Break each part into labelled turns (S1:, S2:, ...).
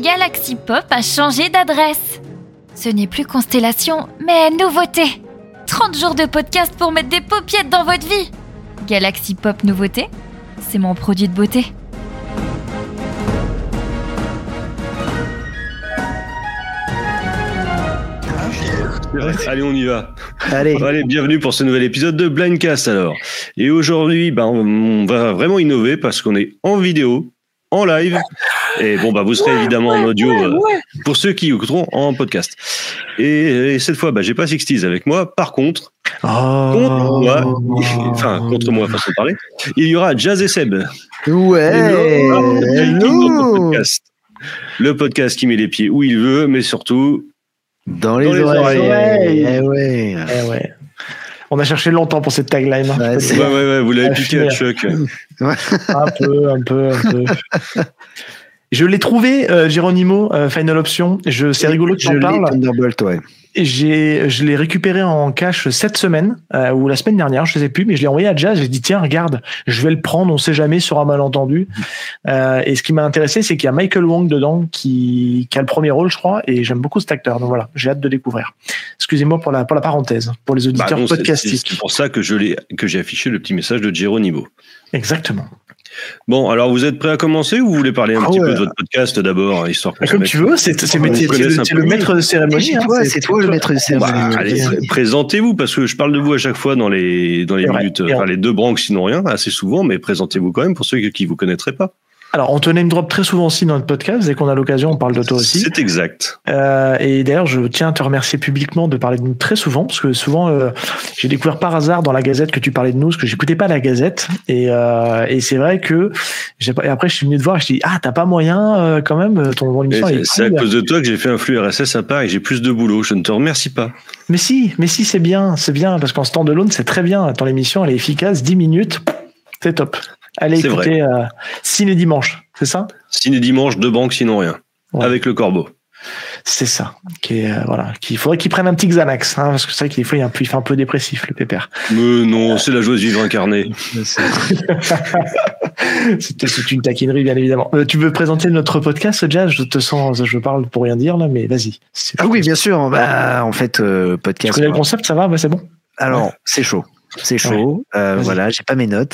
S1: Galaxy Pop a changé d'adresse. Ce n'est plus Constellation, mais Nouveauté. 30 jours de podcast pour mettre des paupiettes dans votre vie. Galaxy Pop Nouveauté, c'est mon produit de beauté.
S2: Allez, on y va.
S3: Allez,
S2: bienvenue pour ce nouvel épisode de Blindcast alors. Et aujourd'hui, on va vraiment innover parce qu'on est en vidéo, en live. Et vous serez évidemment en audio pour ceux qui écouteront en podcast. Et cette fois, j'ai pas Sixties avec moi. Par contre, contre moi, façon de parler, il y aura Jazz et Seb. Le podcast qui met les pieds où il veut, mais surtout
S3: dans les oreilles.
S4: Eh ouais. On a cherché longtemps pour cette tagline.
S2: Vous l'avez piqué à choc.
S4: Un peu. Je l'ai trouvé, Geronimo, Final Option. C'est rigolo que tu en parles.
S3: Thunderbolt, ouais.
S4: Je l'ai récupéré en cash cette semaine, ou la semaine dernière, je ne sais plus, mais je l'ai envoyé à Jazz. J'ai dit, tiens, regarde, je vais le prendre, on ne sait jamais sur un malentendu. Et ce qui m'a intéressé, c'est qu'il y a Michael Wong dedans qui a le premier rôle, je crois, et j'aime beaucoup cet acteur. Donc voilà, j'ai hâte de découvrir. Excusez-moi pour la parenthèse, pour les auditeurs podcastiques.
S2: C'est pour ça que j'ai affiché le petit message de Geronimo.
S4: Exactement.
S2: Bon, alors vous êtes prêts à commencer ou vous voulez parler un petit peu de votre podcast d'abord, histoire que
S4: comme tu veux, c'est le maître de cérémonie.
S3: C'est toi le maître de cérémonie.
S2: Allez, présentez-vous parce que je parle de vous à chaque fois dans les minutes, les deux branques sinon rien, assez souvent, mais présentez-vous quand même pour ceux qui vous connaîtraient pas.
S4: Alors, on te name drop très souvent aussi dans notre podcast. Dès qu'on a l'occasion, on parle de toi aussi.
S2: C'est exact.
S4: Et d'ailleurs, je tiens à te remercier publiquement de parler de nous très souvent, parce que souvent, j'ai découvert par hasard dans la Gazette que tu parlais de nous, parce que j'écoutais pas la Gazette. Et c'est vrai que après, je suis venu te voir et je dis, t'as pas moyen quand même, ton émission.
S2: C'est à cause de toi que j'ai fait un flux RSS à part et que j'ai plus de boulot. Je ne te remercie pas.
S4: Mais si, c'est bien, parce qu'en stand-alone, c'est très bien. Ton émission, elle est efficace, 10 minutes, c'est top. Allez écouter Ciné Dimanche, c'est ça ?
S2: Ciné Dimanche, deux banques sinon rien, avec le Corbeau. C'est
S4: ça. Qu'il faudrait qu'il prenne un petit Xanax, parce que c'est vrai qu'il fait un peu dépressif, le pépère.
S2: Mais non, c'est la joie de vivre incarnée.
S4: C'est une taquinerie, bien évidemment. Tu veux présenter notre podcast, Jazz ? Je parle pour rien dire là, mais vas-y.
S3: Oui, bien sûr. En fait, podcast.
S4: Tu connais le concept, ça va ? C'est bon.
S3: Alors, c'est chaud. C'est chaud, j'ai pas mes notes.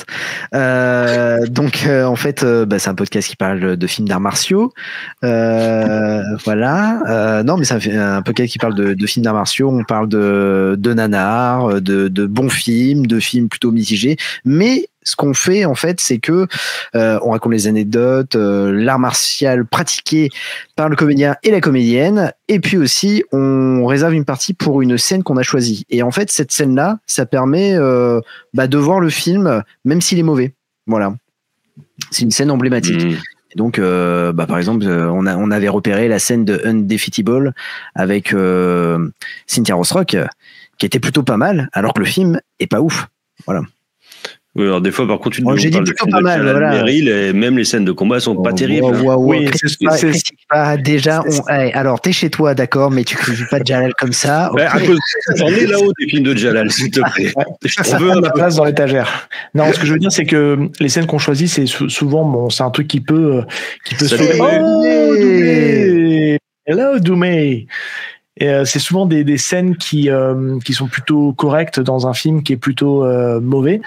S3: En fait, c'est un podcast qui parle de films d'arts martiaux. Non, mais c'est un podcast qui parle de films d'arts martiaux. On parle de nanars, de bons films, de films plutôt mitigés. Mais ce qu'on fait, en fait, c'est que on raconte les anecdotes, l'art martial pratiqué par le comédien et la comédienne, et puis aussi, on réserve une partie pour une scène qu'on a choisie. Et en fait, cette scène-là, ça permet de voir le film, même s'il est mauvais. Voilà. C'est une scène emblématique. Et donc, par exemple, on avait repéré la scène de Undefeatable avec Cynthia Rothrock, qui était plutôt pas mal, alors que le film est pas ouf. Voilà.
S2: Oui, alors des fois, par contre,
S3: j'ai dit plutôt pas mal.
S2: Et même les scènes de combat sont pas terribles.
S3: Oui, critique pas. Déjà, alors t'es chez toi, d'accord, mais tu critiques pas Jalal comme ça. Okay.
S2: J'en ai là-haut des films de Jalal, s'il te plaît.
S4: Ça prend de la place dans l'étagère. Non, ce que je veux dire, c'est que les scènes qu'on choisit, c'est souvent, c'est un truc qui peut se. Hello, Doumé. Et c'est souvent des scènes qui sont plutôt correctes dans un film qui est plutôt mauvais.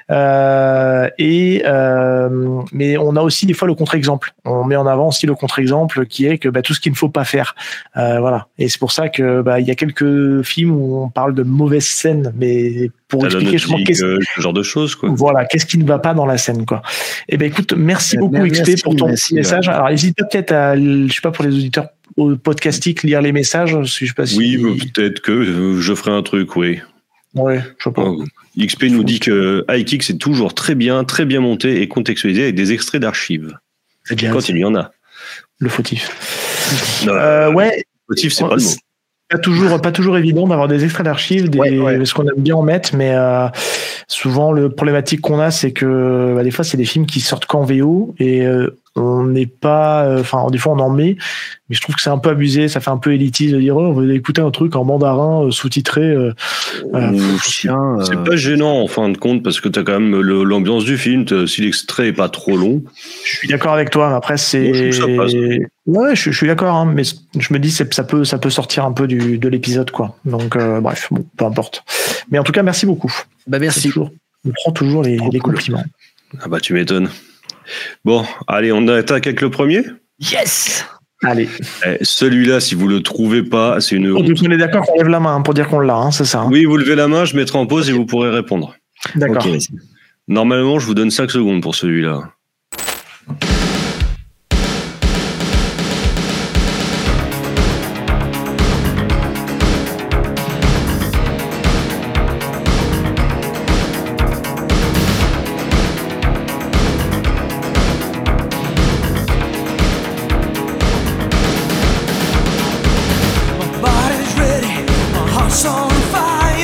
S4: Mais on a aussi des fois le contre-exemple. On met en avant aussi le contre-exemple qui est que tout ce qu'il ne faut pas faire. Voilà. Et c'est pour ça que il y a quelques films où on parle de mauvaises scènes, mais pour expliquer
S2: ce genre de choses, quoi.
S4: Voilà, qu'est-ce qui ne va pas dans la scène, quoi. Et écoute, merci beaucoup XP pour ton message. Ouais. Alors n'hésite peut-être à, je sais pas, pour les auditeurs au podcastique, lire les messages, je sais pas si.
S2: Oui, peut-être que je ferai un truc, oui.
S4: Ouais, je sais pas.
S2: XP nous dit que iKick c'est toujours très bien monté et contextualisé avec des extraits d'archives.
S4: C'est bien.
S2: Quand il y en a.
S4: Le fautif.
S2: Le fautif, c'est pas le mot.
S4: Pas toujours évident d'avoir des extraits d'archives, parce qu'on aime bien en mettre, mais souvent le problématique qu'on a, c'est que des fois c'est des films qui sortent qu'en VO et on n'est pas, des fois on en met, mais je trouve que c'est un peu abusé, ça fait un peu élitiste de dire on va écouter un truc en mandarin sous-titré.
S2: C'est pas gênant en fin de compte parce que t'as quand même l'ambiance du film. Si l'extrait est pas trop long.
S4: Je suis d'accord avec toi. Mais après c'est.
S2: Moi, je trouve que ça passe.
S4: Ouais, je suis d'accord, hein, mais je me dis ça peut sortir un peu de l'épisode, quoi. Donc bref, bon, peu importe. Mais en tout cas, merci beaucoup.
S3: Merci.
S4: On prend toujours les compliments.
S2: Ah bah tu m'étonnes. Bon, allez, on attaque avec le premier.
S3: Yes.
S4: Allez.
S2: Celui-là, si vous le trouvez pas, c'est une.
S4: On est d'accord qu'on lève la main pour dire qu'on l'a, hein, c'est ça.
S2: Oui, vous levez la main, je mettrai en pause et vous pourrez répondre.
S4: D'accord.
S3: Okay.
S2: Normalement, je vous donne 5 secondes pour celui-là.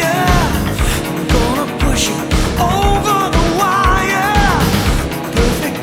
S5: Perfect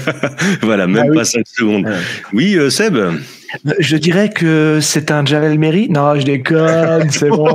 S2: Voilà, même pas 5 secondes. Oui, Seb.
S4: Je dirais que c'est un Javel Mary. Non, je déconne, c'est bon.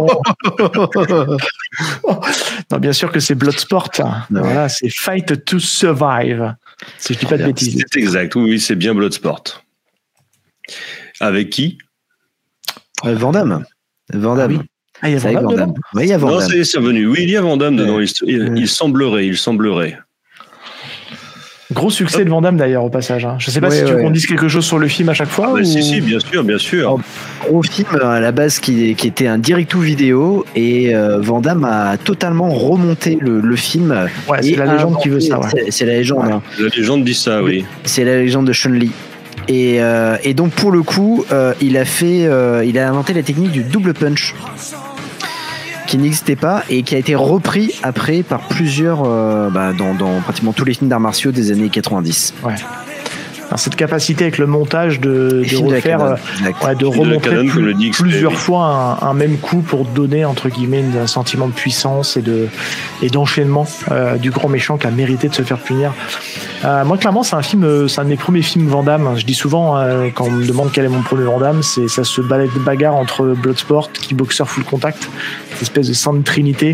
S4: Non, bien sûr que c'est Bloodsport. Voilà, c'est Fight to Survive. Si je dis pas de bêtises.
S2: C'est exact. Oui, c'est bien Bloodsport. Avec qui?
S3: Van Damme. Van Damme.
S4: Ah, il y a Van Damme.
S3: Oui, il y a Van Damme.
S2: Non, c'est venu. Oui, il y a Van Damme dedans. Il semblerait.
S4: Gros succès de Van Damme d'ailleurs au passage. Je sais pas si tu veux qu'on dise quelque chose sur le film à chaque fois.
S2: Ou... Si, bien sûr.
S3: Alors, gros film à la base qui était un direct-to-vidéo et Van Damme a totalement remonté le film.
S4: Ouais, c'est la légende qui veut ça. Ouais.
S3: C'est la légende.
S2: Ouais. La légende dit ça, oui.
S3: C'est la légende de Chun-Li. Et donc pour le coup, il a inventé la technique du double punch, qui n'existait pas et qui a été repris après par plusieurs dans pratiquement tous les films d'arts martiaux des années 90.
S4: Ouais. Alors, cette capacité avec le montage de refaire, de remontrer plusieurs fois un même coup pour donner entre guillemets un sentiment de puissance et d'enchaînement du grand méchant qui a mérité de se faire punir. Moi, clairement, c'est un de mes premiers films Van Damme. Je dis souvent, quand on me demande quel est mon premier Van Damme, ça se bagarre entre Bloodsport, Kickboxer, Full Contact, cette espèce de sainte trinité.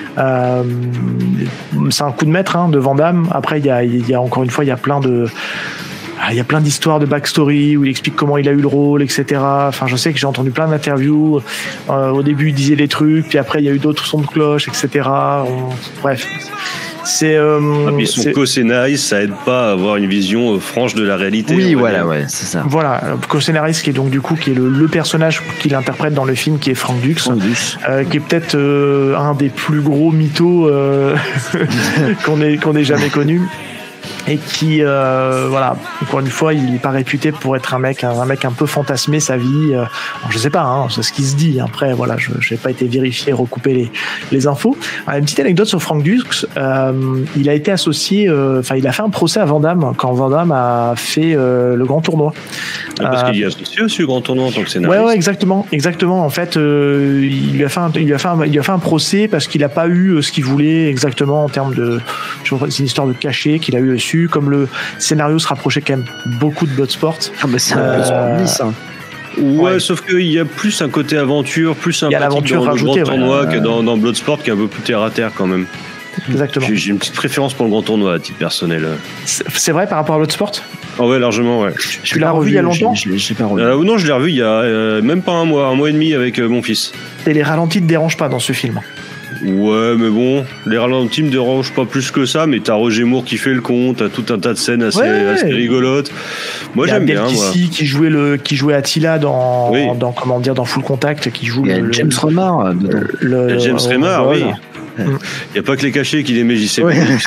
S4: C'est un coup de maître de Van Damme. Après, il y a encore une fois, il y a plein d'histoires de backstory où il explique comment il a eu le rôle, etc. Enfin, je sais que j'ai entendu plein d'interviews. Au début, il disait des trucs, puis après, il y a eu d'autres sons de cloche, etc. Bref.
S2: Son co-scénariste, ça aide pas à avoir une vision franche de la réalité.
S3: Oui, voilà, c'est ça.
S4: Voilà, co-scénariste qui est donc du coup qui est le personnage qu'il interprète dans le film, qui est Frank Dux, qui est peut-être un des plus gros mythos qu'on ait jamais connu. Et qui, encore une fois, il n'est pas réputé pour être un mec un peu fantasmé sa vie. Alors, je sais pas, c'est ce qui se dit. Après, voilà, je n'ai pas été vérifié, recouper les infos. Alors, une petite anecdote sur Frank Dux. Il a été associé, il a fait un procès à Van Damme quand Van Damme a fait le grand tournoi.
S2: Parce qu'il est associé aussi au grand tournoi en tant que scénariste.
S4: Ouais, exactement. En fait, il lui a fait un procès parce qu'il n'a pas eu ce qu'il voulait exactement en termes de, c'est une histoire de cachet qu'il a eu dessus. Comme le scénario se rapprochait quand même beaucoup de Bloodsport.
S3: C'est un peu ça.
S2: Ouais, sauf qu'il y a plus un côté aventure, plus un
S4: l'aventure
S2: dans
S4: rajoutée,
S2: le grand tournoi que dans Bloodsport, qui est un peu plus terre à terre quand même.
S4: Exactement.
S2: J'ai une petite préférence pour le grand tournoi à titre personnel.
S4: C'est vrai par rapport à Bloodsport ?
S2: Ah ouais, largement, ouais.
S4: Tu l'as revu il y a longtemps ?
S3: Je l'ai pas revu.
S2: Non, je l'ai revu il y a même pas un mois et demi avec mon fils.
S4: Et les ralentis te dérangent pas dans ce film ?
S2: Ouais, mais bon, les ralentis me dérangent pas plus que ça, mais t'as Roger Moore qui fait le con, t'as tout un tas de scènes assez rigolotes. Moi, j'aime bien.
S4: Qui jouait Attila dans Full Contact, qui joue
S3: James Remar dedans.
S2: James Remar, oui. Il n'y a pas que les cachets qui les mégissait.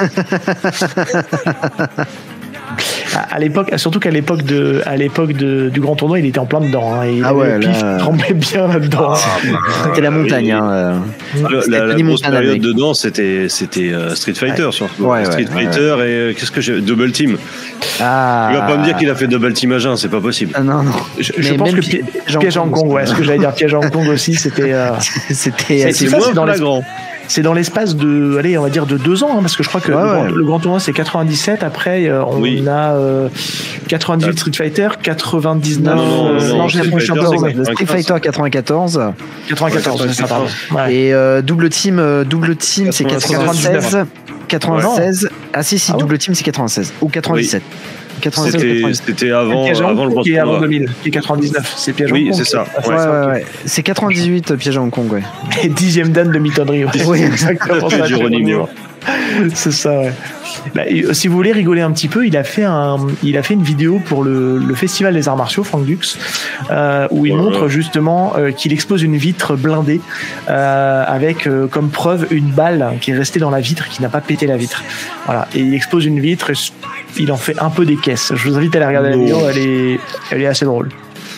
S4: À l'époque, surtout qu'à l'époque du grand tournoi, il était en plein dedans. Et le pif tremblait bien là-dedans.
S3: C'était la montagne.
S2: La grosse période dedans, c'était Street Fighter. Street Fighter et qu'est-ce que j'ai Double Team. Tu vas pas me dire qu'il a fait Double Team à jeun, c'est pas possible.
S3: Non.
S4: Je pense que Piège à Hong Kong, ce que j'allais dire, Piège à Hong Kong aussi, c'était
S2: moins flagrant.
S4: C'est dans l'espace de, on va dire de 2 ans, parce que je crois que le grand tournoi c'est 97. Après, on a 98 Street Fighter, 99.
S3: Non, j'ai Street Fighter 94.
S4: 94, c'est ça, pardon. Ouais.
S3: Et Double Team, c'est 96. 96. Ah si, Double Team c'est 96 ou 97.
S2: Oui. C'était avant le grand
S4: tournoi. Avant 2000, qui est 99. C'est Piège à Hong Kong.
S2: Oui, c'est ça.
S3: Ouais. C'est 98 Piège à Hong Kong, ouais.
S4: Et 10e dan de mitonnerie.
S3: Oui, exactement.
S4: C'est ça, ouais. Si vous voulez rigoler un petit peu, il a fait une vidéo pour le Festival des Arts Martiaux, Frank Dux, où il montre justement qu'il expose une vitre blindée avec comme preuve une balle qui est restée dans la vitre, qui n'a pas pété la vitre. Voilà. Et il expose une vitre, et il en fait un peu des caisses. Je vous invite à aller regarder la vidéo, elle est assez drôle.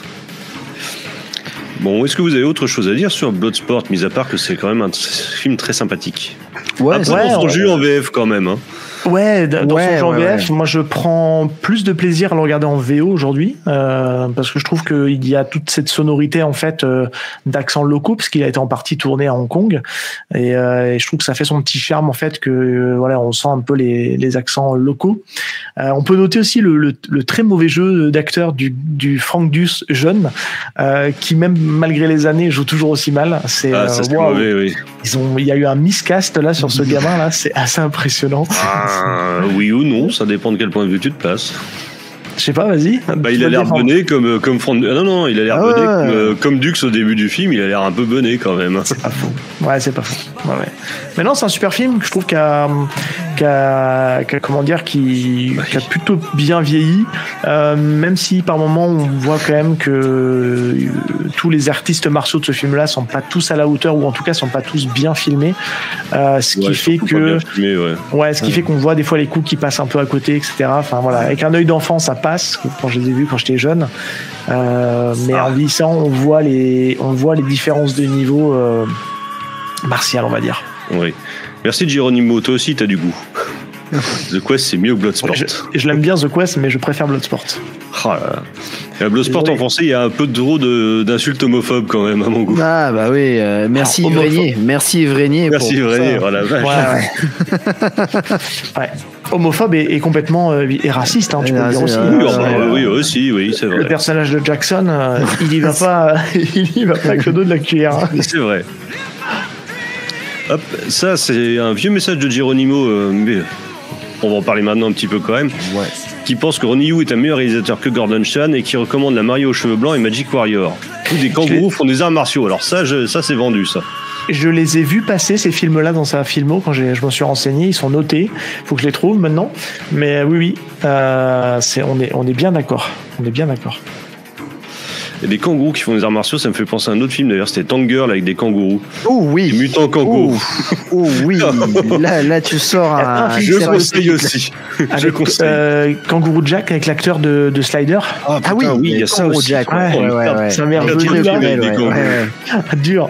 S2: Bon, est-ce que vous avez autre chose à dire sur Bloodsport, mis à part que c'est quand même un film très sympathique?
S3: Ouais,
S2: on se rejue en VF quand même.
S4: Ouais, dans son genre VF, moi je prends plus de plaisir à le regarder en VO aujourd'hui, parce que je trouve qu'il y a toute cette sonorité en fait d'accents locaux, parce qu'il a été en partie tourné à Hong Kong, et je trouve que ça fait son petit charme en fait, que voilà, on sent un peu les accents locaux. On peut noter aussi le très mauvais jeu d'acteur du Frank Dux jeune, qui même malgré les années joue toujours aussi mal. C'est
S2: mauvais, oui.
S4: Il y a eu un miscast là sur ce gamin là, c'est assez impressionnant.
S2: Oui ou non, ça dépend de quel point de vue tu te places.
S4: Je sais pas, vas-y.
S2: Il a l'air bené comme Franck. Non, il a l'air bené comme Dux au début du film. Il a l'air un peu bené quand même.
S4: C'est pas faux. Ouais, c'est pas faux. Ouais. Mais non, c'est un super film que je trouve qui a plutôt bien vieilli. Même si par moments on voit quand même que tous les artistes martiaux de ce film-là sont pas tous à la hauteur, ou en tout cas sont pas tous bien filmés. Ce qui fait que ce qui fait qu'on voit des fois les coups qui passent un peu à côté, etc. Enfin voilà, avec un œil d'enfant ça passe quand je les ai vus quand j'étais jeune, mais en vieillissant on voit les différences de niveau martial, on va dire.
S2: Oui, merci Geronimo, toi aussi t'as du goût. The Quest c'est mieux que Bloodsport.
S4: Je l'aime bien The Quest, mais je préfère Bloodsport.
S2: Bloodsport en français, il y a un peu trop d'insultes homophobes quand même à mon goût.
S3: Ah bah oui, merci Yves Régnier.
S2: Merci Yves Régnier, voilà.
S4: Ouais. Homophobe et complètement et raciste, tu peux le dire aussi.
S2: Oui, c'est vrai.
S4: Le personnage de Jackson, il y va pas avec le dos de la cuillère.
S2: C'est vrai. Hop, ça c'est un vieux message de Geronimo, mais on va en parler maintenant un petit peu quand même.
S3: Ouais.
S2: Qui pense que Ronnie Yu est un meilleur réalisateur que Gordon Chan et qui recommande La mariée aux cheveux blancs et Magic Warrior. Tous des kangourous font des arts martiaux. Alors ça c'est vendu ça.
S4: Je les ai vus passer ces films-là dans sa filmo quand je me suis renseigné. Ils sont notés. Faut que je les trouve maintenant. Mais oui, on est bien d'accord. On est bien d'accord.
S2: Il y a des kangourous qui font des arts martiaux, ça me fait penser à un autre film d'ailleurs, c'était Tank Girl avec des kangourous.
S3: Oh oui.
S2: Des mutants kangourous.
S3: Oh oui. Là tu sors un.
S2: Je conseille aussi. Je conseille.
S4: Kangourou Jack avec l'acteur de Slider.
S3: Ah oui,
S2: il y a ça aussi.
S3: Jack. Ouais.
S4: C'est un merveilleux film. Dur.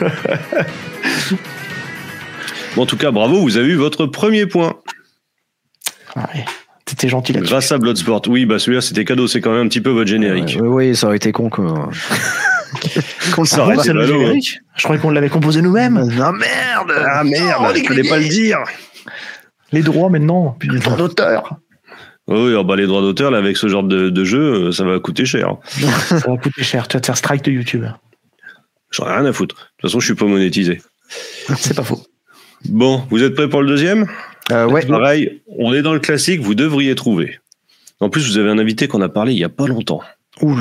S2: Bon, en tout cas, bravo, vous avez eu votre premier point.
S4: Ouais. C'était gentil là-dessus.
S2: Grâce à Bloodsport. Oui, celui-là, c'était cadeau. C'est quand même un petit peu votre générique.
S3: Oui, ça aurait été con que...
S2: ça aurait été ballot.
S4: Je croyais qu'on l'avait composé nous-mêmes.
S3: Non, merde.
S2: Ah, merde. Je voulais pas le dire.
S4: Les droits, maintenant. Puis les droits d'auteur.
S2: Oui, les droits d'auteur, là, avec ce genre de jeu, ça va coûter cher.
S4: Ça va coûter cher. Tu vas te faire strike de YouTube.
S2: J'en ai rien à foutre. De toute façon, je suis pas monétisé.
S4: C'est pas faux.
S2: Bon, vous êtes prêts pour le deuxième ?
S3: Ouais.
S2: Pareil, on est dans le classique, vous devriez trouver. En plus, vous avez un invité qu'on a parlé il y a pas longtemps.
S3: Ouh.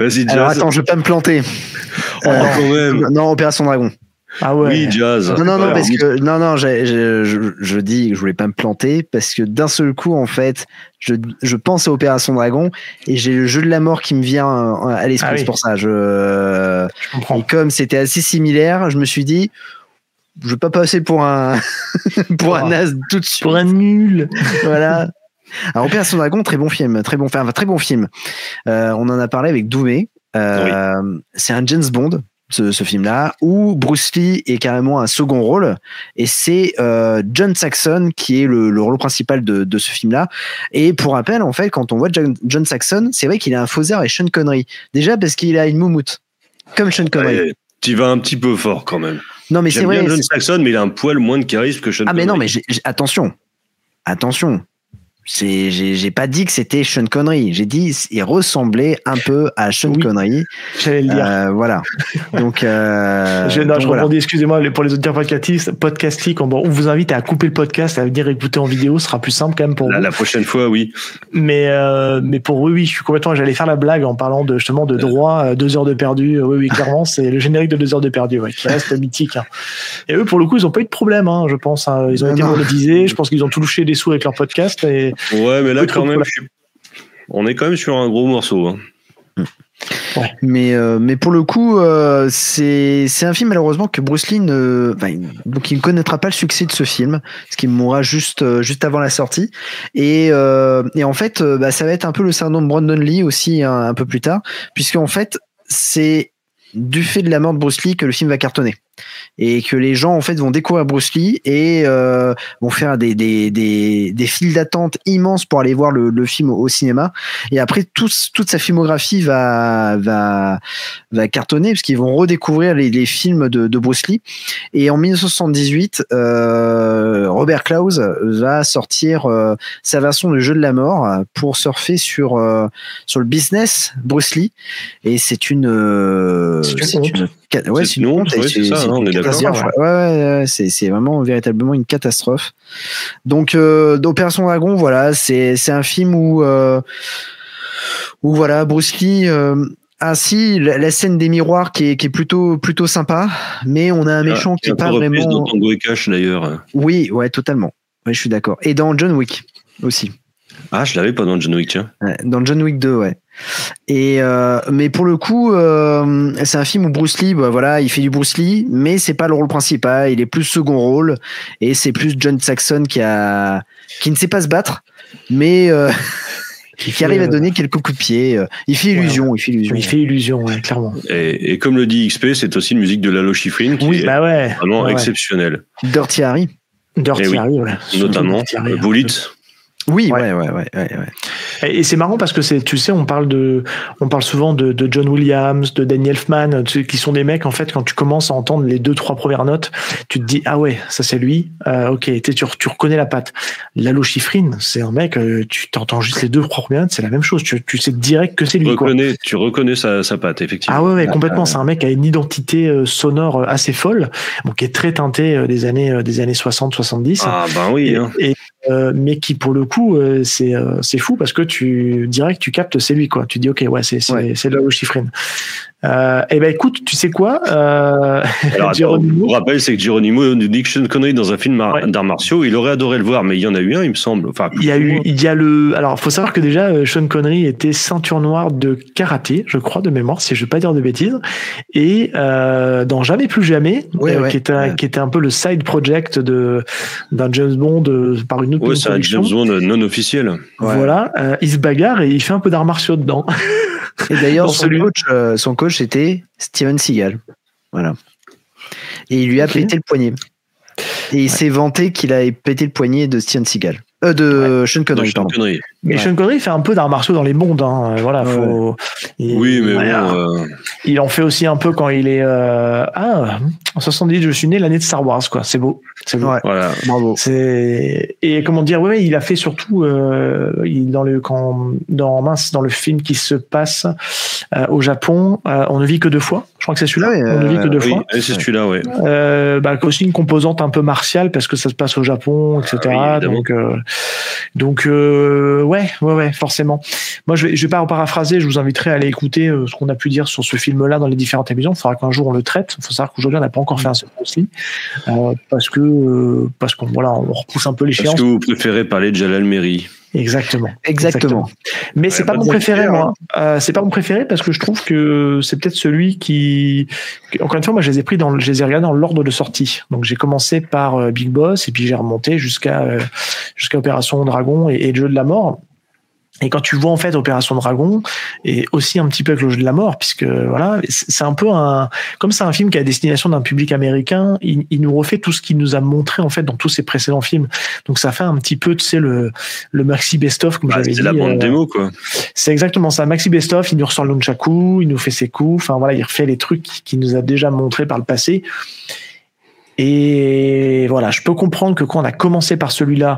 S2: Vas-y, Jazz.
S3: Alors attends, je vais pas me planter.
S2: Quand même.
S3: Non, Opération Dragon.
S4: Ah ouais.
S2: Oui, Jazz.
S3: Non,
S2: Voilà.
S3: parce que je dis que je voulais pas me planter parce que d'un seul coup, en fait, je pense à Opération Dragon et j'ai le jeu de la mort qui me vient à l'esprit.
S4: Ah oui.
S3: C'est pour ça.
S4: Je comprends.
S3: Et comme c'était assez similaire, je me suis dit, je veux pas passer pour un un as tout de suite.
S4: Pour un nul.
S3: Voilà. Alors Opération Dragon, très bon film. On en a parlé avec Doumé. C'est un James Bond. Ce film-là, où Bruce Lee est carrément un second rôle, et c'est John Saxon qui est le rôle principal de ce film-là. Et pour rappel, en fait, quand on voit John Saxon, c'est vrai qu'il a un faux air avec Sean Connery. Déjà parce qu'il a une moumoute, comme Sean Connery.
S2: Ouais, tu vas un petit peu fort quand même.
S3: Non, mais c'est
S2: J'aime
S3: vrai.
S2: bien John Saxon, mais il a un poil moins de charisme que Sean Connery.
S3: Mais non, mais attention. J'ai pas dit que c'était Sean Connery. J'ai dit il ressemblait un peu à Sean Connery.
S4: J'allais le dire.
S3: Voilà. Donc,
S4: je rebondis, excusez-moi, pour les auditeurs podcastiques, on vous invite à couper le podcast, à venir écouter en vidéo, ce sera plus simple quand même pour vous.
S2: La prochaine fois, oui.
S4: Mais pour oui, je suis complètement. J'allais faire la blague en parlant justement de droit, 2 heures de perdu. Oui, clairement, c'est le générique de 2 heures de perdu, qui reste mythique. Hein. Et eux, pour le coup, ils ont pas eu de problème, je pense. Ils ont été monétisés. Je pense qu'ils ont touché des sous avec leur podcast.
S2: Ouais, mais là, quand même, on est quand même sur un gros morceau. Hein.
S3: Ouais. Mais pour le coup, c'est un film malheureusement que Bruce Lee donc il ne connaîtra pas le succès de ce film, ce qui mourra juste avant la sortie. Et en fait, ça va être un peu le syndrome Brandon Lee aussi un peu plus tard, puisque en fait, c'est du fait de la mort de Bruce Lee que le film va cartonner. Et que les gens en fait vont découvrir Bruce Lee et vont faire des files d'attente immenses pour aller voir le film au cinéma, et après toute sa filmographie va cartonner parce qu'ils vont redécouvrir les films de Bruce Lee. Et en 1978 Robert Klaus va sortir sa version de Jeu de la mort pour surfer sur le business Bruce Lee, et c'est une honte. On est d'accord. Ouais, c'est vraiment véritablement une catastrophe. Donc, d'Opération Dragon, voilà, c'est un film où voilà, Bruce Lee. La scène des miroirs qui est plutôt sympa, mais on a un méchant qui est pas vraiment.
S2: Dans Tango et Cash d'ailleurs.
S3: Oui, ouais, totalement. Ouais, je suis d'accord. Et dans John Wick aussi.
S2: Ah, je l'avais pas dans John Wick, tiens.
S3: Dans John Wick 2, ouais. Et mais pour le coup, c'est un film où Bruce Lee, voilà, il fait du Bruce Lee, mais c'est pas le rôle principal, il est plus second rôle, et c'est plus John Saxon qui ne sait pas se battre, mais qui arrive à donner quelques coups de pied. Il fait illusion,
S4: ouais, clairement.
S2: Et comme le dit XP, c'est aussi une musique de Lalo Schifrin qui est vraiment exceptionnelle.
S3: Dirty Harry.
S4: Harry, voilà.
S2: Notamment Bullet.
S3: Oui, ouais.
S4: Et c'est marrant parce que tu sais, on parle souvent de John Williams, de Danny Elfman, qui sont des mecs, en fait, quand tu commences à entendre les 2-3 premières notes, tu te dis, ah ouais, ça c'est lui, ok, tu reconnais la patte. Lalo Schifrin, c'est un mec, tu t'entends juste les 2-3 premières notes, c'est la même chose, tu sais direct que c'est lui.
S2: Tu reconnais sa patte, effectivement.
S4: Ah ouais, complètement, c'est un mec qui a une identité sonore assez folle, qui est très teintée des années 60-70.
S2: Ah ben oui.
S4: Mais qui pour le coup c'est fou parce que tu captes c'est lui, quoi. Tu dis ok, ouais, c'est Lalo Schifrin. Et ben écoute, tu sais quoi,
S2: alors, Geronimo, pour rappel, c'est que Geronimo dit que Sean Connery dans un film d'arts martiaux, il aurait adoré le voir, mais il y en a eu un, il me semble. Enfin,
S4: alors faut savoir que déjà Sean Connery était ceinture noire de karaté, je crois, de mémoire, si je veux pas dire de bêtises, et dans Jamais plus jamais, qui était un peu le side project d'un James Bond par une autre
S2: c'est un James Bond non officiel.
S4: Voilà, il se bagarre et il fait un peu d'arts martiaux dedans.
S3: Et d'ailleurs, son coach était Steven Seagal. Voilà. Et il lui a pété le poignet. Et il s'est vanté qu'il a pété le poignet de Steven Seagal. Sean Connery, pardon.
S4: Mais Sean Connery fait un peu d'arts martiaux dans les mondes. Hein. Voilà, il en fait aussi un peu quand il est. En 70, je suis né l'année de Star Wars, quoi. C'est beau.
S3: Ouais. Voilà, bravo.
S4: Et comment dire, il a fait surtout dans le film qui se passe au Japon. On ne vit que 2 fois. Je crois que c'est celui-là. On ne vit que 2 fois.
S2: C'est celui-là, ouais.
S4: Aussi une composante un peu martiale parce que ça se passe au Japon, etc. Donc Ouais, forcément. Moi, je vais pas en paraphraser. Je vous inviterai à aller écouter ce qu'on a pu dire sur ce film-là dans les différentes émissions. Il faudra qu'un jour on le traite. Il faut savoir qu'aujourd'hui, on n'a pas encore fait un seul aussi, parce qu'on on repousse un peu l'échéance.
S2: Parce que vous préférez parler de Jalal Merhi.
S4: Exactement. Mais c'est
S2: pas
S4: pas mon préféré, moi. C'est pas mon préféré parce que je trouve que c'est peut-être celui qui, encore une fois, moi, je les ai regardés dans l'ordre de sortie. Donc, j'ai commencé par Big Boss et puis j'ai remonté jusqu'à Opération Dragon et le Jeu de la Mort. Et quand tu vois en fait Opération Dragon et aussi un petit peu avec le Jeu de la Mort, puisque voilà, c'est un peu comme c'est un film qui a destination d'un public américain, il nous refait tout ce qu'il nous a montré en fait dans tous ses précédents films. Donc ça fait un petit peu, tu sais, le maxi best-of comme j'avais dit.
S2: C'est la bande démo quoi.
S4: C'est exactement ça, maxi best-of. Il nous ressort le nunchaku, il nous fait ses coups. Enfin voilà, il refait les trucs qu'il nous a déjà montré par le passé. Et voilà, je peux comprendre que quand on a commencé par celui-là,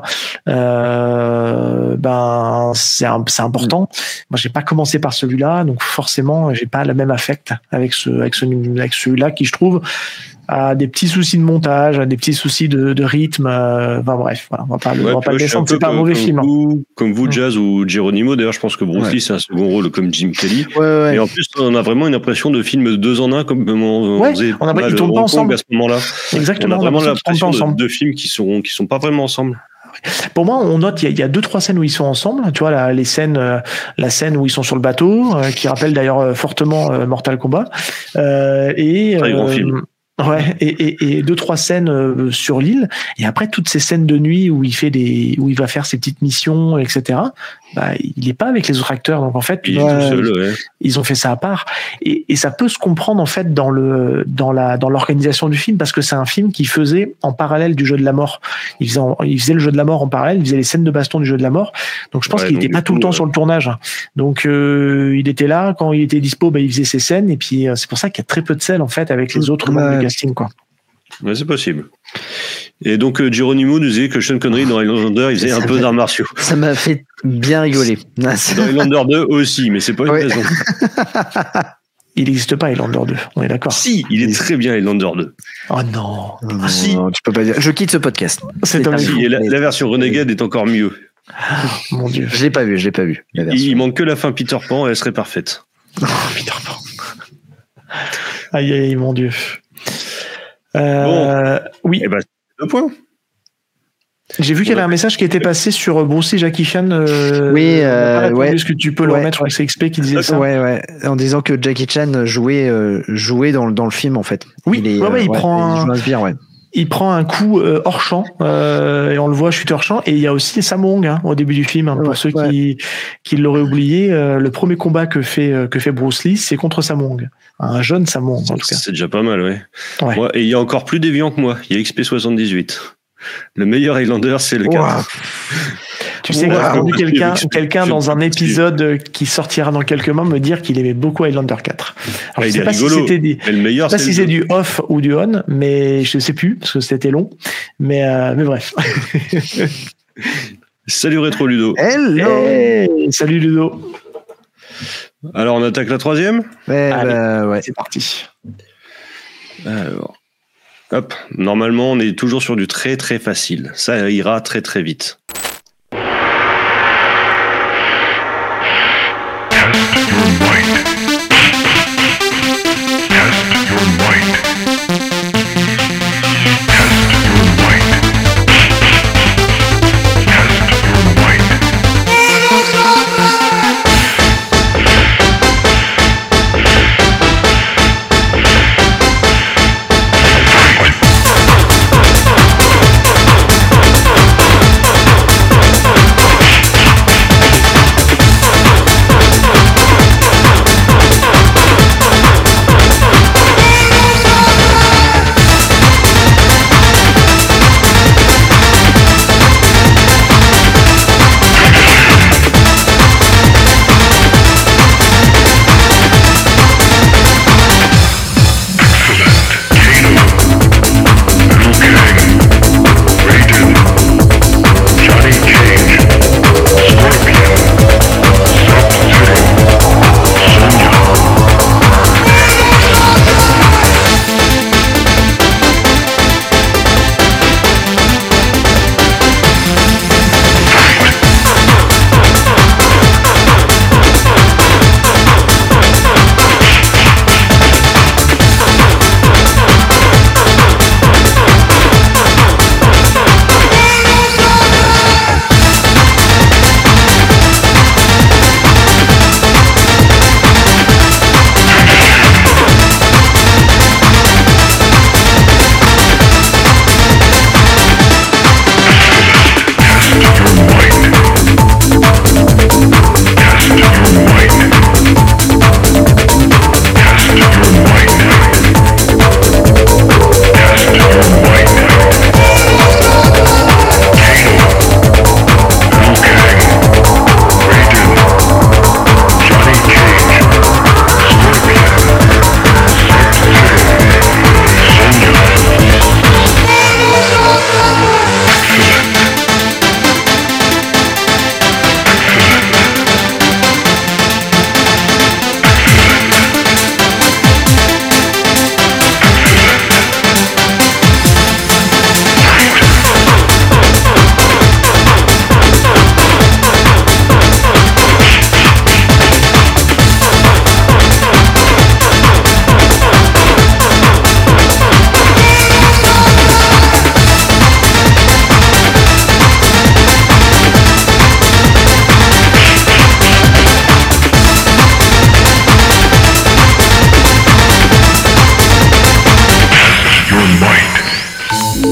S4: c'est important. Moi, j'ai pas commencé par celui-là, donc forcément, j'ai pas le même affect avec celui-là qui, je trouve, a des petits soucis de montage, a des petits soucis de rythme. Enfin bref, voilà, on va pas le descendre. C'est pas un mauvais film.
S2: Comme vous, Jazz ou Geronimo. D'ailleurs, je pense que Bruce Lee c'est un second rôle comme Jim Kelly.
S3: Ouais.
S2: Et en plus, on a vraiment une impression de film de 2 en 1 comme
S4: ils tournent pas ensemble
S2: à ce moment-là.
S4: Exactement.
S2: On a vraiment l'impression de 2 films qui sont pas vraiment ensemble.
S4: Pour moi, on note il y a 2-3 scènes où ils sont ensemble. Tu vois la scène où ils sont sur le bateau, qui rappelle d'ailleurs fortement Mortal Kombat.
S2: Très grand film.
S4: Ouais, et 2-3 scènes sur l'île, et après toutes ces scènes de nuit où il va faire ses petites missions, etc. Il est pas avec les autres acteurs, donc en fait
S2: il est tout seul,
S4: ils ont fait ça à part, et ça peut se comprendre en fait dans l'organisation du film, parce que c'est un film qui faisait en parallèle du Jeu de la Mort. Il faisait le Jeu de la Mort en parallèle, il faisait les scènes de baston du Jeu de la Mort, donc je pense qu'il était pas tout le temps sur le tournage, donc il était là quand il était dispo, il faisait ses scènes, et puis c'est pour ça qu'il y a très peu de scènes en fait avec les autres membres du casting, quoi.
S2: Ouais, c'est possible. Et donc Geronimo nous disait que Sean Connery dans Highlander il faisait un peu d'arts martiaux.
S3: Ça m'a fait bien rigoler.
S2: Dans Highlander 2 aussi, mais c'est pas une raison.
S4: Il n'existe pas Highlander 2, on est d'accord.
S2: Si, il est très bien Highlander 2.
S4: Oh non.
S2: Si.
S3: Non, tu peux pas dire. Je quitte ce podcast.
S2: Et la version Renegade est encore mieux.
S4: Mon Dieu.
S3: Je l'ai pas vu.
S2: Il manque que la fin Peter Pan et elle serait parfaite.
S4: Oh, Peter Pan. Aïe, mon Dieu. Oui.
S2: Eh ben, 2 points.
S4: J'ai vu qu'il y avait un message qui était passé sur Bruce Lee, Jackie Chan. Est-ce que tu peux le remettre? C'est XP qui disait ça.
S3: Ouais. En disant que Jackie Chan jouait dans le film en fait.
S4: Oui. Il prend un coup hors champ et on le voit chuter hors champ. Et il y a aussi Sam Wong au début du film. Pour ceux qui l'auraient oublié, le premier combat que fait Bruce Lee, c'est contre Sam Wong. Un jeune Sam Wong, en tout cas.
S2: C'est déjà pas mal, ouais. Et il y a encore plus déviant que moi. Il y a XP78. Le meilleur Highlander, c'est le 4.
S4: Tu sais, j'ai entendu quelqu'un dans un épisode qui sortira dans quelques mois me dire qu'il aimait beaucoup Highlander 4. Alors, je sais pas si c'était le meilleur, je sais pas si c'est du off ou du on, mais je sais plus parce que c'était long. Mais bref.
S2: Salut Rétro Ludo.
S3: Hello.
S4: Salut Ludo.
S2: Alors on attaque la 3e.
S3: Ouais.
S4: C'est parti.
S2: Alors. Hop, normalement on est toujours sur du très très facile. Ça ira très très vite.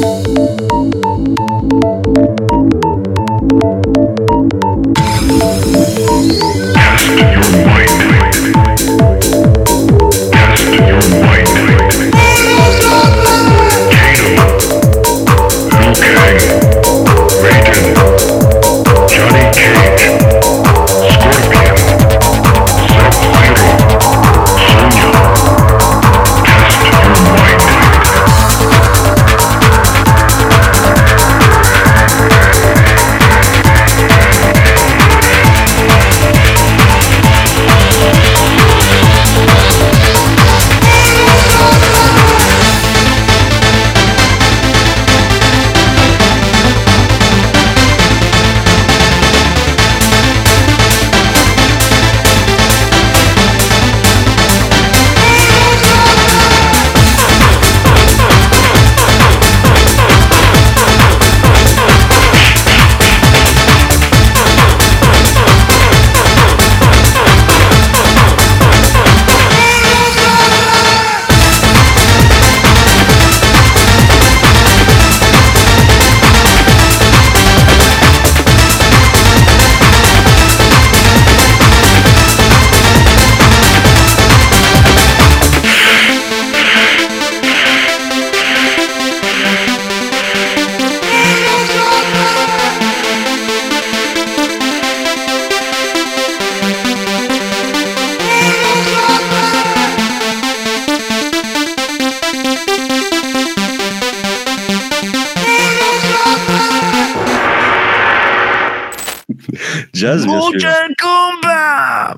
S2: Jazz, bien sûr.
S3: Mortal Kombat.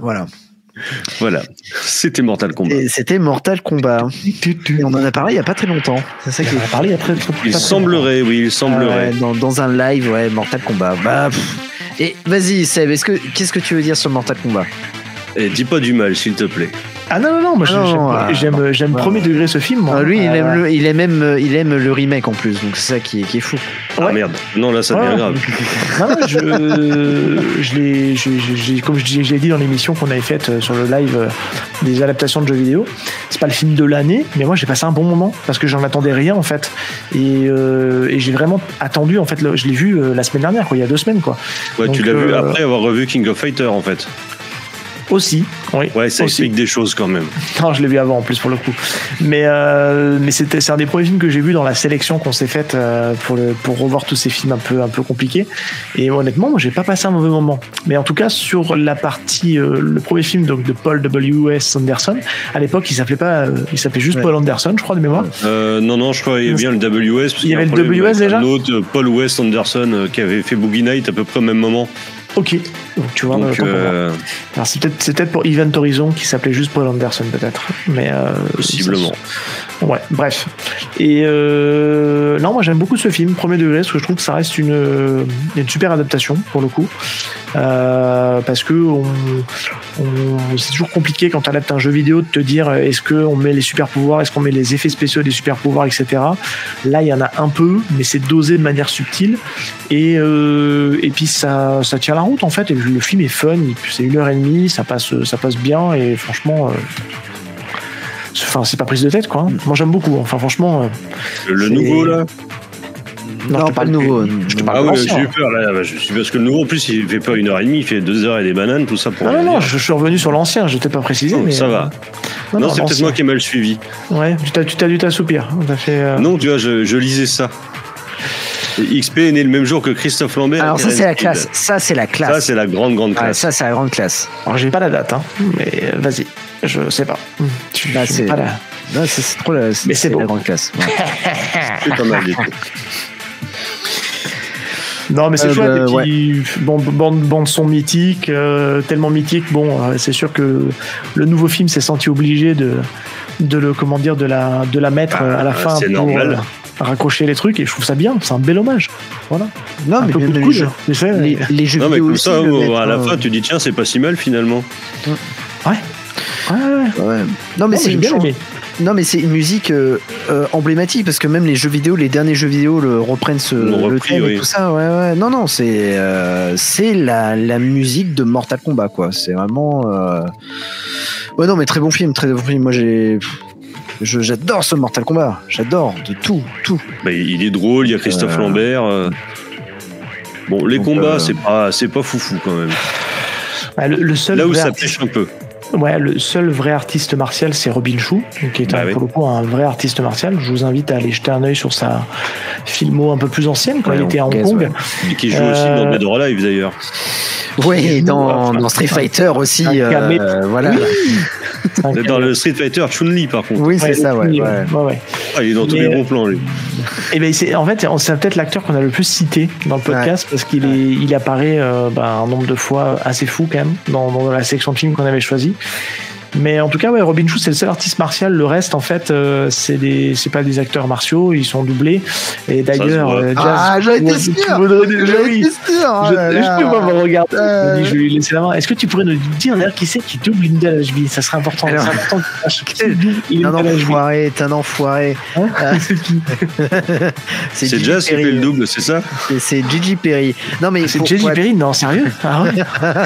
S3: Voilà.
S2: C'était Mortal Kombat.
S3: Et c'était Mortal Kombat. Et on en a parlé il y a pas très longtemps. C'est ça qui est
S4: parlé il y a très
S2: Il semblerait, oui, il semblerait.
S3: Dans un live, ouais, Mortal Kombat. Bah, et vas-y, Seb, qu'est-ce que tu veux dire sur Mortal Kombat?
S2: Et dis pas du mal, s'il te plaît.
S4: Ah non, moi j'aime premier degré ce film. Moi.
S3: Lui, il aime le remake en plus, donc c'est ça qui est fou.
S2: Ah merde, non là ça devient grave.
S4: Non, comme je l'ai dit dans l'émission qu'on avait faite sur le live des adaptations de jeux vidéo, c'est pas le film de l'année, mais moi j'ai passé un bon moment parce que j'en attendais rien en fait, et j'ai vraiment attendu en fait. Je l'ai vu la semaine dernière, quoi, il y a 2 semaines quoi.
S2: Ouais, donc, tu l'as vu après avoir revu King of Fighters en fait.
S4: Aussi, oui.
S2: Ouais, ça explique des choses quand même.
S4: Non, je l'ai vu avant en plus pour le coup. Mais c'est un des premiers films que j'ai vu dans la sélection qu'on s'est faite pour revoir tous ces films un peu compliqués. Et honnêtement, moi, j'ai pas passé un mauvais moment. Mais en tout cas, sur la partie, le premier film donc de Paul W.S. Anderson, à l'époque, il s'appelait juste Paul Anderson, je crois de mémoire.
S2: Non, je crois qu'il y avait bien le W.S.
S4: Il y avait le W.S. déjà.
S2: L'autre, Paul Wes Anderson, qui avait fait Boogie Night à peu près au même moment.
S4: Ok, donc tu vois. Alors c'est peut-être pour Event Horizon qui s'appelait juste Paul Anderson peut-être, mais
S2: possiblement.
S4: Ouais, bref. Et non, moi j'aime beaucoup ce film, premier degré, parce que je trouve que ça reste une super adaptation pour le coup, parce que c'est toujours compliqué quand tu adaptes un jeu vidéo de te dire est-ce qu'on met les super pouvoirs, est-ce qu'on met les effets spéciaux des super pouvoirs, etc. Là il y en a un peu, mais c'est dosé de manière subtile, et puis ça tient la route en fait, et le film est fun, c'est 1h30, ça passe bien, et franchement c'est pas prise de tête quoi. Moi j'aime beaucoup, enfin franchement
S2: le nouveau là.
S3: Non, pas le nouveau.
S2: Je te parle j'ai eu peur là. Parce que le nouveau en plus il fait pas 1h30, il fait 2h et des bananes, tout ça pour.
S4: Non, je suis revenu sur l'ancien, je t'ai pas précisé. Mais
S2: ça va. Non, c'est peut-être moi qui ai mal suivi.
S4: Ouais, tu t'as dû t'assoupir.
S2: Non, tu vois, je lisais ça. Et XP est né le même jour que Christophe Lambert.
S3: Alors ça c'est la classe. Ça c'est la classe.
S2: Ça c'est la grande classe.
S3: Ouais, ça c'est la grande classe.
S4: Alors j'ai pas la date, mais vas-y. Je sais pas.
S3: C'est pas la. Non, c'est trop la.
S4: Mais c'est
S3: la grande classe. Ouais.
S2: C'est pas mal du tout.
S4: Non, mais c'est chouette. Et puis, bande son mythique, tellement mythique. Bon, c'est sûr que le nouveau film s'est senti obligé de la mettre à la fin
S2: c'est
S4: pour
S2: normal.
S4: Raccrocher les trucs, et je trouve ça bien. C'est un bel hommage. Voilà.
S3: Non, mais les jeux vidéo.
S2: Non, mais comme
S3: aussi,
S2: ça, à la fin, tu dis tiens, c'est pas si mal finalement.
S3: Ouais. Non, mais c'est une chanson. Non, mais c'est une musique emblématique, parce que même les jeux vidéo, les derniers jeux vidéo reprennent le thème et tout ça. Ouais. Non, c'est la musique de Mortal Kombat, quoi. C'est vraiment. Ouais, non, mais très bon film. Moi, j'ai. j'adore ce Mortal Kombat. J'adore de tout.
S2: Bah, il est drôle, il y a Christophe Lambert. Bon, les combats, c'est pas foufou quand même.
S4: Bah, le seul
S2: là où ça pêche un peu.
S4: Ouais, le seul vrai artiste martial, c'est Robin Chou, qui est pour le coup un vrai artiste martial. Je vous invite à aller jeter un œil sur sa filmo un peu plus ancienne, quand il était à Hong Kong.
S2: Ouais. Et qui joue aussi dans Dead or Alive d'ailleurs.
S3: Oui, dans Street Fighter aussi. Voilà.
S2: Dans le Street Fighter, Chun-Li par contre.
S3: Oui, c'est ça, ouais.
S2: Il est dans tous les bons plans, lui.
S4: Et ben, c'est peut-être l'acteur qu'on a le plus cité dans le podcast parce qu'il apparaît un nombre de fois assez fou quand même dans la section de films qu'on avait choisi. Mais en tout cas, Robin Chou, c'est le seul artiste martial. Le reste, en fait, c'est pas des acteurs martiaux, ils sont doublés. Et d'ailleurs,
S3: j'en étais sûr.
S4: Je peux pas me regarder. Je vais lui laisser la main. Est-ce que tu pourrais nous dire d'ailleurs qui c'est qui double Linda Lashby? Ça serait important.
S3: T'es un enfoiré.
S4: C'est qui?
S2: C'est Jazz qui fait le double, c'est ça?
S3: C'est Gigi Perry. Non mais
S4: c'est Gigi Perry? Non, sérieux? Ah ouais.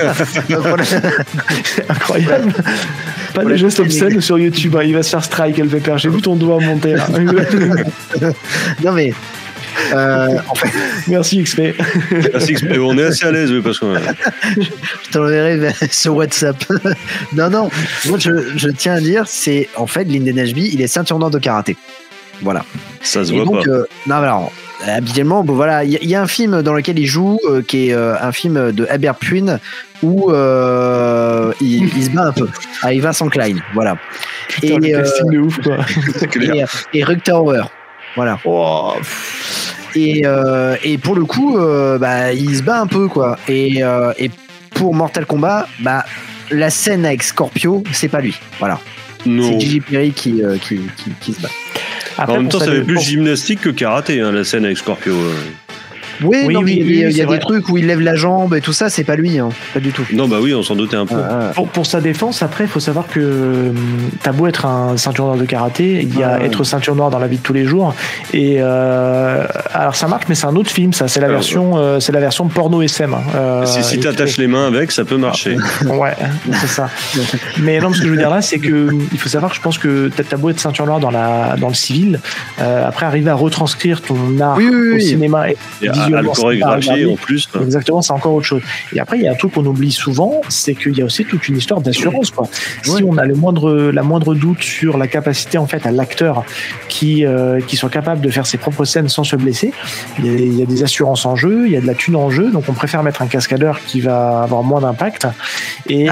S4: C'est incroyable. Pas de gestes obscènes sur YouTube, il va se faire strike, elle fait peur. J'ai vu ton doigt monter là.
S3: Non mais
S4: en fait, merci XP.
S2: Merci XP. On est assez à l'aise, oui, parce que
S3: je t'enverrai sur WhatsApp. Non, moi je tiens à dire, c'est en fait Lyndon Ashby, il est ceinture noire de karaté. Voilà.
S2: Ça se voit donc, pas.
S3: Non, alors, habituellement, voilà, il y a un film dans lequel il joue, qui est un film de Herbert Puin, où il se bat un peu. Ah, il va sans Klein, voilà.
S4: Putain, le casting de ouf, quoi.
S3: et Rutger Hauer, voilà.
S4: Oh.
S3: Et pour le coup, il se bat un peu, quoi. Et pour Mortal Kombat, la scène avec Scorpio, c'est pas lui, voilà.
S2: Non.
S3: C'est Gigi Perry qui se bat.
S2: Après, en même temps, ça fait plus gymnastique que karaté, la scène avec Scorpio.
S3: Oui, il y a des trucs où il lève la jambe et tout ça, c'est pas lui, pas du tout.
S2: Non, oui, on s'en doutait un peu.
S4: Pour sa défense, après, il faut savoir que t'as beau être un ceinture noire de karaté, il y a être ceinture noire dans la vie de tous les jours. Et alors ça marche, mais c'est un autre film, ça. C'est la version porno SM.
S2: Si t'attaches les mains avec, ça peut marcher.
S4: Ouais, c'est ça. Mais non, ce que je veux dire là, c'est que il faut savoir que je pense que t'as beau être ceinture noire dans le civil, après arriver à retranscrire ton art au cinéma et
S2: à le chorégraphier en plus.
S4: Exactement, c'est encore autre chose. Et après, il y a un truc qu'on oublie souvent, c'est qu'il y a aussi toute une histoire d'assurance, quoi. Si on a la moindre doute sur la capacité en fait à l'acteur qui soit capable de faire ses propres scènes sans se blesser, il y a des assurances en jeu, il y a de la thune en jeu, donc on préfère mettre un cascadeur qui va avoir moins d'impact. Et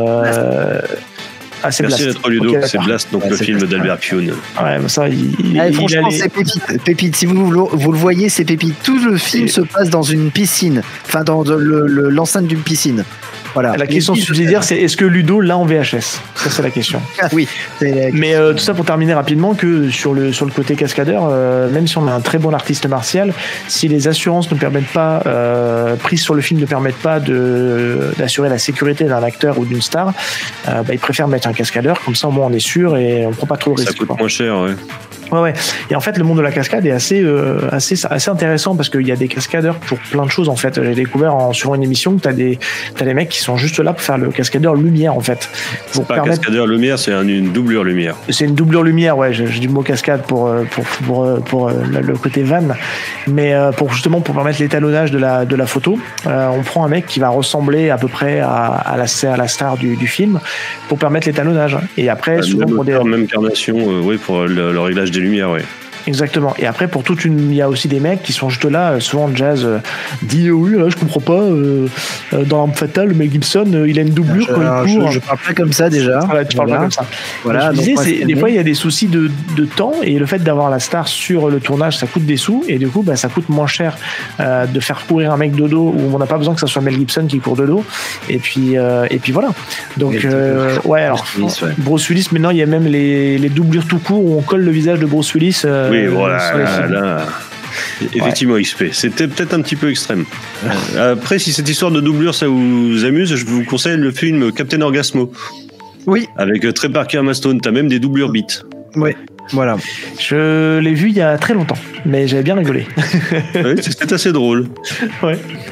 S2: c'est Merci d'être Ludo, c'est Blast, donc le film d'Albert Puin.
S4: Ouais, ça,
S3: franchement, c'est pépite. Si vous le voyez, c'est pépite. Tout le film se passe dans une piscine, enfin dans l'enceinte d'une piscine. Voilà.
S4: La question subsidiaire, c'est est-ce que Ludo l'a en VHS? Ça, c'est la question.
S3: Oui.
S4: Mais tout ça pour terminer rapidement que sur le côté cascadeur, même si on a un très bon artiste martial, si les assurances ne permettent pas, prises sur le film ne permettent pas d'assurer la sécurité d'un acteur ou d'une star, ils préfèrent mettre un cascadeur, comme ça au moins on est sûr et on prend pas trop de risques.
S2: Ça coûte moins cher, ouais.
S4: Ouais. Et en fait, le monde de la cascade est assez intéressant parce qu'il y a des cascadeurs pour plein de choses. En fait, j'ai découvert en suivant une émission que t'as des mecs qui sont juste là pour faire le cascadeur lumière, en fait.
S2: C'est pas un cascadeur lumière, c'est une doublure lumière.
S4: C'est une doublure lumière, ouais. J'ai du mot cascade pour le côté van, mais pour permettre l'étalonnage de la photo, on prend un mec qui va ressembler à peu près à la star du film pour permettre l'étalonnage. Et après, souvent pour
S2: même carnation, pour le réglage des lumière, ouais.
S4: Exactement. Et après, il y a aussi des mecs qui sont juste là. Souvent, Jazz dit oui, là, je comprends pas. Dans L'Arme Fatale, Mel Gibson, il a une doublure quand il court.
S3: Je parle pas comme ça déjà.
S4: Voilà, tu parles pas comme ça. Voilà. Je disais, des fois, il y a des soucis de temps et le fait d'avoir la star sur le tournage, ça coûte des sous et du coup, ça coûte moins cher de faire courir un mec de dos où on n'a pas besoin que ça soit Mel Gibson qui court de dos. Et puis voilà. Donc, alors, Bruce Willis, maintenant, il y a même les doublures tout court où on colle le visage de Bruce Willis.
S2: Oui, voilà, là. Effectivement, XP. C'était peut-être un petit peu extrême. Après, si cette histoire de doublure, ça vous amuse, je vous conseille le film Captain Orgasmo.
S3: Oui.
S2: Avec Trey Parker Maston. T'as même des doublures beats.
S3: Oui, voilà.
S4: Je l'ai vu il y a très longtemps, mais j'avais bien rigolé.
S2: Oui, c'était assez drôle.
S4: Ouais.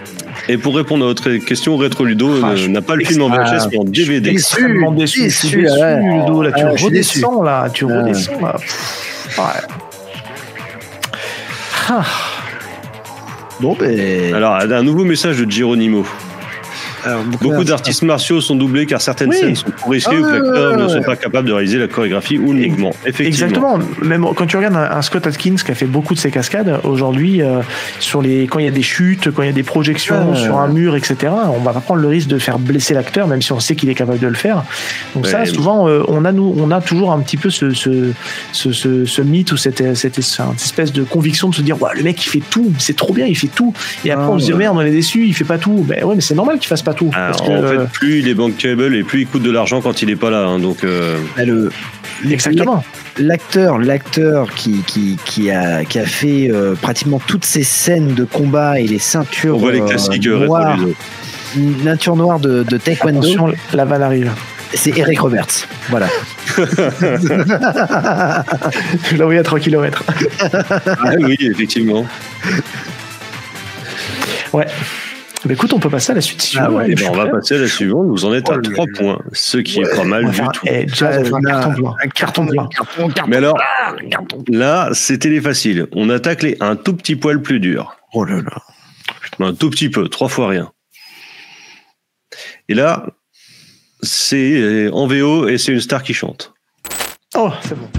S2: Et pour répondre à votre question, Retro Ludo n'a pas le film en VHS mais en DVD.
S4: Extrêmement déçu, Ludo. Là, tu redescends là. Ouais.
S3: Bon, ben.
S2: Alors, un nouveau message de Geronimo. Alors, beaucoup d'artistes martiaux sont doublés car certaines scènes sont trop risquées ou que l'acteur ne sont pas capables de réaliser la chorégraphie ou le mouvement. Effectivement.
S4: Exactement. Même quand tu regardes un Scott Adkins qui a fait beaucoup de ses cascades, aujourd'hui, quand il y a des chutes, quand il y a des projections sur un mur, etc., on va pas prendre le risque de faire blesser l'acteur, même si on sait qu'il est capable de le faire. Donc ça, souvent, on a toujours un petit peu ce mythe ou cette espèce de conviction de se dire, ouais, le mec il fait tout, c'est trop bien, il fait tout. Et après on se dit merde, on est déçu, il fait pas tout. Ben ouais, mais c'est normal qu'il fasse pas tout.
S2: Parce que, en fait, plus il est bankable et plus il coûte de l'argent quand il est pas là. Hein, donc
S4: exactement.
S3: L'acteur qui a fait pratiquement toutes ces scènes de combat et les ceintures
S2: on voit les classiques
S3: noires, ceinture noire de taekwondo.
S4: Attention, la vanne arrive.
S3: C'est Eric Roberts. Voilà.
S4: Je l'ai envoyé à 3 km.
S2: Oui, effectivement.
S4: Ouais. Bah écoute, on peut passer à la suite.
S2: On va passer à la suivante. Vous en êtes à 3 points, ce qui est pas mal du tout.
S4: Un carton blanc.
S2: Mais alors, là, c'était les faciles. On a taclé un tout petit poil plus dur.
S3: Oh là là.
S2: Un tout petit peu, 3 fois rien. Et là, c'est en VO et c'est une star qui chante.
S4: Oh, c'est bon.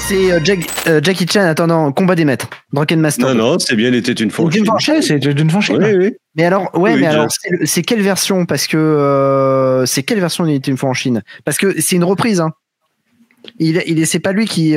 S3: c'est Jackie Chan. Attends, non, Combat des Maîtres. Drunken Master.
S2: Non, c'est bien, il était une fois en Chine.
S4: C'est une fois en Chine.
S2: Oui.
S3: Mais alors,
S2: Oui,
S3: c'est quelle version? Parce que c'est quelle version il était une fois en Chine? Parce que c'est une reprise, hein. C'est pas lui qui.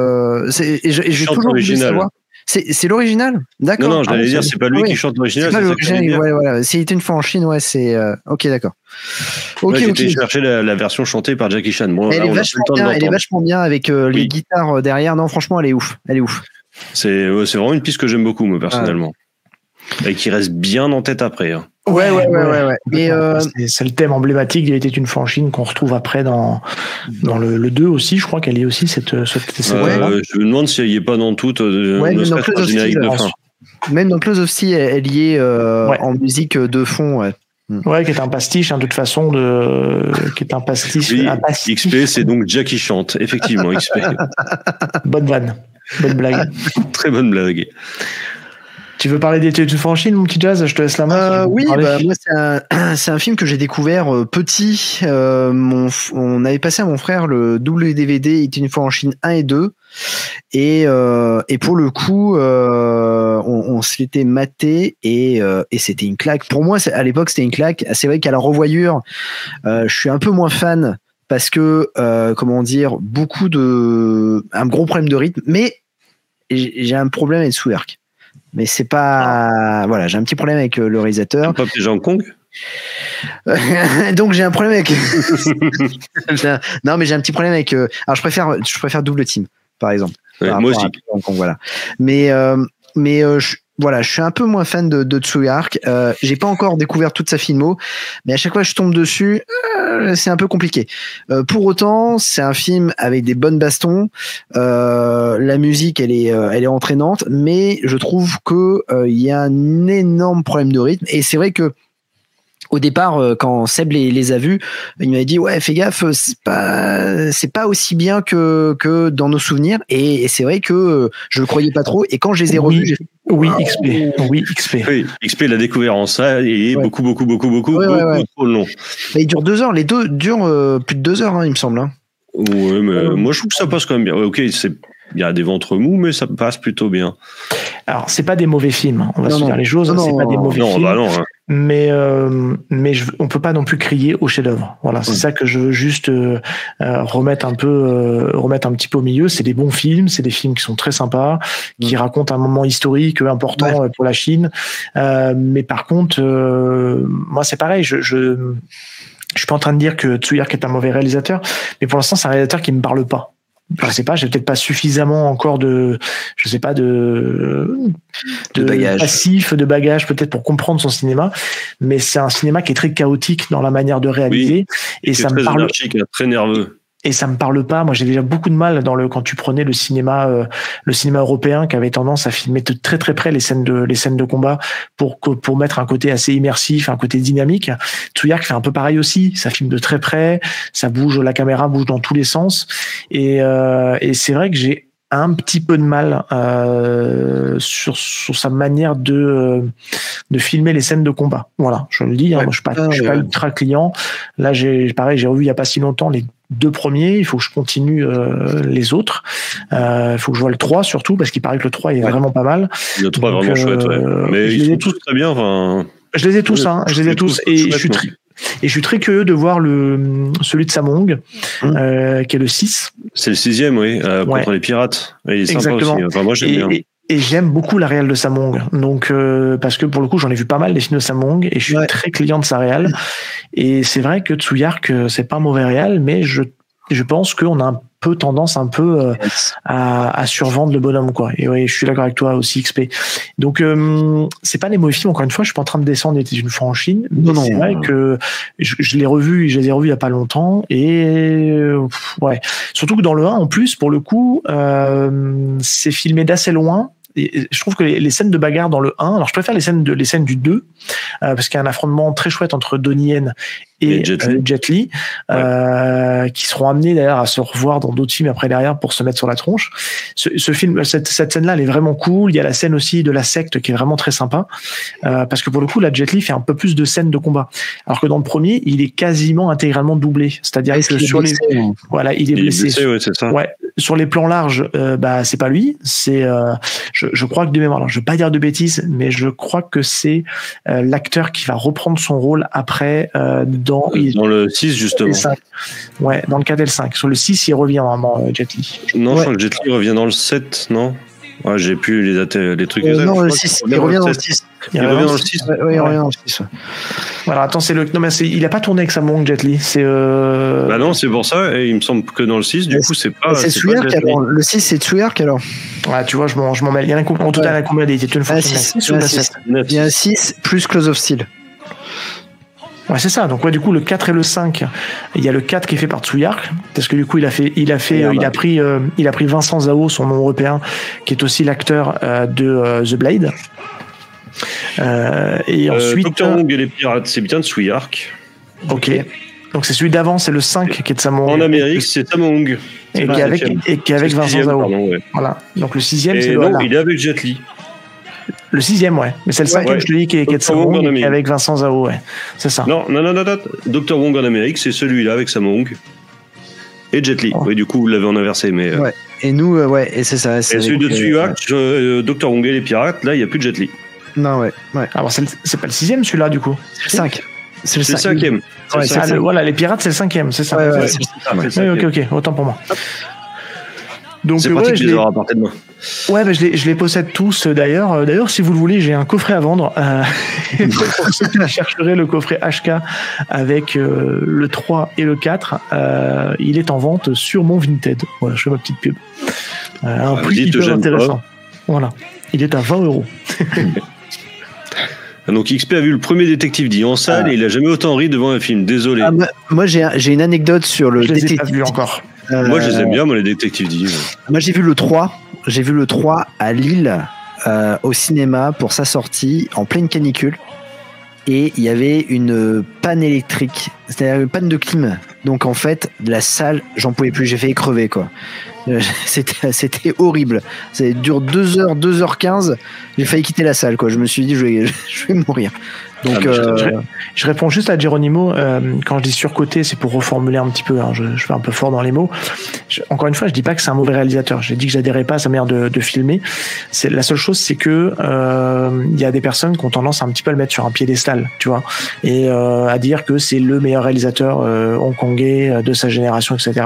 S3: Je
S2: chante l'original.
S3: C'est l'original, d'accord.
S2: Non, j'allais dire, c'est pas lui qui chante l'original.
S3: C'est pas l'original. Ouais, voilà. S'il était une fois en Chine, ouais, c'est. Ok, d'accord.
S2: J'ai été chercher la version chantée par Jackie Chan. Bon,
S3: elle est vachement bien avec les guitares derrière. Non, franchement, elle est ouf.
S2: C'est vraiment une piste que j'aime beaucoup, moi, personnellement. Et qui reste bien en tête après. Hein.
S3: Ouais. Mais
S4: c'est le thème emblématique d'Il était une fois en Chine qu'on retrouve après dans le 2 aussi. Je crois qu'elle est aussi cette
S2: je me demande si elle n'y est pas dans toute.
S3: Même dans Close of Sea, même dans Close of Sea, elle y est en musique de fond.
S4: Ouais, qui est un pastiche, de toute façon, qui est un pastiche.
S2: Oui, XP, c'est donc Jack qui chante, effectivement, XP.
S4: Bonne vanne, bonne blague.
S2: Très bonne blague.
S4: Tu veux parler d'Il était une fois en Chine, mon petit Jazz? Je te laisse la main.
S3: Oui, moi c'est un film que j'ai découvert petit. On avait passé à mon frère le double DVD Il était une fois en Chine 1 et 2. Et pour le coup, on s'était maté et c'était une claque. Pour moi, à l'époque, c'était une claque. C'est vrai qu'à la revoyure, je suis un peu moins fan parce que, comment dire, un gros problème de rythme. Mais j'ai un problème avec Tsuyark. Mais c'est pas. Voilà, j'ai un petit problème avec le réalisateur.
S2: Pas déjà en Kong.
S3: Donc j'ai un problème avec. Non, mais j'ai un petit problème avec. Alors je préfère Double Team, par exemple.
S2: Moi aussi.
S3: Kong, voilà. Mais voilà, je suis un peu moins fan de Tsuyark. J'ai pas encore découvert toute sa filmo, mais à chaque fois que je tombe dessus, c'est un peu compliqué. Pour autant, c'est un film avec des bonnes bastons. La musique, elle est entraînante, mais je trouve que il y a un énorme problème de rythme. Et c'est vrai que au départ, quand Seb les a vus, il m'avait dit ouais, fais gaffe, c'est pas aussi bien que dans nos souvenirs. Et c'est vrai que je le croyais pas trop. Et quand je les ai revus, XP.
S2: Oui, XP l'a découvert en ça et beaucoup trop long.
S3: Il dure 2 heures. Les deux durent plus de 2 heures, hein, il me semble. Hein.
S2: Ouais, mais moi je trouve que ça passe quand même bien. Ok, il y a des ventres mous, mais ça passe plutôt bien.
S4: Alors, c'est pas des mauvais films. On va se dire les choses. C'est pas des mauvais films.
S2: Hein.
S4: Mais on peut pas non plus crier au chef-d'œuvre. Voilà, c'est ça que je veux juste remettre un petit peu au milieu. C'est des bons films, c'est des films qui sont très sympas, qui racontent un moment historique important pour la Chine. Mais par contre, moi c'est pareil. Je suis pas en train de dire que Tsuyark est un mauvais réalisateur, mais pour l'instant c'est un réalisateur qui me parle pas. Je sais pas, j'ai peut-être pas suffisamment encore de bagages peut-être pour comprendre son cinéma, mais c'est un cinéma qui est très chaotique dans la manière de réaliser et ça me parle.
S2: Anarchique, très nerveux.
S4: Et ça me parle pas. Moi, j'ai déjà beaucoup de mal quand tu prenais le cinéma européen qui avait tendance à filmer de très très près les scènes de combat pour mettre un côté assez immersif, un côté dynamique. Tsuyark fait un peu pareil aussi. Ça filme de très près, la caméra bouge dans tous les sens. Et c'est vrai que j'ai un petit peu de mal sur sa manière de filmer les scènes de combat. Voilà, je le dis. Moi, je suis pas ultra client. Là, j'ai revu il y a pas si longtemps les 2 premiers. Il faut que je continue les autres. Il faut que je vois le 3 surtout parce qu'il paraît que le 3 est vraiment pas mal.
S2: Le 3 est vraiment chouette. Mais ils sont tous très bien. Enfin,
S3: je les ai tous. Je les ai tous. Et je suis très curieux de voir celui de Samong, qui est le 6.
S2: C'est le 6e, oui, contre les pirates. Et il est sympa aussi. Enfin, moi, j'aime bien.
S4: Et j'aime beaucoup la réal de Samong. Donc, parce que pour le coup, j'en ai vu pas mal des films de Samong et je suis très client de sa réal. Et c'est vrai que Tsuyark, c'est pas un mauvais réal, mais je pense qu'on a un peu tendance à survendre le bonhomme, quoi. Et oui, je suis d'accord avec toi aussi, XP. Donc c'est pas des mauvais films, encore une fois, je suis pas en train de descendre Il était une fois en Chine. Non, c'est vrai que je les ai revus il y a pas longtemps et surtout que dans le 1 en plus, pour le coup, c'est filmé d'assez loin. Et je trouve que les scènes de bagarre dans le 1, alors je préfère les scènes du 2 parce qu'il y a un affrontement très chouette entre Donnie Yen et Jet Li, qui seront amenés d'ailleurs à se revoir dans d'autres films après derrière pour se mettre sur la tronche. Ce film, cette scène-là, elle est vraiment cool. Il y a la scène aussi de la secte qui est vraiment très sympa, parce que pour le coup, la Jet Li fait un peu plus de scènes de combat, alors que dans le premier, il est quasiment intégralement doublé. C'est-à-dire que sur les, voilà, il est blessé.
S2: C'est ça.
S4: Ouais, sur les plans larges, c'est pas lui. C'est, je crois que de mémoire, alors je vais pas dire de bêtises, mais je crois que c'est l'acteur qui va reprendre son rôle après dans
S2: le 6 justement.
S4: Ouais, dans le 4 et le 5. Sur le 6, il revient vraiment, Jet Li.
S2: Non, je crois que Jet Li revient dans le 7, non? Ouais, j'ai plus les trucs.
S3: Non, le 6, il revient dans le 6.
S2: Il revient dans le 6.
S3: Oui, il revient dans le 6.
S4: Voilà, attends, non, mais il a pas tourné avec Sammo Hung, Jet Li. C'est.
S2: Bah non, c'est pour ça. Et il me semble que dans le 6, du coup, c'est pas.
S3: C'est Tsuyark alors. Le 6, c'est Tsuyark alors.
S4: Ouais, tu vois, je m'en mêle. Il y en a en total à combien d'édités?
S3: Il y a un 6 plus Close of Steel.
S4: Ouais, c'est ça. Donc, ouais, du coup, le 4 et le 5, il y a le 4 qui est fait par Tsuyark, parce que du coup, il a pris Vincent Zhao, son nom européen, qui est aussi l'acteur de The Blade. Et ensuite.
S2: Dr. Wong et les pirates, c'est bien de Tsuyark.
S4: Ok. Donc, c'est celui d'avant, c'est le 5 qui est de Sammo Hung.
S2: En Amérique, c'est Sammo Hung.
S4: Et qui est avec Vincent Zhao. Voilà. Donc, le 6e, c'est le.
S2: Non, il est avec Jet Li.
S4: Le 6e, ouais. Mais c'est le 5e, je te dis, qui est de Sammo Hung et avec Vincent Zhao, ouais. C'est ça.
S2: Non. Dr. Wong en Amérique, c'est celui-là avec Sammo Hung et Jet Li. Oui, du coup, vous l'avez en inversé, mais.
S3: Ouais. Et nous, et c'est ça.
S2: Et celui de Tsuyark, Dr. Wong et les pirates, là, il n'y a plus de Jet Li.
S3: Non, ouais.
S4: Alors, c'est pas le 6e, celui-là, du coup.
S3: C'est le 5.
S2: C'est le 5e.
S4: Voilà, les pirates, c'est le 5e, c'est ça. Ouais, ok, autant pour moi. Donc,
S2: c'est pratique de les avoir à portée de main.
S4: Ouais, je les possède tous d'ailleurs. D'ailleurs, si vous le voulez, j'ai un coffret à vendre. Pour ceux qui chercheraient le coffret HK avec le 3 et le 4, il est en vente sur mon Vinted. Voilà, je fais ma petite pub. Un prix hyper intéressant. Voilà, il est à 20 €.
S2: Donc XP a vu le premier Détective dit en salle et il a jamais autant ri devant un film. Désolé.
S3: Moi, j'ai une anecdote sur le
S4: Détective. Je les ai pas vus encore.
S2: Moi, je les aime bien, moi, les Détectives dit.
S3: Moi, j'ai vu le 3. J'ai vu le 3 à Lille au cinéma pour sa sortie en pleine canicule. Et il y avait une panne électrique, c'est-à-dire une panne de clim. Donc en fait, la salle, j'en pouvais plus, j'ai fait crever quoi. C'était horrible. Ça dure 2h, 2h15. J'ai failli quitter la salle quoi. Je me suis dit, je vais mourir. Donc,
S4: je réponds juste à Geronimo. Quand je dis surcoté, c'est pour reformuler un petit peu. Hein, je vais un peu fort dans les mots. Encore une fois, je dis pas que c'est un mauvais réalisateur. J'ai dit que j'adhérais pas à sa manière de filmer. C'est la seule chose, c'est que il y a des personnes qui ont tendance à un petit peu à le mettre sur un piédestal, tu vois, et à dire que c'est le meilleur réalisateur hongkongais de sa génération, etc.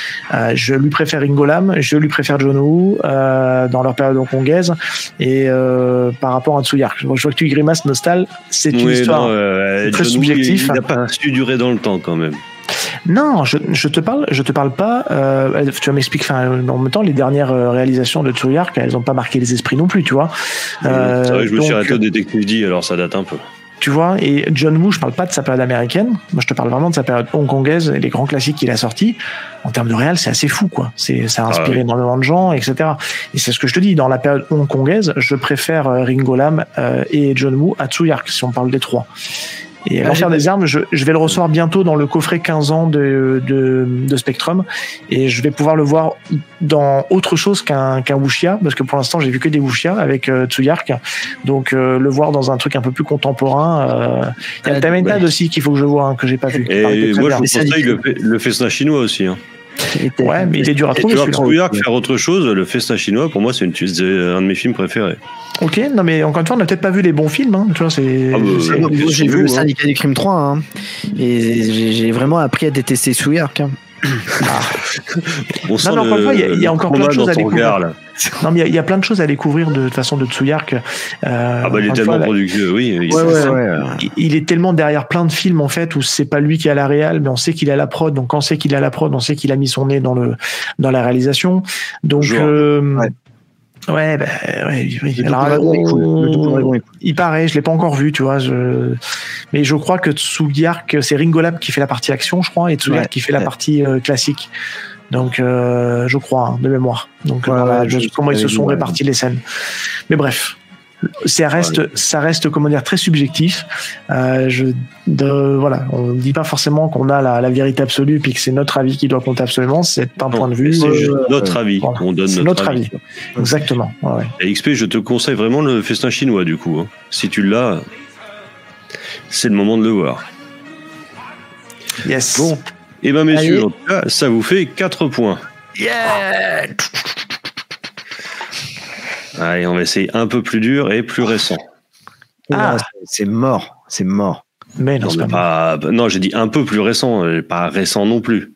S4: Je lui préfère Ringo Lam, je lui préfère John Woo dans leur période hongkongaise, et par rapport à Tsuyark. Je vois que tu grimaces nostal. C'est une histoire très subjective.
S2: Il n'a pas su durer dans le temps quand même.
S4: Non, je te parle pas. Tu vas m'expliquer. En même temps, les dernières réalisations de Tsuyark, elles n'ont pas marqué les esprits non plus, tu vois.
S2: C'est vrai que je me suis arrêté au Détective D, alors ça date un peu.
S4: Tu vois, et John Woo, je parle pas de sa période américaine. Moi, je te parle vraiment de sa période hongkongaise et les grands classiques qu'il a sortis. En termes de réal, c'est assez fou, quoi. Ça a inspiré énormément de gens, etc. Et c'est ce que je te dis. Dans la période hongkongaise, je préfère Ringo Lam et John Woo à Tsuyark, si on parle des trois. Et l'Enfer des Armes, je vais le recevoir bientôt dans le coffret 15 ans de Spectrum, et je vais pouvoir le voir dans autre chose qu'un wuxia, parce que pour l'instant j'ai vu que des wuxia avec Tsuyark, donc le voir dans un truc un peu plus contemporain. Il y a le Tamentad aussi qu'il faut que je vois, hein, que j'ai pas vu.
S2: Et moi je vous conseille le festin chinois aussi. Hein.
S4: Ouais, mais il est dur à trouver.
S2: Tu vois, Tsuyark faire autre chose, le festin chinois, pour moi c'est un de mes films préférés.
S4: Ok, non mais encore une fois, on n'a peut-être pas vu les bons films, hein. Tu vois,
S3: j'ai vu le Syndicat du Crime 3, hein. Et j'ai vraiment appris à détester Tsuyark. Hein.
S4: Non, mais encore une fois, il y a encore plein de choses à découvrir. Non, mais il y a plein de choses à découvrir de façon de Tsuyark.
S2: Il est tellement productif, oui.
S4: Il est tellement derrière plein de films en fait où c'est pas lui qui a la réal, mais on sait qu'il a la prod. Donc quand on sait qu'il a la prod, on sait qu'il a mis son nez dans la réalisation. Donc il paraît, je l'ai pas encore vu, tu vois. Mais je crois que Tsuyark, c'est Ringo Lam qui fait la partie action, je crois, et Tsuyark qui fait la partie classique. Donc je crois, de mémoire. Donc comment ils se sont répartis les scènes. Mais bref. ça reste comment dire, très subjectif. Voilà, on ne dit pas forcément qu'on a la vérité absolue puis que c'est notre avis qui doit compter absolument. C'est un point de vue.
S2: C'est juste notre avis.
S4: Voilà.
S2: On donne notre avis.
S4: Exactement. Ouais.
S2: Et XP, je te conseille vraiment le festin chinois du coup. Hein. Si tu l'as, c'est le moment de le voir.
S4: Yes.
S2: Bon. Et ben messieurs, en tout cas, ça vous fait 4 points.
S3: Yeah.
S2: Allez, on va essayer un peu plus dur et plus récent.
S3: C'est mort.
S4: Mais non,
S2: non, j'ai dit un peu plus récent, pas récent non plus.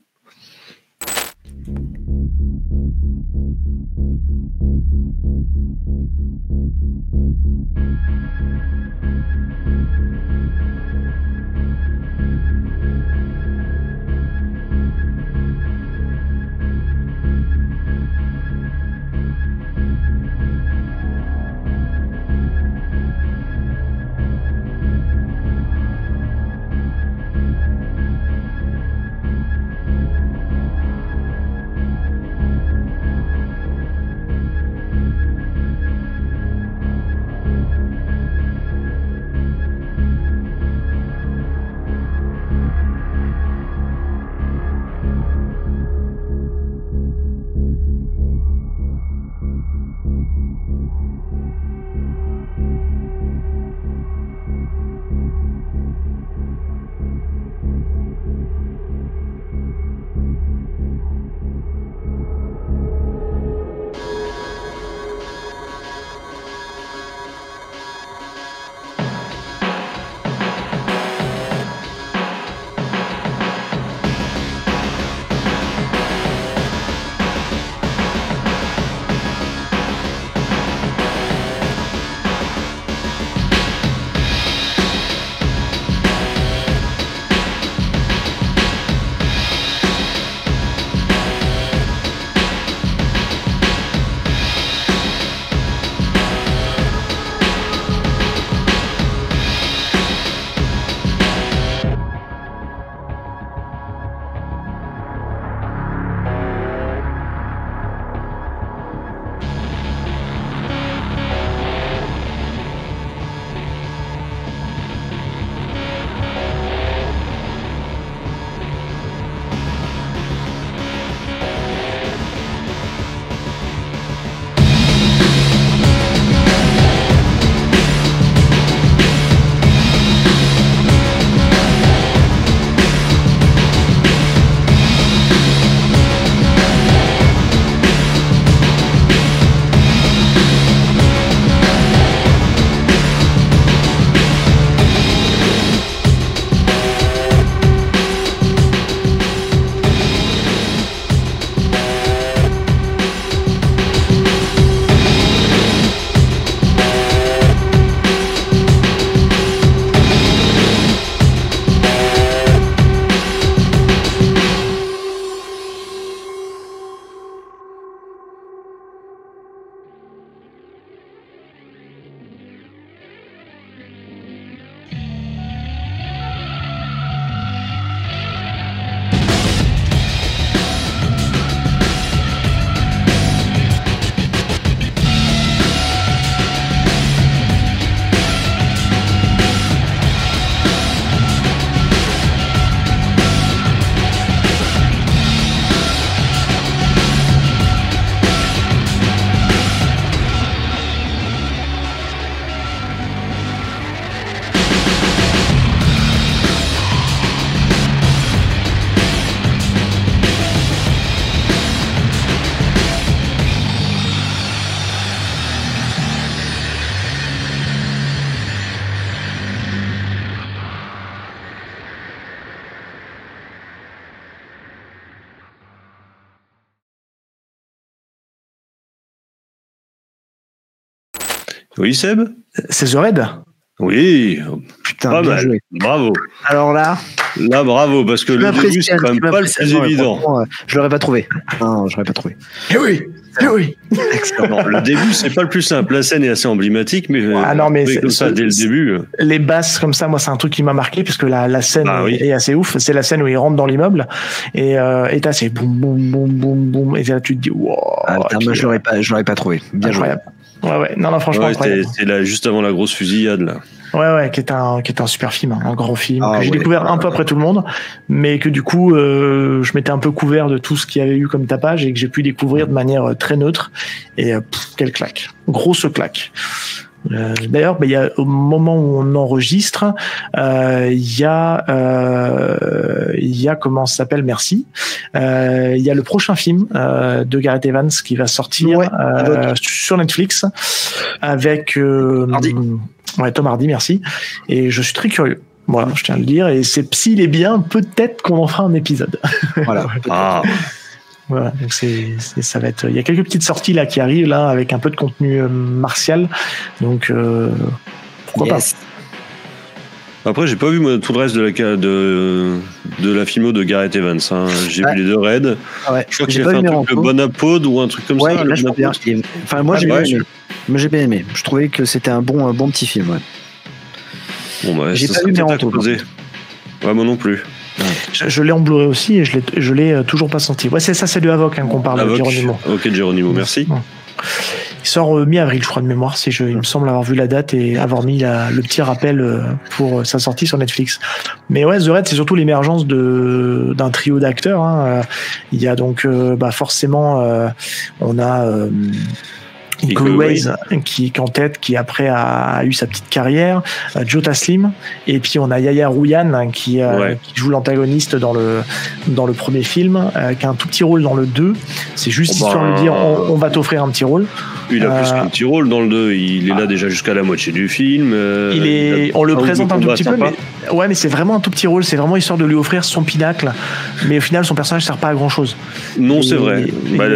S2: Oui, Seb?
S4: C'est The Raid?
S2: Oui.
S3: Putain,
S2: pas
S3: bien
S2: mal.
S3: joué.
S2: Bravo.
S3: Alors là,
S2: bravo, parce que le début, c'est quand même pas le plus évident.
S3: Je l'aurais pas trouvé. Non, je l'aurais pas trouvé.
S4: Eh oui, eh oui.
S2: Non, le début, c'est pas le plus simple. La scène est assez emblématique, mais, comme ça, dès le début.
S4: Les basses comme ça, moi, c'est un truc qui m'a marqué, parce que la scène est assez ouf. C'est la scène où il rentre dans l'immeuble, et t'as c'est boum, boum, boum, boum, boum, et là, tu te dis, wow.
S3: Moi, je l'aurais pas trouvé. Bien
S4: incroyable.
S3: joué.
S4: Ouais. Non, franchement,
S2: c'est là, juste avant la grosse fusillade, là.
S4: Ouais, qui est un super film, un grand film que j'ai découvert un peu après tout le monde, mais que du coup, je m'étais un peu couvert de tout ce qu'il y avait eu comme tapage et que j'ai pu découvrir de manière très neutre. Et quelle claque, grosse claque. D'ailleurs, il y a au moment où on enregistre, il y a comment ça s'appelle, merci. Il y a le prochain film de Gareth Evans qui va sortir sur Netflix avec Tom Hardy, merci. Et je suis très curieux. Voilà, je tiens à le dire. Et s'il est bien, peut-être qu'on en fera un épisode.
S3: Voilà.
S4: Voilà, donc ça va être. Il y a quelques petites sorties là qui arrivent là avec un peu de contenu martial, donc pourquoi pas.
S2: Après, j'ai pas vu moi, tout le reste de la filmo de Gareth Evans. Hein. J'ai vu les 2 raids. Je crois qu'il a fait un truc de Bon Apode ou un truc comme ça.
S3: Là, moi, j'ai bien aimé. Je trouvais que c'était un bon petit film. Ouais.
S2: Bon,
S3: j'ai pas vu Méranto.
S2: Ouais, moi non plus.
S4: Je l'ai en Blu-ray aussi et je l'ai toujours pas senti. Ouais, c'est du Havok qu'on parle de Geronimo.
S2: Ok, Geronimo, merci.
S4: Il sort mi-avril, je crois, de mémoire. Il me semble avoir vu la date et avoir mis le petit rappel pour sa sortie sur Netflix. Mais ouais, The Raid, c'est surtout l'émergence d'un trio d'acteurs. Hein. Il y a donc forcément, on a Iko Uwais qui est en tête, qui après a eu sa petite carrière, Joe Taslim, et puis on a Yahya Rouyan qui joue l'antagoniste dans le premier film, qui a un tout petit rôle dans le 2. C'est juste histoire de dire on va t'offrir un petit rôle.
S2: Il a plus qu'un petit rôle dans le 2, il est là déjà jusqu'à la moitié du film.
S4: On le présente un tout petit peu, mais c'est vraiment un tout petit rôle, c'est vraiment histoire de lui offrir son pinacle, mais au final son personnage sert pas à grand chose.
S2: Non, c'est vrai.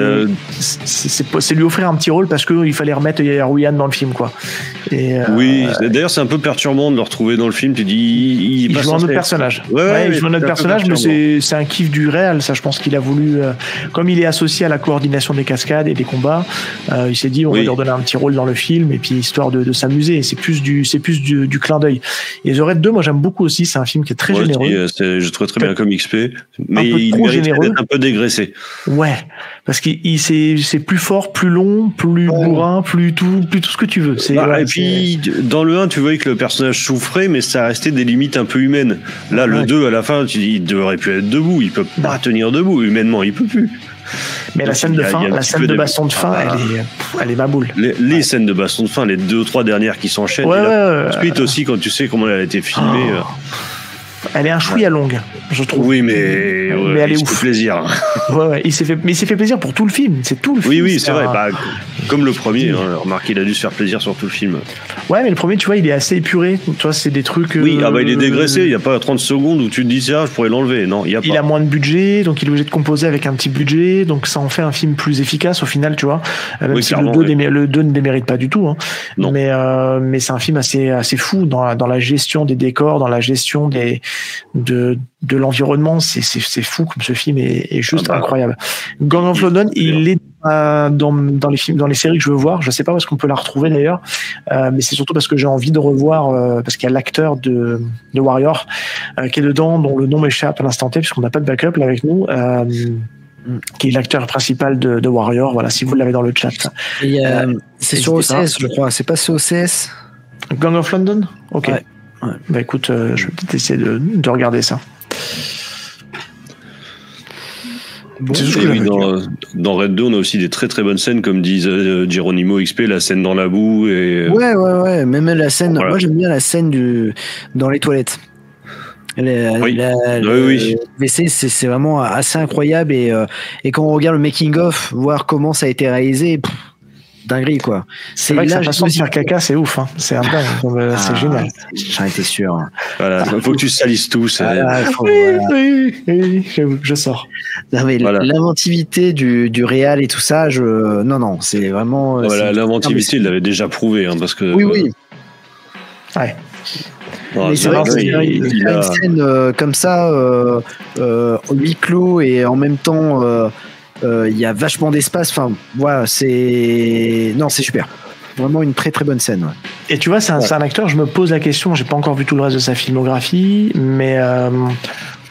S4: C'est lui offrir un petit rôle parce qu'il fallait remettre Yahya Rouyan dans le film, quoi.
S2: Oui, d'ailleurs c'est un peu perturbant de le retrouver dans le film, tu dis
S4: il joue un autre personnage. Il joue un autre personnage, mais c'est un kiff du réel, ça je pense qu'il a voulu, comme il est associé à la coordination des cascades et des combats, il s'est dit on va lui redonner un petit rôle dans le film et puis histoire de s'amuser, c'est plus du clin d'œil. Et The Raid 2, moi j'aime beaucoup aussi, c'est un film qui est très généreux.
S2: Je trouve très bien comme XP, mais il mérite d'être un peu dégraissé.
S4: Ouais, parce qu'il c'est plus fort, plus long, plus bourrin, plus tout ce que tu veux.
S2: Et puis dans le 1, tu voyais que le personnage souffrait, mais ça restait des limites un peu humaines. Là, le 2 à la fin, tu dis il devrait plus être debout, il peut pas tenir debout, humainement, il peut plus.
S4: Mais la scène de fin, la scène de baston de fin, elle est ma boule.
S2: Les scènes de baston de fin, les 2 ou 3 dernières qui s'enchaînent. Ensuite aussi, quand tu sais comment elle a été filmée.
S4: Elle est un chouïa longue, je trouve.
S2: Oui, mais elle est ouf. Plaisir.
S4: Il s'est fait plaisir pour tout le film. C'est tout le film.
S2: Oui, c'est vrai. Comme le premier, remarque, il a dû se faire plaisir sur tout le film.
S4: Ouais, mais le premier, tu vois, il est assez épuré. Tu vois, c'est des trucs.
S2: Oui, il est dégraissé. Il n'y a pas 30 secondes où tu te dis ça, je pourrais l'enlever. Non, il y a pas.
S4: Il a moins de budget, donc il est obligé de composer avec un petit budget, donc ça en fait un film plus efficace au final, tu vois. Même si le 2 ne démérite pas du tout. Hein.
S2: Non.
S4: Mais c'est un film assez fou dans la gestion des décors, dans la gestion de l'environnement. C'est fou comme ce film est juste incroyable. Gang of London, il est dans les films, dans les séries que je veux voir. Je sais pas où est-ce qu'on peut la retrouver d'ailleurs, mais c'est surtout parce que j'ai envie de revoir parce qu'il y a l'acteur de Warrior qui est dedans, dont le nom m'échappe à l'instant T puisqu'on n'a pas de backup là avec nous. Qui est l'acteur principal de Warrior. Voilà, si vous l'avez dans le chat.
S3: C'est sur OCS, je crois. C'est pas sur OCS.
S4: Gang of London. Ok.
S3: Ouais.
S4: Bah écoute, je vais peut-être essayer de regarder ça.
S2: Bon, dans Raid 2, on a aussi des très très bonnes scènes, comme disent Geronimo XP, la scène dans la boue.
S3: Ouais. Même la scène. Voilà. Moi, j'aime bien la scène dans les toilettes. Le WC, c'est vraiment assez incroyable. Et quand on regarde le making-of, voir comment ça a été réalisé. Dinguerie, quoi.
S4: C'est vrai que sa façon de faire caca, c'est ouf. Hein. C'est un dingue. C'est génial.
S3: J'en étais sûr.
S2: Voilà, faut que tu salisses tout.
S4: Oui, je sors.
S3: Non, mais l'inventivité du réal et tout ça, non, c'est vraiment.
S2: L'inventivité, il l'avait déjà prouvé, hein, parce que.
S3: Oui.
S4: Ouais.
S3: Mais c'est vrai qu'il y a une scène comme ça, huis clos et en même temps. Il y a vachement d'espace. Enfin, voilà, c'est super. Vraiment une très très bonne scène. Ouais.
S4: Et tu vois, c'est un acteur. Je me pose la question. J'ai pas encore vu tout le reste de sa filmographie, mais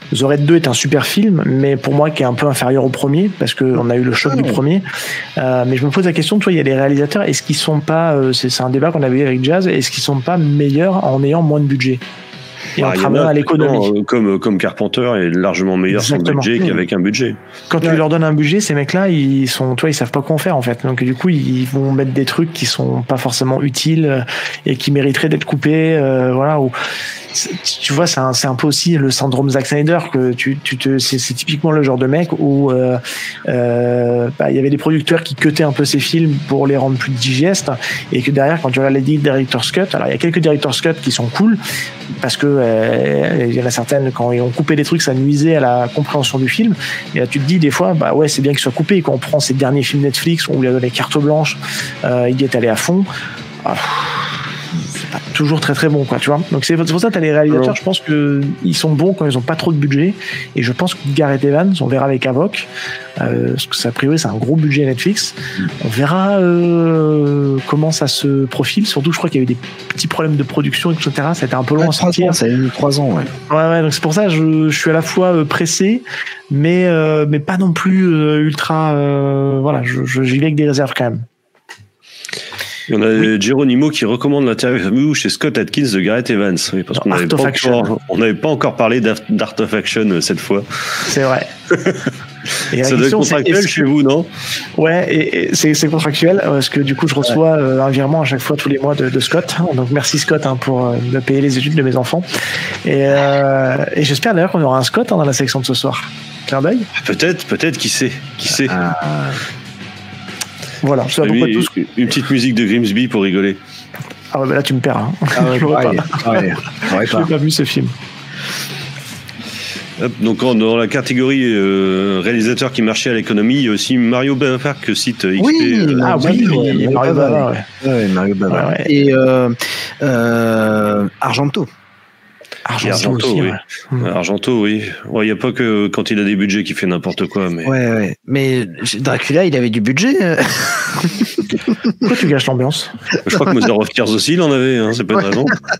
S4: The Raid 2 est un super film, mais pour moi qui est un peu inférieur au premier, parce qu'on a eu le choc du premier. Mais je me pose la question, toi, il y a des réalisateurs, est-ce qu'ils sont pas, c'est un débat qu'on avait eu avec Jazz, est-ce qu'ils sont pas meilleurs en ayant moins de budget et en travaillant à l'économie?
S2: Comme Carpenter est largement meilleur sans budget qu'avec un budget.
S4: Quand tu leur donnes un budget, ces mecs-là, ils savent pas quoi en faire en fait. Donc du coup, ils vont mettre des trucs qui sont pas forcément utiles et qui mériteraient d'être coupés, voilà. Ou tu vois, c'est un peu aussi le syndrome Zack Snyder que c'est typiquement le genre de mec où il y avait des producteurs qui cutaient un peu ces films pour les rendre plus digestes, et que derrière, quand tu regardes les director's cut, alors il y a quelques director's cut qui sont cool parce que il y en a certaines, quand ils ont coupé des trucs, ça nuisait à la compréhension du film. Et là, tu te dis des fois, bah ouais, c'est bien qu'il soit coupé. Et quand on prend ces derniers films Netflix où il a donné carte blanche, il y est allé à fond. C'est pas toujours très très bon, quoi, tu vois. Donc c'est pour ça que t'as les réalisateurs, je pense que ils sont bons quand ils ont pas trop de budget, et je pense que Gareth Evans, on verra avec Avoc, parce que ça, a priori c'est un gros budget Netflix, on verra comment ça se profile. Surtout je crois qu'il y a eu des petits problèmes de production, etc. Ça a été un peu long à sortir.
S3: Ça a eu 3 ans,
S4: ouais, donc c'est pour ça que je suis à la fois pressé, mais pas non plus ultra, voilà, j'y vais avec des réserves quand même.
S2: Il y en a Geronimo qui recommande l'interview chez Scott Adkins de Gareth Evans. Oui, parce qu'on n'avait pas encore parlé d'Art of Action cette fois.
S4: C'est vrai.
S2: Et ça doit être contractuel chez vous, non?
S4: Ouais, et c'est contractuel, parce que du coup, je reçois un virement à chaque fois tous les mois de Scott. Donc merci Scott pour me payer les études de mes enfants. Et j'espère d'ailleurs qu'on aura un Scott dans la section de ce soir. Clin d'œil.
S2: Peut-être, qui sait.
S4: Voilà, c'est à peu près tout.
S2: Une petite musique de Grimsby pour rigoler.
S4: Ah ouais, bah là tu me perds. Hein. Je n'ai pas vu ce film.
S2: Hop, donc dans la catégorie réalisateur qui marchait à l'économie, il y a aussi Mario Bava que cite XP.
S3: Oui, Mario Bava. Mario Bava. Ouais. Et Argento.
S2: Argento aussi, oui. Ouais. Argento, oui. Il n'y a pas que quand il a des budgets qu'il fait n'importe quoi. Mais...
S3: Ouais. Mais Dracula, il avait du budget.
S4: Pourquoi tu gâches l'ambiance?
S2: Je crois que Mother of Tears aussi, il en avait. Hein, c'est pas une raison.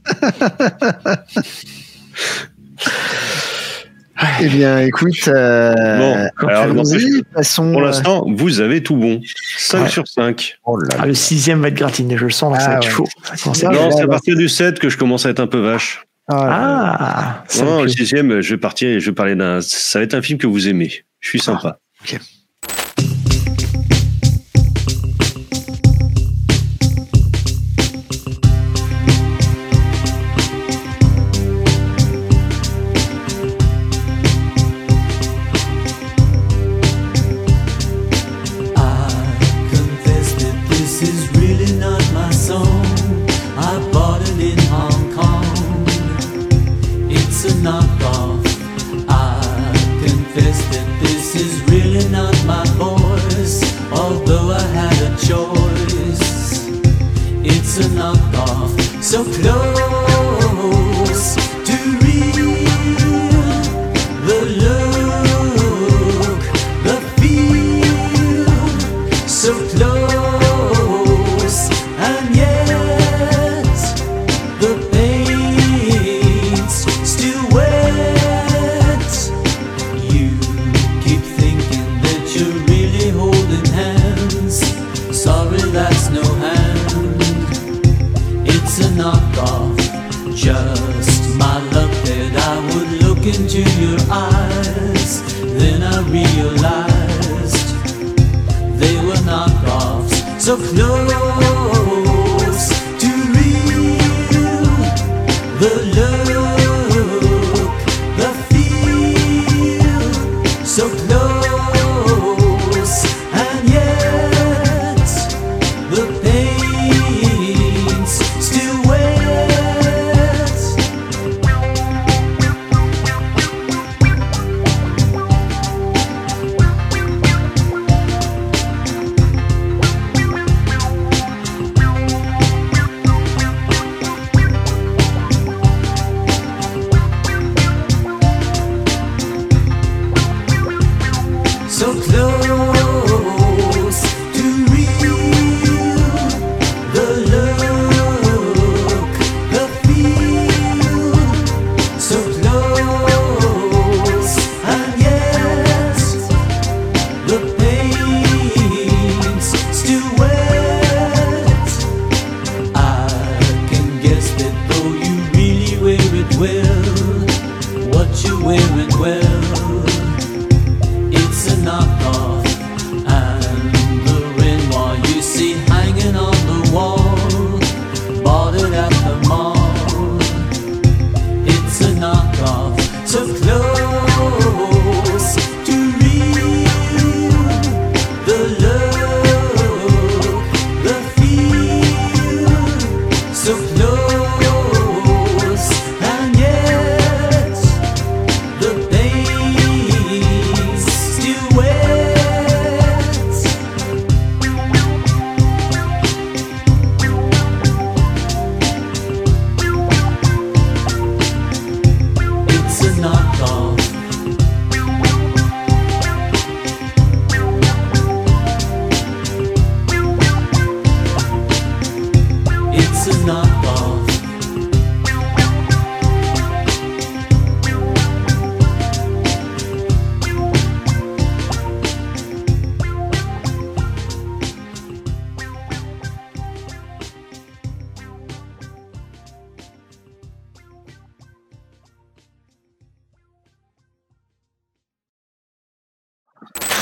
S3: Eh bien, écoute.
S2: Bon, alors,
S3: passons.
S2: Pour l'instant, vous avez tout bon. 5 sur 5.
S4: Oh là là. Le 6e va être gratiné, je le sens. Là, ça va être chaud.
S2: Non, c'est à partir du 7 que je commence à être un peu vache.
S3: Non,
S2: le 6e, je vais partir et je vais parler d'un. Ça va être un film que vous aimez. Je suis sympa.
S3: Ok.
S5: So close to real, the look, the feel, so close, and yet the paint's still wet. You keep thinking that you're really holding hands. Sorry, that's no hand. It's a knockoff, just my luck that I would look into your eyes. Then I realized they were knockoffs, so close to real, the look, the feel, so close, and yet the pain's still wet. So close to real, the look, the feel, so close,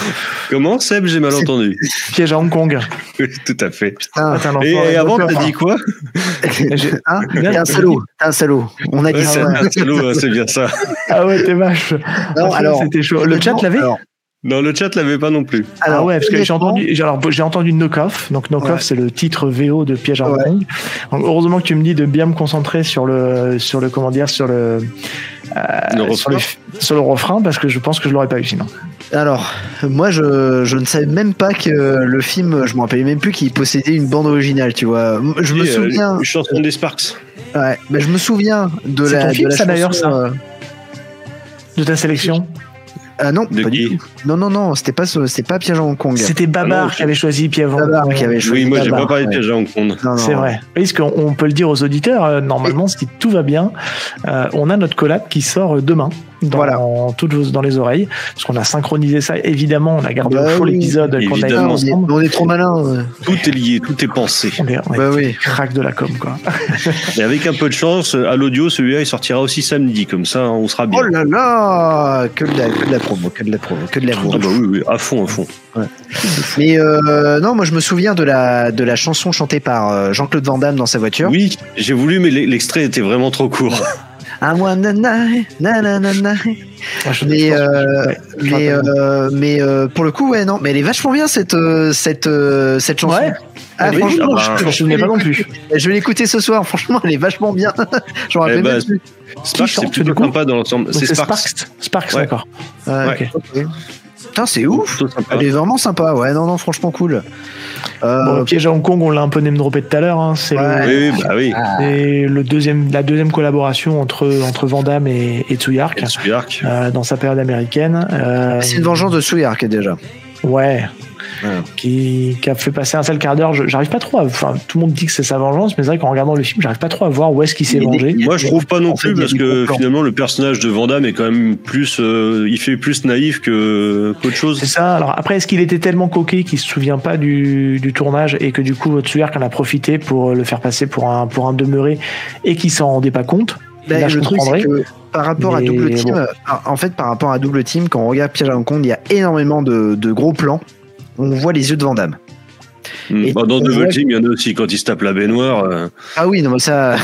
S2: Comment, Seb? J'ai mal entendu.
S4: Piège à Hong Kong.
S2: Oui, tout à fait.
S3: Putain.
S4: T'es un
S2: Et
S4: enfoiré,
S2: avant,
S4: d'accord.
S2: t'as dit quoi?
S3: Hein, t'es un salaud. On a dit
S2: Ouais,
S3: ça.
S2: c'est un salaud, hein, c'est bien ça.
S4: Ah ouais, t'es vache.
S3: Non,
S4: Franchement,
S3: alors,
S4: c'était chaud. Le chat l'avait?
S3: Alors,
S2: Non, le chat l'avait pas non plus.
S4: Ah ouais, parce que
S3: honnêtement,
S4: j'ai entendu Knock-Off. Donc Knock-Off,
S3: Ouais.
S4: c'est le titre VO de Piège à Hong
S3: Ouais.
S4: Kong. Donc, heureusement que tu me dis de bien me concentrer sur le comment dire, sur le sur le refrain, parce que je pense que je l'aurais pas eu sinon.
S3: Alors, moi, je ne savais même pas que le film, je me rappelais même plus qu'il possédait une bande originale, tu vois. Je me souviens.
S2: Une chanson des Sparks.
S3: Ouais, mais je me souviens de
S4: C'est
S3: la.
S4: ton film,
S3: de la
S4: ça, d'ailleurs,
S3: chanson,
S4: ça De ta sélection.
S3: Ah non,
S2: De
S3: pas
S2: qui?
S3: du tout. Non, c'était pas Piège à Hong Kong.
S4: C'était Babar
S2: non,
S4: qui avait choisi Piège à Hong
S3: Babar
S4: Kong.
S3: qui avait choisi.
S2: Oui, moi, j'ai
S3: Babar,
S2: pas parlé de
S3: ouais.
S2: Piège à Hong Kong.
S3: Non,
S4: C'est vrai. Oui, parce qu'on peut le dire aux auditeurs, normalement, si tout va bien, on a notre collab qui sort demain dans les oreilles, parce qu'on a synchronisé ça. Évidemment, on a gardé
S3: Bah
S4: au chaud
S3: oui,
S4: l'épisode qu'on a fait
S2: évidemment.
S4: ensemble.
S3: On est trop malins.
S2: Tout est lié, tout est pensé.
S4: On est
S3: Bah
S4: des
S3: oui.
S4: cracks de la com, quoi.
S2: Et avec un peu de chance, à l'audio, celui-là, il sortira aussi samedi. Comme ça, on sera bien.
S3: Oh là là, que de la promo, que de l'amour.
S2: Ah bah oui, à fond.
S3: Mais non, moi je me souviens de la chanson chantée par Jean-Claude Van Damme dans sa voiture.
S2: Oui, j'ai voulu, mais l'extrait était vraiment trop court.
S3: I wanna night, na na na na. Mais pour le coup, ouais, non, mais elle est vachement bien cette chanson.
S4: Ouais.
S3: Ah,
S2: Oui,
S3: franchement,
S2: ah bah,
S4: Je me souvenais pas non plus.
S3: je vais l'écouter ce soir. Franchement, elle est vachement bien. Je me rappelle
S2: Eh ben,
S3: même plus.
S2: Sparks,
S4: chante,
S2: c'est plutôt
S4: du coup
S2: sympa dans l'ensemble.
S4: Donc,
S2: C'est
S4: c'est
S2: Sparks.
S4: Sparks,
S2: Ouais.
S4: d'accord.
S3: Ouais,
S4: ok.
S3: ok. Putain, c'est ouf.
S2: Plutôt sympa.
S3: Elle est vraiment sympa. Ouais, non, franchement cool.
S4: Bon, Piège à Hong Kong, on l'a un peu name droppé tout à l'heure. Hein. C'est
S3: Ouais.
S2: Oui, bah oui.
S4: c'est la deuxième collaboration entre Van Damme et Tsuyark
S2: Et Tsuyark.
S4: dans sa période américaine.
S3: C'est une vengeance de Tsuyark déjà.
S4: Ouais.
S3: Ouais.
S4: Qui a fait passer un sale quart d'heure. J'arrive pas trop à. Enfin, tout le monde dit que c'est sa vengeance, mais c'est vrai qu'en regardant le film, j'arrive pas trop à voir où est-ce qu'il s'est vengé.
S2: Moi, je trouve pas non
S3: En fait,
S2: plus,
S3: il y a
S2: parce
S3: des
S2: que
S3: gros plans.
S2: finalement, le personnage de Van Damme est quand même plus. Il fait plus naïf qu'autre chose.
S4: C'est ça. Alors après, est-ce qu'il était tellement coquet qu'il se souvient pas du tournage et que du coup, Tsuyark en a profité pour le faire passer pour un demeuré et qu'il s'en rendait pas compte?
S3: Bah,
S4: Là, je
S3: le truc, c'est
S4: comprendrais.
S3: que par rapport à
S4: Mais
S3: Double Team,
S4: bon.
S3: en fait, par rapport à Double Team, quand on regarde Piège à Hong Kong, il y a énormément de gros plans. On voit les yeux de Van Damme. Et
S2: Dans
S3: on
S2: Double
S3: voit
S2: Team, il y en a aussi quand il se tape la baignoire.
S3: Ah oui, non, mais ça.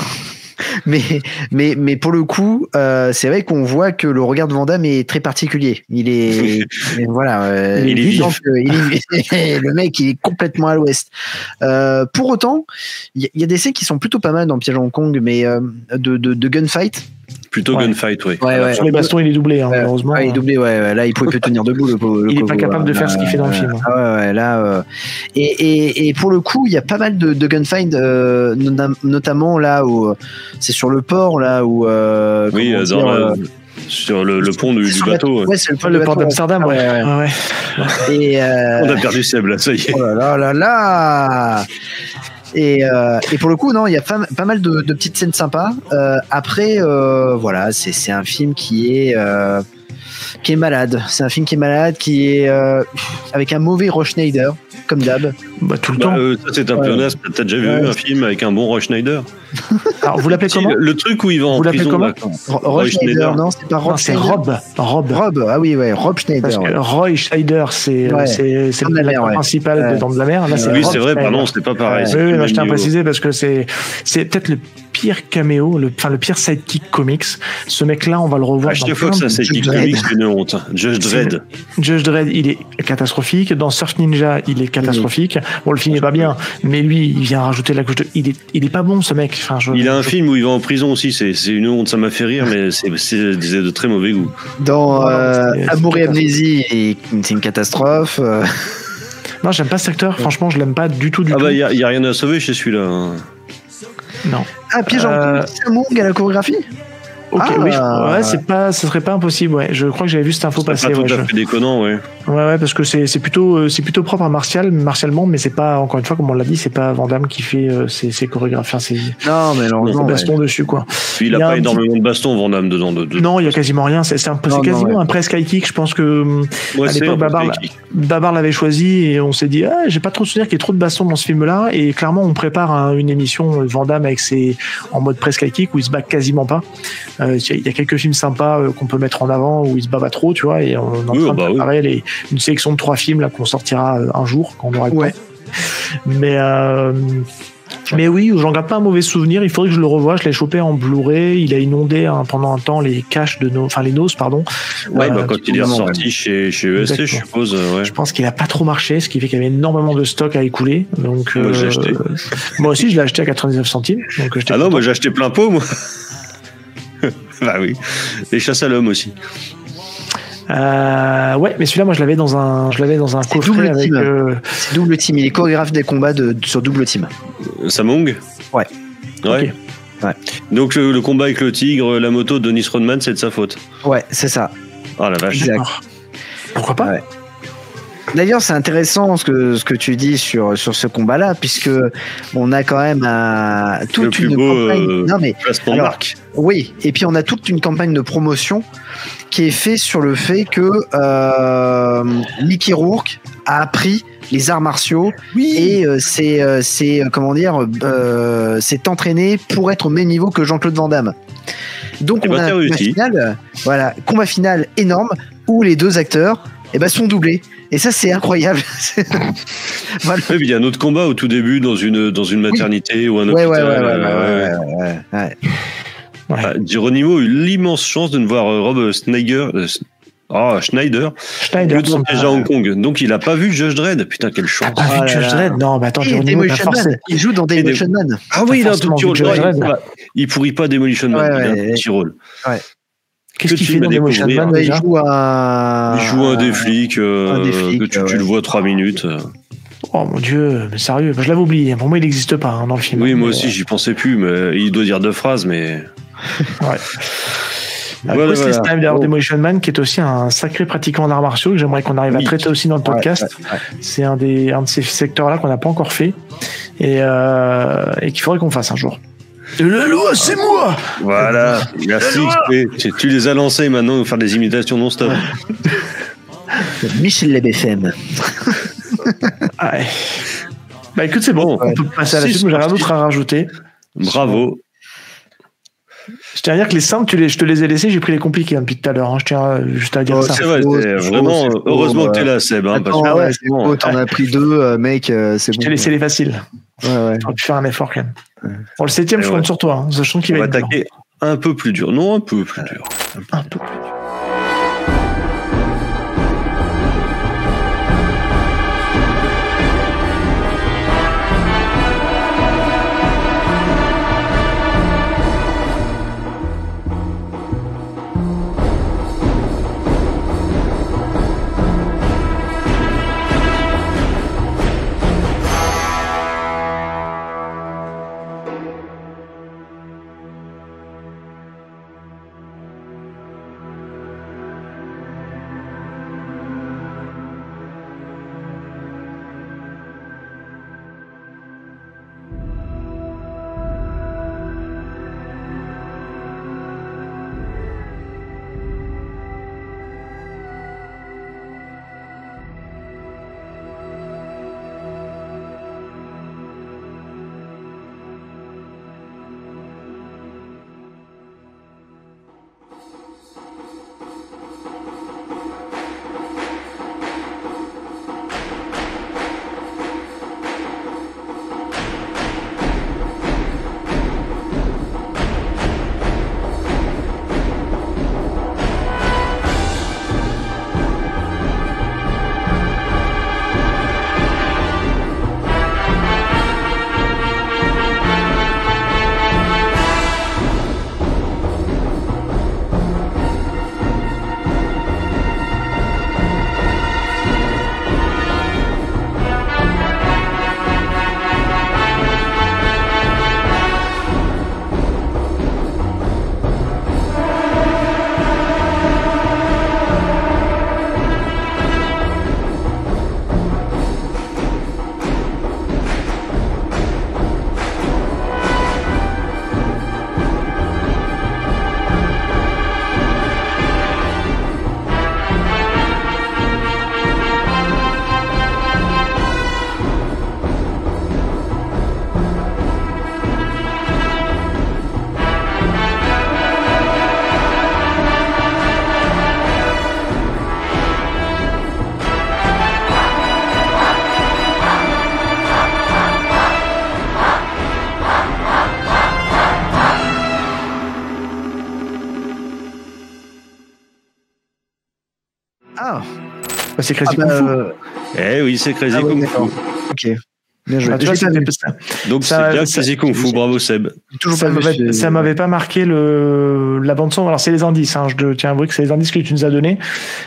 S3: mais pour le coup, c'est vrai qu'on voit que le regard de Van Damme est très particulier. Il est. Voilà.
S2: Il est vif.
S3: donc, le mec, il est complètement à l'ouest. Pour autant, il y a des scènes qui sont plutôt pas mal dans Piège à Hong Kong, mais de gunfight.
S2: Plutôt
S4: Ouais.
S2: gunfight, oui.
S3: Ouais.
S4: Sur les bastons, il est doublé, hein,
S3: Ouais.
S4: malheureusement.
S3: Ouais, il est doublé, ouais. Là, il pouvait plus tenir debout, le pauvre.
S4: Il est pas capable de faire ce qu'il fait dans le film.
S3: Ah ouais, là. Et pour le coup, il y a pas mal de gunfight, notamment là où c'est sur le port, là où.
S2: Oui, sur le pont du bateau.
S3: Ouais, c'est le pont,
S4: Le port
S3: bateau,
S4: d'Amsterdam, ouais.
S3: ouais.
S4: Ouais.
S3: Et
S2: On a perdu Seb, là, ça y est.
S3: oh là. Et pour le coup, non, il y a pas mal de petites scènes sympas. Après, voilà, c'est un film qui est malade. C'est un film qui est malade, qui est avec un mauvais Roy Schneider, comme d'hab.
S4: Bah, tout le temps.
S2: Ça, c'est un pléonasme. T'as déjà vu un film avec un bon Roy Schneider?
S4: Alors, vous l'appelez comment?
S2: Le truc où il va en
S4: Vous l'appelez
S2: prison.
S4: comment
S2: là,
S3: Roy Schneider, non, c'est pas Rob
S4: Non, c'est
S3: Schneider.
S4: Rob.
S3: Ah oui, ouais, Rob
S4: Parce
S3: Schneider.
S4: que Roy Schneider, c'est
S3: Ouais.
S4: le
S3: Dans la mer,
S4: l'acteur
S3: ouais.
S4: principal de
S3: Ouais.
S4: Dans de la mer. Là, c'est
S2: Oui,
S4: Rob
S2: c'est vrai,
S4: Schneider.
S2: pardon, c'était pas pareil.
S3: Ouais.
S2: c'est
S4: Oui,
S2: plus
S4: oui,
S2: le
S4: je tiens à
S2: même niveau.
S4: préciser parce que c'est peut-être le pire caméo, le pire sidekick comics. Ce mec-là, on va le revoir
S2: À
S4: dans
S2: chaque fois que
S4: plein
S2: ça
S4: de
S2: c'est
S3: Judge
S2: Comics,
S3: Dredd.
S2: c'est une honte. Judge Dredd.
S4: Judge Dredd, il est catastrophique. Dans Surf Ninja, il est catastrophique. Bon, le film est pas bien, mais lui, il vient rajouter la couche de. Il est pas bon, ce mec. Enfin,
S2: Il a un film où il va en prison aussi, c'est une honte, ça m'a fait rire, mais c'est de très mauvais goût.
S3: Dans
S4: c'est
S3: Amour et
S4: catastrophe.
S3: Amnésie, c'est une catastrophe.
S4: Non, j'aime pas ce acteur. Franchement, je l'aime pas du tout.
S2: Ah bah, y a rien à sauver chez celui-là.
S4: Non.
S3: Ah, Piège en Samung à la chorégraphie.
S4: Ok,
S3: Ah.
S4: oui, ouais, ce serait pas impossible, ouais. Je crois que j'avais vu cette info
S2: C'est pas
S4: passer,
S2: tout
S4: ouais.
S2: à fait déconnant, ouais.
S4: Ouais, parce que c'est plutôt propre à martialement, mais c'est pas, encore une fois, comme on l'a dit, c'est pas Van Damme qui fait ses chorégraphies, ses
S3: Non, mais non,
S4: bastons dessus, quoi.
S2: Puis il a
S4: Il y a
S2: pas
S4: un
S2: énormément de bastons, Van Damme, dedans.
S4: Non, il y a quasiment rien. C'est quasiment un presque high kick. Je pense que
S2: Ouais,
S4: à
S2: c'est
S4: l'époque,
S2: un peu
S4: Babar l'avait choisi et on s'est dit, j'ai pas trop de souvenir qu'il y ait trop de bastons dans ce film-là. Et clairement, on prépare une émission Van Damme en mode presque high kick où il se bat quasiment pas. Il y a quelques films sympas qu'on peut mettre en avant où il se bat pas trop, tu vois, et on est en train de préparer une sélection de 3 films là qu'on sortira un jour quand on aura le temps. Mais oui, j'en garde pas un mauvais souvenir. Il faudrait que je le revoie. Je l'ai chopé en Blu-ray. Il a inondé pendant un temps les caches de les NOS, pardon.
S2: Ouais, quand il est ressorti chez ESC, je suppose. Ouais.
S4: Je pense qu'il a pas trop marché, ce qui fait qu'il y avait énormément de stock à écouler. Donc,
S2: moi, j'ai acheté.
S4: Moi aussi, je l'ai acheté à 99 centimes. Donc,
S2: non, moi j'ai acheté plein pot, moi. Bah oui. Les chasses à l'homme aussi.
S4: Ouais, mais celui-là, moi, je l'avais dans un coffret avec.
S3: C'est double team. Il est chorégraphe des combats sur double team.
S2: Samong.
S3: Ouais.
S2: Okay. Ouais. Donc le combat avec le tigre, la moto de Dennis Rodman, c'est de sa faute.
S3: Ouais, c'est ça.
S2: Oh la vache.
S3: Exact.
S4: Pourquoi pas?
S3: Ouais. D'ailleurs, c'est intéressant ce que tu dis sur ce combat-là, puisque on a quand même toute une campagne.
S2: Placement de marque.
S3: Oui, et puis on a toute une campagne de promotion qui est faite sur le fait que Mickey Rourke a appris les arts martiaux et s'est entraîné pour être au même niveau que Jean-Claude Van Damme. Donc on a un combat final énorme où les deux acteurs sont doublés. Et ça, c'est incroyable.
S2: Voilà. Ouais, il y a un autre combat au tout début dans une maternité ou un hôpital. Geronimo a eu l'immense chance de ne voir Rob Schneider déjà à Hong Kong. Donc il a pas vu Judge Dredd. Putain, quelle chance.
S4: T'as pas vu Judge Dredd? Non, mais attends, Geronimo n'a forcé.
S3: Il joue dans Demolition Man.
S2: Ah oui, il a un tout petit rôle. Il pourrit pas Demolition Man. Il a un petit rôle.
S3: Ouais.
S4: Qu'est-ce qu'il fait dans Demolition Man?
S3: Il joue un
S2: des flics, tu le vois 3 minutes.
S4: Oh mon Dieu, mais sérieux, je l'avais oublié. Pour moi, il n'existe pas dans le film.
S2: Oui, moi aussi, j'y pensais plus, mais il doit dire 2 phrases, mais.
S4: Ouais. Wesley Snipes d'ailleurs Demolition Man, qui est aussi un sacré pratiquant d'arts martiaux, que j'aimerais qu'on arrive à traiter aussi dans le podcast. C'est un de ces secteurs-là qu'on n'a pas encore fait et qu'il faudrait qu'on fasse un jour. La loi, c'est moi.
S2: Voilà, merci. Tu les as lancés maintenant, on va faire des imitations non-stop.
S3: Michel Lebefem.
S4: Ouais. Bah écoute, c'est bon, on peut passer à la suite. Moi, j'ai rien d'autre à rajouter.
S2: Bravo.
S4: Je tiens à dire que les simples, je te les ai laissés, j'ai pris les compliqués depuis tout à l'heure. Je tiens juste à dire ça.
S2: C'est vrai, vraiment, heureusement que t'es là, Seb.
S3: T'en as pris 2, mec, c'est bon.
S4: Je t'ai laissé les faciles.
S3: Ouais.
S4: J'aurais pu faire un effort quand même. Pour le 7ème, je compte sur toi, sachant qu'il va être
S2: attaquer un peu plus dur. Non, un peu plus dur.
S4: Un peu plus dur. c'est Crazy Kung Fu.
S2: Eh oui, c'est Crazy Kung Fu.
S3: Ok. Bien joué.
S4: Tu vois,
S2: Donc c'est bien Crazy Kung Fu, bravo Seb.
S3: Ça
S4: m'avait pas marqué la bande son. Alors c'est les indices, hein. Je tiens à avouer que c'est les indices que tu nous as donnés.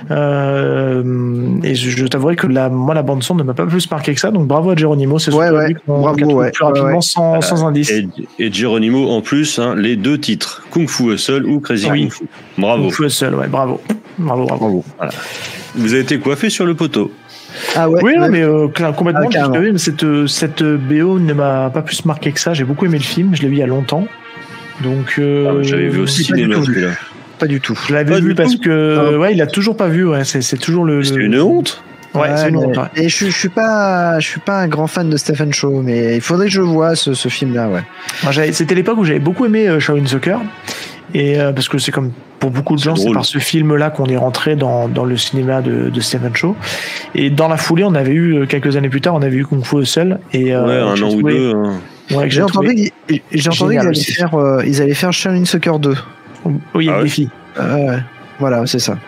S4: Et je t'avouerai que la bande son ne m'a pas plus marqué que ça. Donc bravo à Geronimo, c'est
S3: bravo,
S4: plus rapidement sans indices.
S2: Et Geronimo en plus, hein, les 2 titres, Kung Fu Hustle ou Crazy Kung Fu. Bravo.
S4: Kung Fu Hustle, ouais, bravo.
S2: Voilà. Vous avez été coiffé sur le poteau.
S3: Ah ouais.
S4: Oui, mais complètement. Mais cette BO ne m'a pas plus marqué que ça. J'ai beaucoup aimé le film. Je l'ai vu il y a longtemps. Donc.
S2: J'avais vu au cinéma.
S3: Pas du tout.
S4: Je l'avais vu parce que il a toujours pas vu. Ouais, c'est toujours le.
S2: C'est une honte.
S4: Ouais, c'est une honte. Ouais.
S3: Et je suis pas un grand fan de Stephen Chow, mais il faudrait que je vois ce film-là. Ouais.
S4: Moi, c'était l'époque où j'avais beaucoup aimé Shaolin Soccer. Et parce que c'est comme pour beaucoup de gens, c'est par ce film-là qu'on est rentré dans le cinéma de Stephen Chow. Et dans la foulée, on avait eu quelques années plus tard, on avait eu Kung Fu Hustle. Et
S2: un an ou deux.
S3: Ouais, j'ai entendu qu'ils allaient faire Shaolin Soccer 2.
S4: Oui, il y a des filles.
S3: Voilà, c'est ça.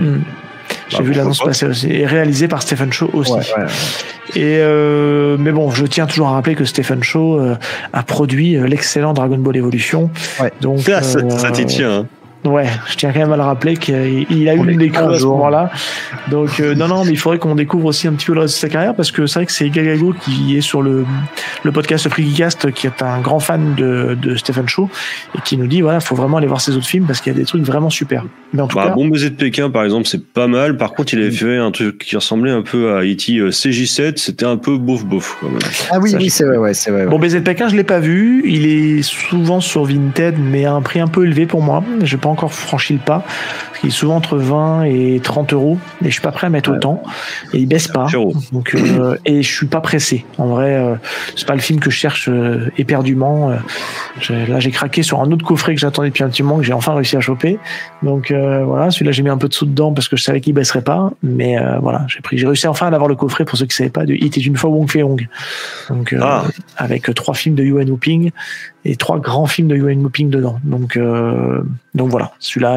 S4: J'ai vu l'annonce passer aussi. Et réalisé par Stephen Chow aussi. Ouais. Et mais bon, je tiens toujours à rappeler que Stephen Chow a produit l'excellent Dragon Ball Evolution.
S3: Ouais.
S4: Donc
S2: ça t'y tient. Hein.
S4: Ouais, je tiens quand même à le rappeler qu'il a eu une décroche à ce moment-là. Donc non, mais il faudrait qu'on découvre aussi un petit peu le reste de sa carrière parce que c'est vrai que c'est Gagago qui est sur le podcast Freakycast, qui est un grand fan de Stephen Chow et qui nous dit voilà, faut vraiment aller voir ses autres films parce qu'il y a des trucs vraiment super. Mais en tout cas,
S2: Bon Baiser de Pékin par exemple, c'est pas mal. Par contre, il avait fait un truc qui ressemblait un peu à E.T. CJ7, c'était un peu bof quand même.
S3: Ah oui, c'est vrai.
S4: Bon Baiser de Pékin, je l'ai pas vu. Il est souvent sur Vinted, mais à un prix un peu élevé pour moi. J'ai pas encore franchi le pas parce qu'il est souvent entre 20 et 30 euros et je suis pas prêt à mettre autant et il baisse pas donc et je suis pas pressé en vrai. C'est pas le film que je cherche éperdument. Là j'ai craqué sur un autre coffret que j'attendais depuis un petit moment que j'ai enfin réussi à choper, donc voilà, celui-là j'ai mis un peu de sous dedans parce que je savais qu'il baisserait pas, mais voilà, j'ai réussi enfin à avoir le coffret, pour ceux qui savaient pas, de Il était une fois Wong Fei-hung, donc avec 3 films de Yuen Woo-ping et 3 grands films de Yuen Woo-ping dedans, donc voilà, celui-là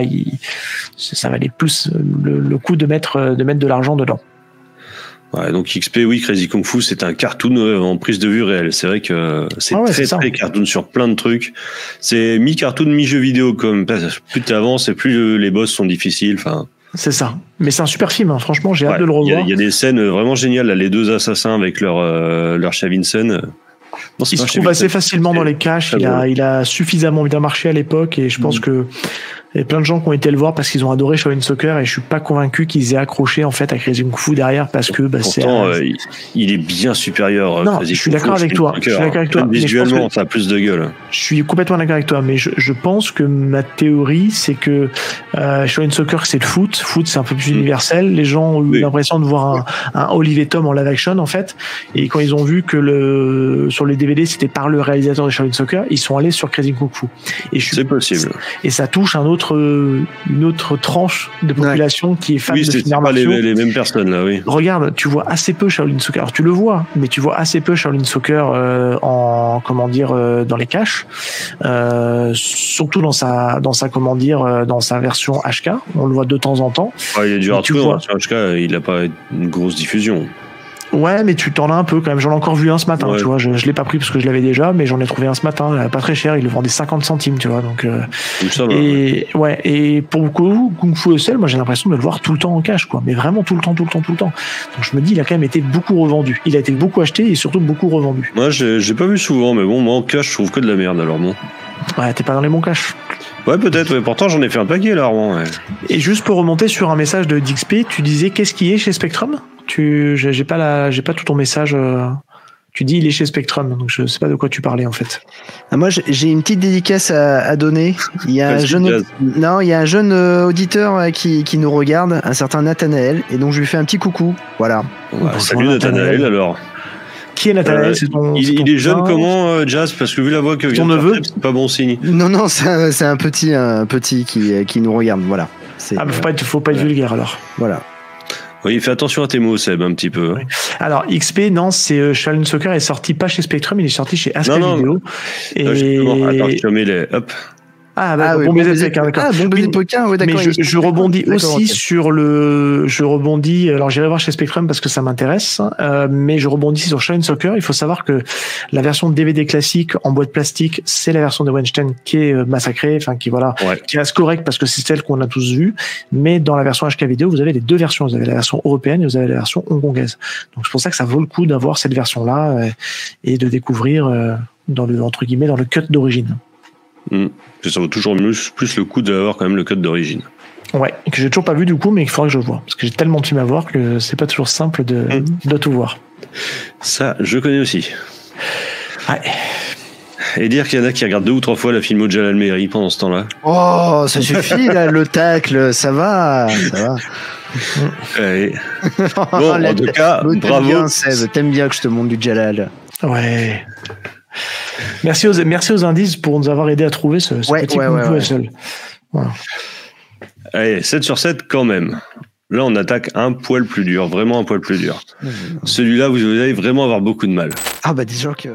S4: ça valait plus le coup de mettre de l'argent dedans.
S2: Ouais, donc XP, oui, Crazy Kung Fu, c'est un cartoon en prise de vue réelle. C'est vrai que c'est très cartoon sur plein de trucs. C'est mi-cartoon, mi-jeu vidéo, comme plus tu avances et plus les boss sont difficiles. Enfin.
S4: C'est ça. Mais c'est un super film, hein. Franchement, j'ai hâte de le revoir.
S2: Il y a des scènes vraiment géniales, là, les 2 assassins avec leur Shavinsen.
S4: Il se trouve assez facilement dans les caches. Il a suffisamment bien marché à l'époque et je pense que il y a plein de gens qui ont été le voir parce qu'ils ont adoré Shaolin Soccer et je suis pas convaincu qu'ils aient accroché en fait à Crazy Kung Fu derrière parce que
S2: pourtant il est bien supérieur.
S4: Non, je suis d'accord avec toi.
S2: Visuellement, ça a plus de gueule.
S4: Je suis complètement d'accord avec toi, mais je pense que ma théorie c'est que Shaolin Soccer c'est le foot. Foot c'est un peu plus universel. Les gens ont eu l'impression de voir un Olivier Tom en live action en fait, et quand ils ont vu que sur les DVD c'était par le réalisateur de Shaolin Soccer, ils sont allés sur Crazy Kung Fu.
S2: C'est possible.
S4: Et ça touche une autre tranche de population qui est fan de films d'arts martiaux.
S2: Les mêmes personnes là, oui.
S4: Regarde, tu vois assez peu Shaolin Soccer. Alors, tu le vois, mais tu vois assez peu Shaolin Soccer dans les caches, surtout dans sa version HK. On le voit de temps en temps.
S2: Il est dur à trouver. Sur HK, il n'a pas une grosse diffusion.
S4: Ouais, mais tu t'en as un peu quand même. J'en ai encore vu un ce matin, tu vois. Je l'ai pas pris parce que je l'avais déjà, mais j'en ai trouvé un ce matin, pas très cher. Il le vendait 50 centimes, tu vois. Donc, et pour beaucoup, Kung Fu Hustle, moi j'ai l'impression de le voir tout le temps en cash, quoi. Mais vraiment tout le temps. Donc je me dis, il a quand même été beaucoup revendu. Il a été beaucoup acheté et surtout beaucoup revendu.
S2: Moi, j'ai pas vu souvent, mais bon, moi en cash, je trouve que de la merde. Alors bon.
S4: Ouais, t'es pas dans les bons cash.
S2: Ouais, peut-être. Ouais. Pourtant, j'en ai fait un paquet là, ouais.
S4: Et juste pour remonter sur un message de DXP, tu disais qu'est-ce qui est chez Spectrum ? J'ai pas tout ton message. Tu dis il est chez Spectrum, donc je sais pas de quoi tu parlais en fait.
S3: Moi, j'ai une petite dédicace à donner. Il y a un jeune auditeur qui nous regarde, un certain Nathanaël, et donc je lui fais un petit coucou. Voilà.
S2: Salut Nathanaël alors.
S4: Qui est Nathanaël?
S2: Il est jeune comment, Jazz? Parce que vu la voix que vient de faire, c'est pas bon signe.
S3: Non, c'est un petit qui nous regarde. Voilà.
S4: Faut pas être vulgaire alors.
S3: Voilà.
S2: Oui, fais attention à tes mots, Seb, un petit peu.
S4: Oui. Alors, XP, non, c'est Shaolin Soccer est sorti pas chez Spectrum, il est sorti chez Aska Video.
S2: Attends, je te mets les... Hop.
S3: Bon baiser de Pékin, ouais, d'accord.
S4: Mais je rebondis aussi sur alors j'irai voir chez Spectrum parce que ça m'intéresse, mais je rebondis sur Shaolin Soccer. Il faut savoir que la version DVD classique en boîte plastique, c'est la version de Weinstein qui est massacrée, qui reste correcte parce que c'est celle qu'on a tous vue, mais dans la version HK vidéo, vous avez les deux versions. Vous avez la version européenne et vous avez la version hongkongaise. Donc c'est pour ça que ça vaut le coup d'avoir cette version-là et de découvrir dans le cut d'origine.
S2: Ça vaut toujours plus le coup d'avoir quand même le cut d'origine.
S1: Ouais, que j'ai toujours pas vu du coup, mais il faudrait que je vois. Parce que j'ai tellement de films à voir que c'est pas toujours simple de tout voir.
S2: Ça, je connais aussi.
S1: Ouais.
S2: Et dire qu'il y en a qui regardent 2 ou 3 fois la film Jalal Mehri pendant ce temps-là.
S3: Oh, ça suffit, là, le tacle, ça va.
S2: Ouais. Bon, en tout cas, bravo.
S3: Bien, Seb, t'aimes bien que je te montre du Jalal.
S1: Ouais. Merci aux indices pour nous avoir aidé à trouver ce petit coup seul. Voilà.
S2: Allez, 7 sur 7 quand même. Là, on attaque un poil plus dur, vraiment un poil plus dur. Celui-là, vous allez vraiment avoir beaucoup de mal.
S3: Ah bah disons que...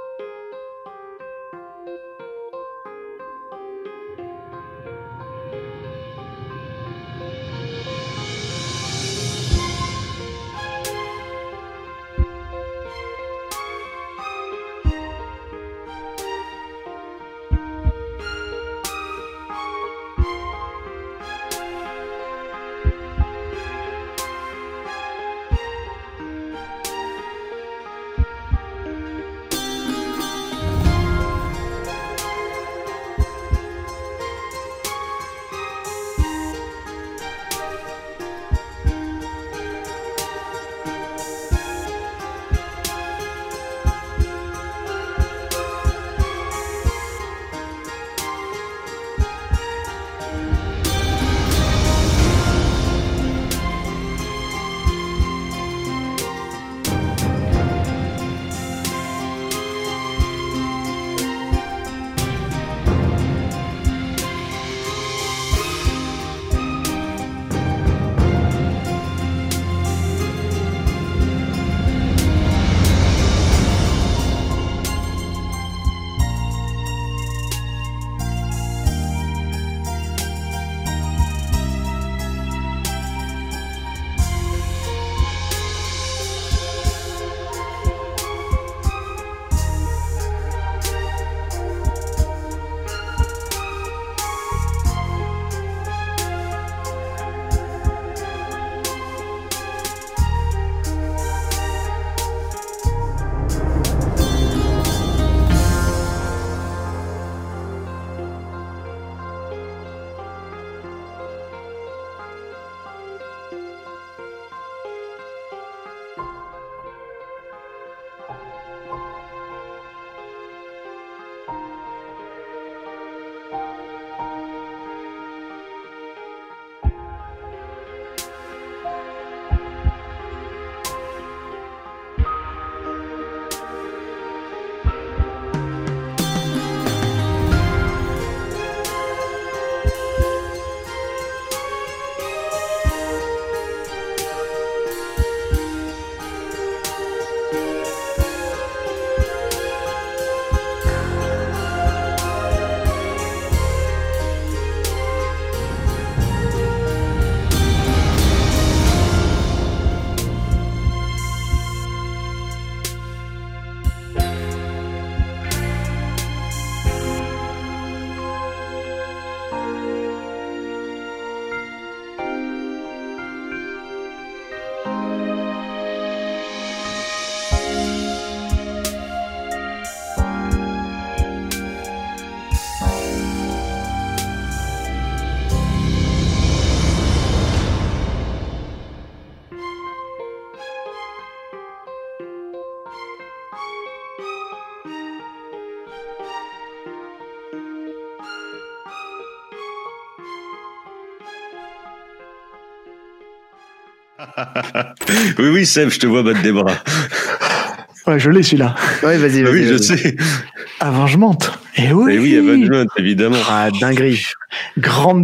S2: Oui, Seb, je te vois battre des bras.
S1: Ouais, je l'ai celui-là.
S3: Ouais, vas-y.
S2: Oui, je sais.
S1: Avengement. Et oui,
S2: Avengement, évidemment.
S3: Ah, dinguerie.
S1: Grande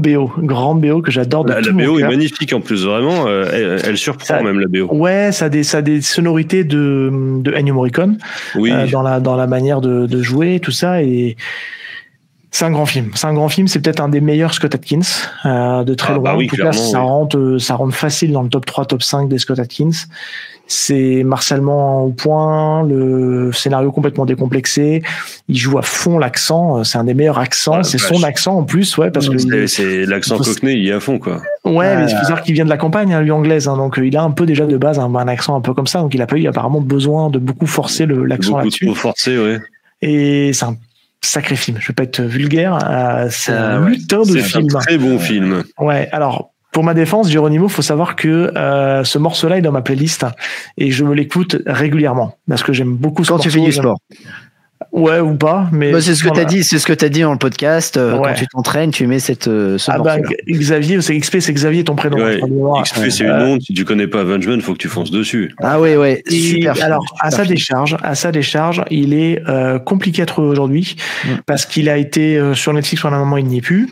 S1: BO que j'adore de tout
S2: la
S1: mon
S2: BO
S1: cœur.
S2: est magnifique en plus, vraiment. Elle surprend
S1: Ça,
S2: même la BO.
S1: Ouais, ça a des sonorités de Ennio Morricone.
S2: Oui.
S1: Dans la manière de jouer, tout ça. Et
S4: C'est un grand film. C'est peut-être un des meilleurs Scott Adkins de très loin.
S2: Bah oui,
S4: en tout cas, ça
S2: oui.
S4: rentre facile dans le top 3, top 5 des Scott Adkins. C'est martialement au point, le scénario complètement décomplexé. Il joue à fond l'accent. C'est un des meilleurs accents. C'est son accent en plus, ouais, parce que
S2: c'est l'accent cockney, il est à fond, quoi.
S4: Ouais, mais il faut savoir qu'il vient de la campagne, lui, anglaise, hein, donc il a un peu déjà de base un accent un peu comme ça, donc il a pas eu apparemment besoin de beaucoup forcer l'accent là-dessus.
S2: Beaucoup forcé, ouais.
S4: Et c'est un sacré film. Je vais pas être vulgaire. C'est un putain de film.
S2: C'est un très bon film.
S4: Ouais. Alors. Pour ma défense, Geronimo, faut savoir que ce morceau-là est dans ma playlist et je me l'écoute régulièrement parce que j'aime beaucoup ce morceau.
S3: Quand tu fais du sport.
S4: Ouais, ou pas, mais
S3: c'est ce que t'as dit dans le podcast. Quand tu t'entraînes, tu mets ce morceau.
S4: Bah, Xavier, c'est Xavier ton prénom.
S2: Ouais, XP, c'est une honte. Si tu connais pas Avengement, faut que tu fonces dessus.
S3: Ah ouais, super.
S4: Alors, à sa décharge, il est compliqué à trouver aujourd'hui parce qu'il a été sur Netflix pendant un moment, il n'y est plus.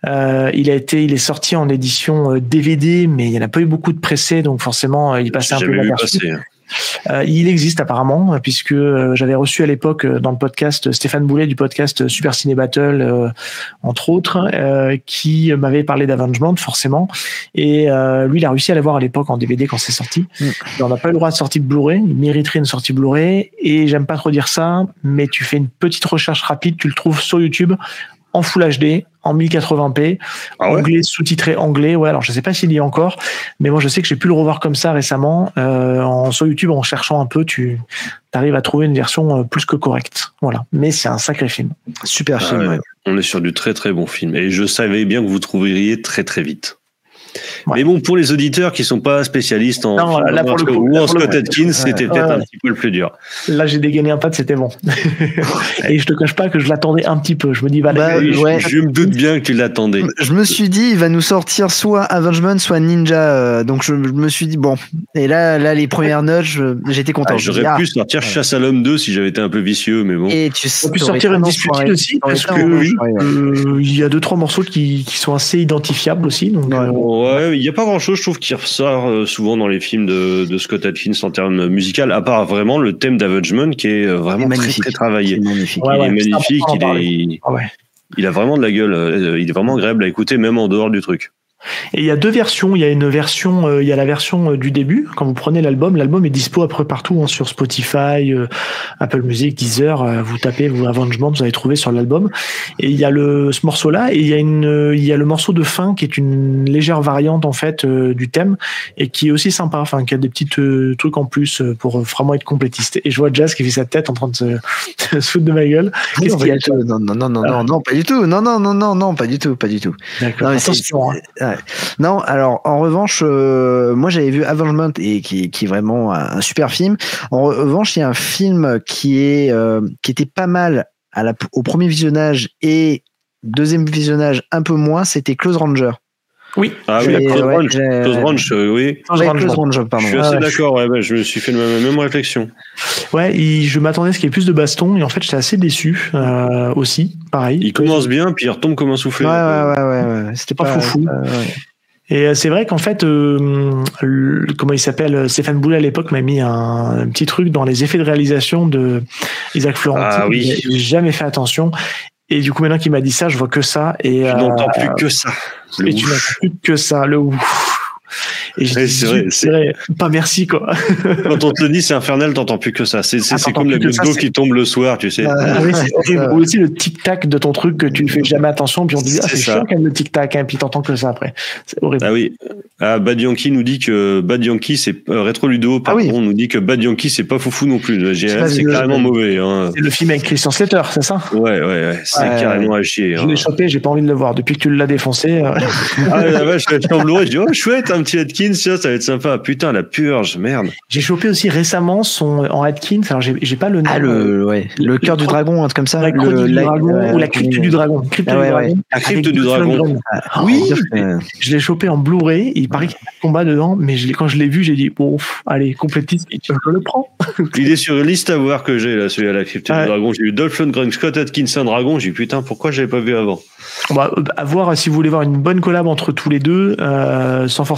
S4: Il est sorti en édition DVD, mais il n'y en a pas eu beaucoup de pressés, donc forcément, il passait un peu inaperçu. Il existe apparemment, puisque j'avais reçu à l'époque dans le podcast Stéphane Boulet du podcast Super Ciné Battle, entre autres, qui m'avait parlé d'Avengement forcément, et lui il a réussi à l'avoir à l'époque en DVD quand c'est sorti. On n'a pas eu le droit de sortie de Blu-ray, il mériterait une sortie Blu-ray, et j'aime pas trop dire ça, mais tu fais une petite recherche rapide, tu le trouves sur YouTube en Full HD, en 1080p, anglais, sous-titré anglais. Ouais, alors je sais pas s'il y est encore, mais moi je sais que j'ai pu le revoir comme ça récemment. Sur YouTube, en cherchant un peu, tu arrives à trouver une version plus que correcte. Voilà. Mais c'est un sacré film.
S3: Super film. Ouais.
S2: On est sur du très très bon film. Et je savais bien que vous trouveriez très très vite.
S4: Ouais.
S2: Mais bon, pour les auditeurs qui sont pas spécialistes en Scott Adkins, c'était peut-être un petit peu le plus dur.
S4: Là, j'ai dégainé un pad, c'était bon. Et je te cache pas que je l'attendais un petit peu. Je me dis,
S2: je me doute bien que tu l'attendais.
S3: Je me suis dit, il va nous sortir soit Avengement, soit Ninja. Donc je me suis dit, bon. Et là les premières notes, j'étais content.
S2: J'aurais pu sortir Chasse à l'homme 2 si j'avais été un peu vicieux, mais bon.
S3: Et tu
S4: aurais pu sortir une Undisputed aussi, parce que il y a 2-3 morceaux qui sont assez identifiables aussi. Donc,
S2: ouais, il n'y a pas grand chose, je trouve, qui ressort souvent dans les films de Scott Adkins en termes musical, à part vraiment le thème d'Avengement qui est vraiment très, très travaillé. Il est magnifique, il a vraiment de la gueule, il est vraiment agréable à écouter, même en dehors du truc.
S4: Et il y a deux versions. Il y a la version du début. Quand vous prenez l'album est dispo après partout, hein, sur Spotify, Apple Music, Deezer. Vous tapez Avengement, vous allez trouver sur l'album. Et il y a ce morceau-là, et il y a le morceau de fin qui est une légère variante en fait du thème et qui est aussi sympa. Enfin, qui a des petits trucs en plus pour vraiment être complétiste. Et je vois Jazz qui fait sa tête en train de se foutre de ma gueule.
S3: Qu'est-ce qu'il y a? Non, pas du tout. Non, pas du tout.
S4: D'accord.
S3: Non, mais
S4: attention.
S3: Non, alors en revanche, moi j'avais vu Avengement et qui est vraiment un super film. En revanche, il y a un film qui était pas mal au premier visionnage et deuxième visionnage un peu moins. C'était Close Ranger.
S4: Oui.
S2: Ah oui, Close Range, oui.
S3: Close Range, pardon.
S2: Je suis assez d'accord. Je me suis fait la même réflexion.
S4: Ouais, je m'attendais à ce qu'il y ait plus de baston et en fait, j'étais assez déçu aussi. Pareil.
S2: Il commence bien, puis il retombe comme un soufflé.
S3: Ouais. C'était pas foufou.
S4: Et c'est vrai qu'en fait, comment il s'appelle, Stéphane Boulet à l'époque m'a mis un petit truc dans les effets de réalisation de Isaac Florentine.
S2: Ah oui.
S4: J'ai jamais fait attention. Et du coup, maintenant qu'il m'a dit ça, je vois que ça. Et
S2: tu n'entends plus que ça.
S4: Et tu n'entends plus que ça, le ouf. Et c'est vrai, pas merci quoi.
S2: Quand on te le dit, c'est infernal, t'entends plus que ça. C'est comme la goutte d'eau qui tombe le soir, tu sais.
S4: Oui, c'est horrible. Ou aussi le tic-tac de ton truc que tu ne fais jamais attention, puis on te dit c'est chiant quand même le tic-tac, hein, puis t'entends que ça après. C'est horrible.
S2: Ah oui. Bad Yankee nous dit que Bad Yankee c'est Rétro Ludo, pardon, nous dit que Bad Yankee c'est pas foufou non plus. Le GRL c'est carrément mauvais. Hein.
S4: C'est le film avec Christian Slater, c'est ça?
S2: Ouais. C'est carrément à chier.
S4: Je l'ai chopé, j'ai pas envie de le voir. Depuis que tu l'as défoncé.
S2: Ah la vache, je l'ai en Blu-ray, je dis oh chouette, un petit Atkins, ça va être sympa. Putain, la purge, merde.
S4: J'ai chopé aussi récemment en Atkins, alors j'ai pas le nom.
S3: Le cœur du dragon, un truc comme ça.
S4: Ou la crypte du dragon.
S2: La crypte du dragon.
S4: Oui, je l'ai chopé en Blu-ray. Il paraît qu'il y a un combat dedans, mais quand je l'ai vu, j'ai dit bon, allez, complétiste, je le prends.
S2: Il est sur une liste à voir que j'ai là, celui à la crypte du dragon. J'ai eu Dolph Lundgren, Scott Adkinson, Dragon. J'ai dit putain, pourquoi j'avais pas vu avant?
S4: À voir si vous voulez voir une bonne collab entre tous les deux, sans forcément entendre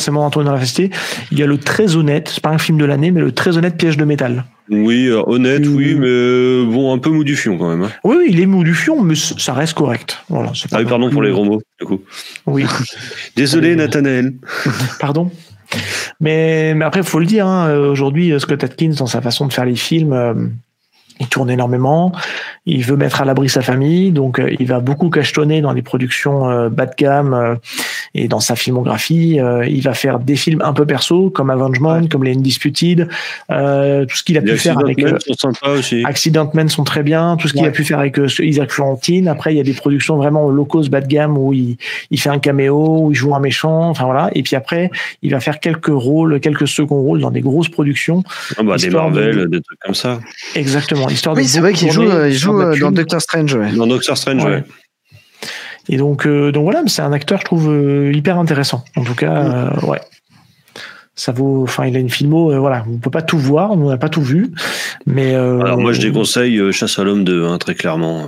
S4: dans la facilité. Il y a le très honnête, c'est pas un film de l'année, mais le très honnête Piège de métal.
S2: Oui, honnête, oui, mais bon, un peu mou du fion quand même. Hein.
S4: Oui, il est mou du fion, mais ça reste correct. Voilà, c'est pas
S2: oui, pardon pour les gros mots, du coup.
S4: Oui.
S2: Désolé, Nathanaël.
S4: Pardon. Mais après, il faut le dire, hein, aujourd'hui, Scott Adkins, dans sa façon de faire les films, il tourne énormément, il veut mettre à l'abri sa famille, donc il va beaucoup cachetonner dans des productions bas de gamme et dans sa filmographie. Il va faire des films un peu perso, comme Avengement, comme les Undisputed, tout ce qu'il a pu faire avec Accident Men sont très bien, tout ce qu'il a pu faire avec Isaac Florentine. Après, il y a des productions vraiment low cost, bas de gamme, où il fait un caméo, où il joue un méchant, enfin voilà. Et puis après, il va faire quelques seconds rôles dans des grosses productions.
S2: Des Marvel, des trucs comme ça.
S4: Exactement.
S3: Oui, c'est vrai qu'il joue dans Doctor Strange. Ouais.
S2: Dans Doctor Strange, ouais.
S4: Et donc voilà, c'est un acteur, je trouve, hyper intéressant. En tout cas, ouais. Ça vaut. Enfin, il a une filmo, voilà. On peut pas tout voir, on n'a pas tout vu, mais.
S2: Alors moi, je déconseille Chasse à l'homme 2, hein, très clairement.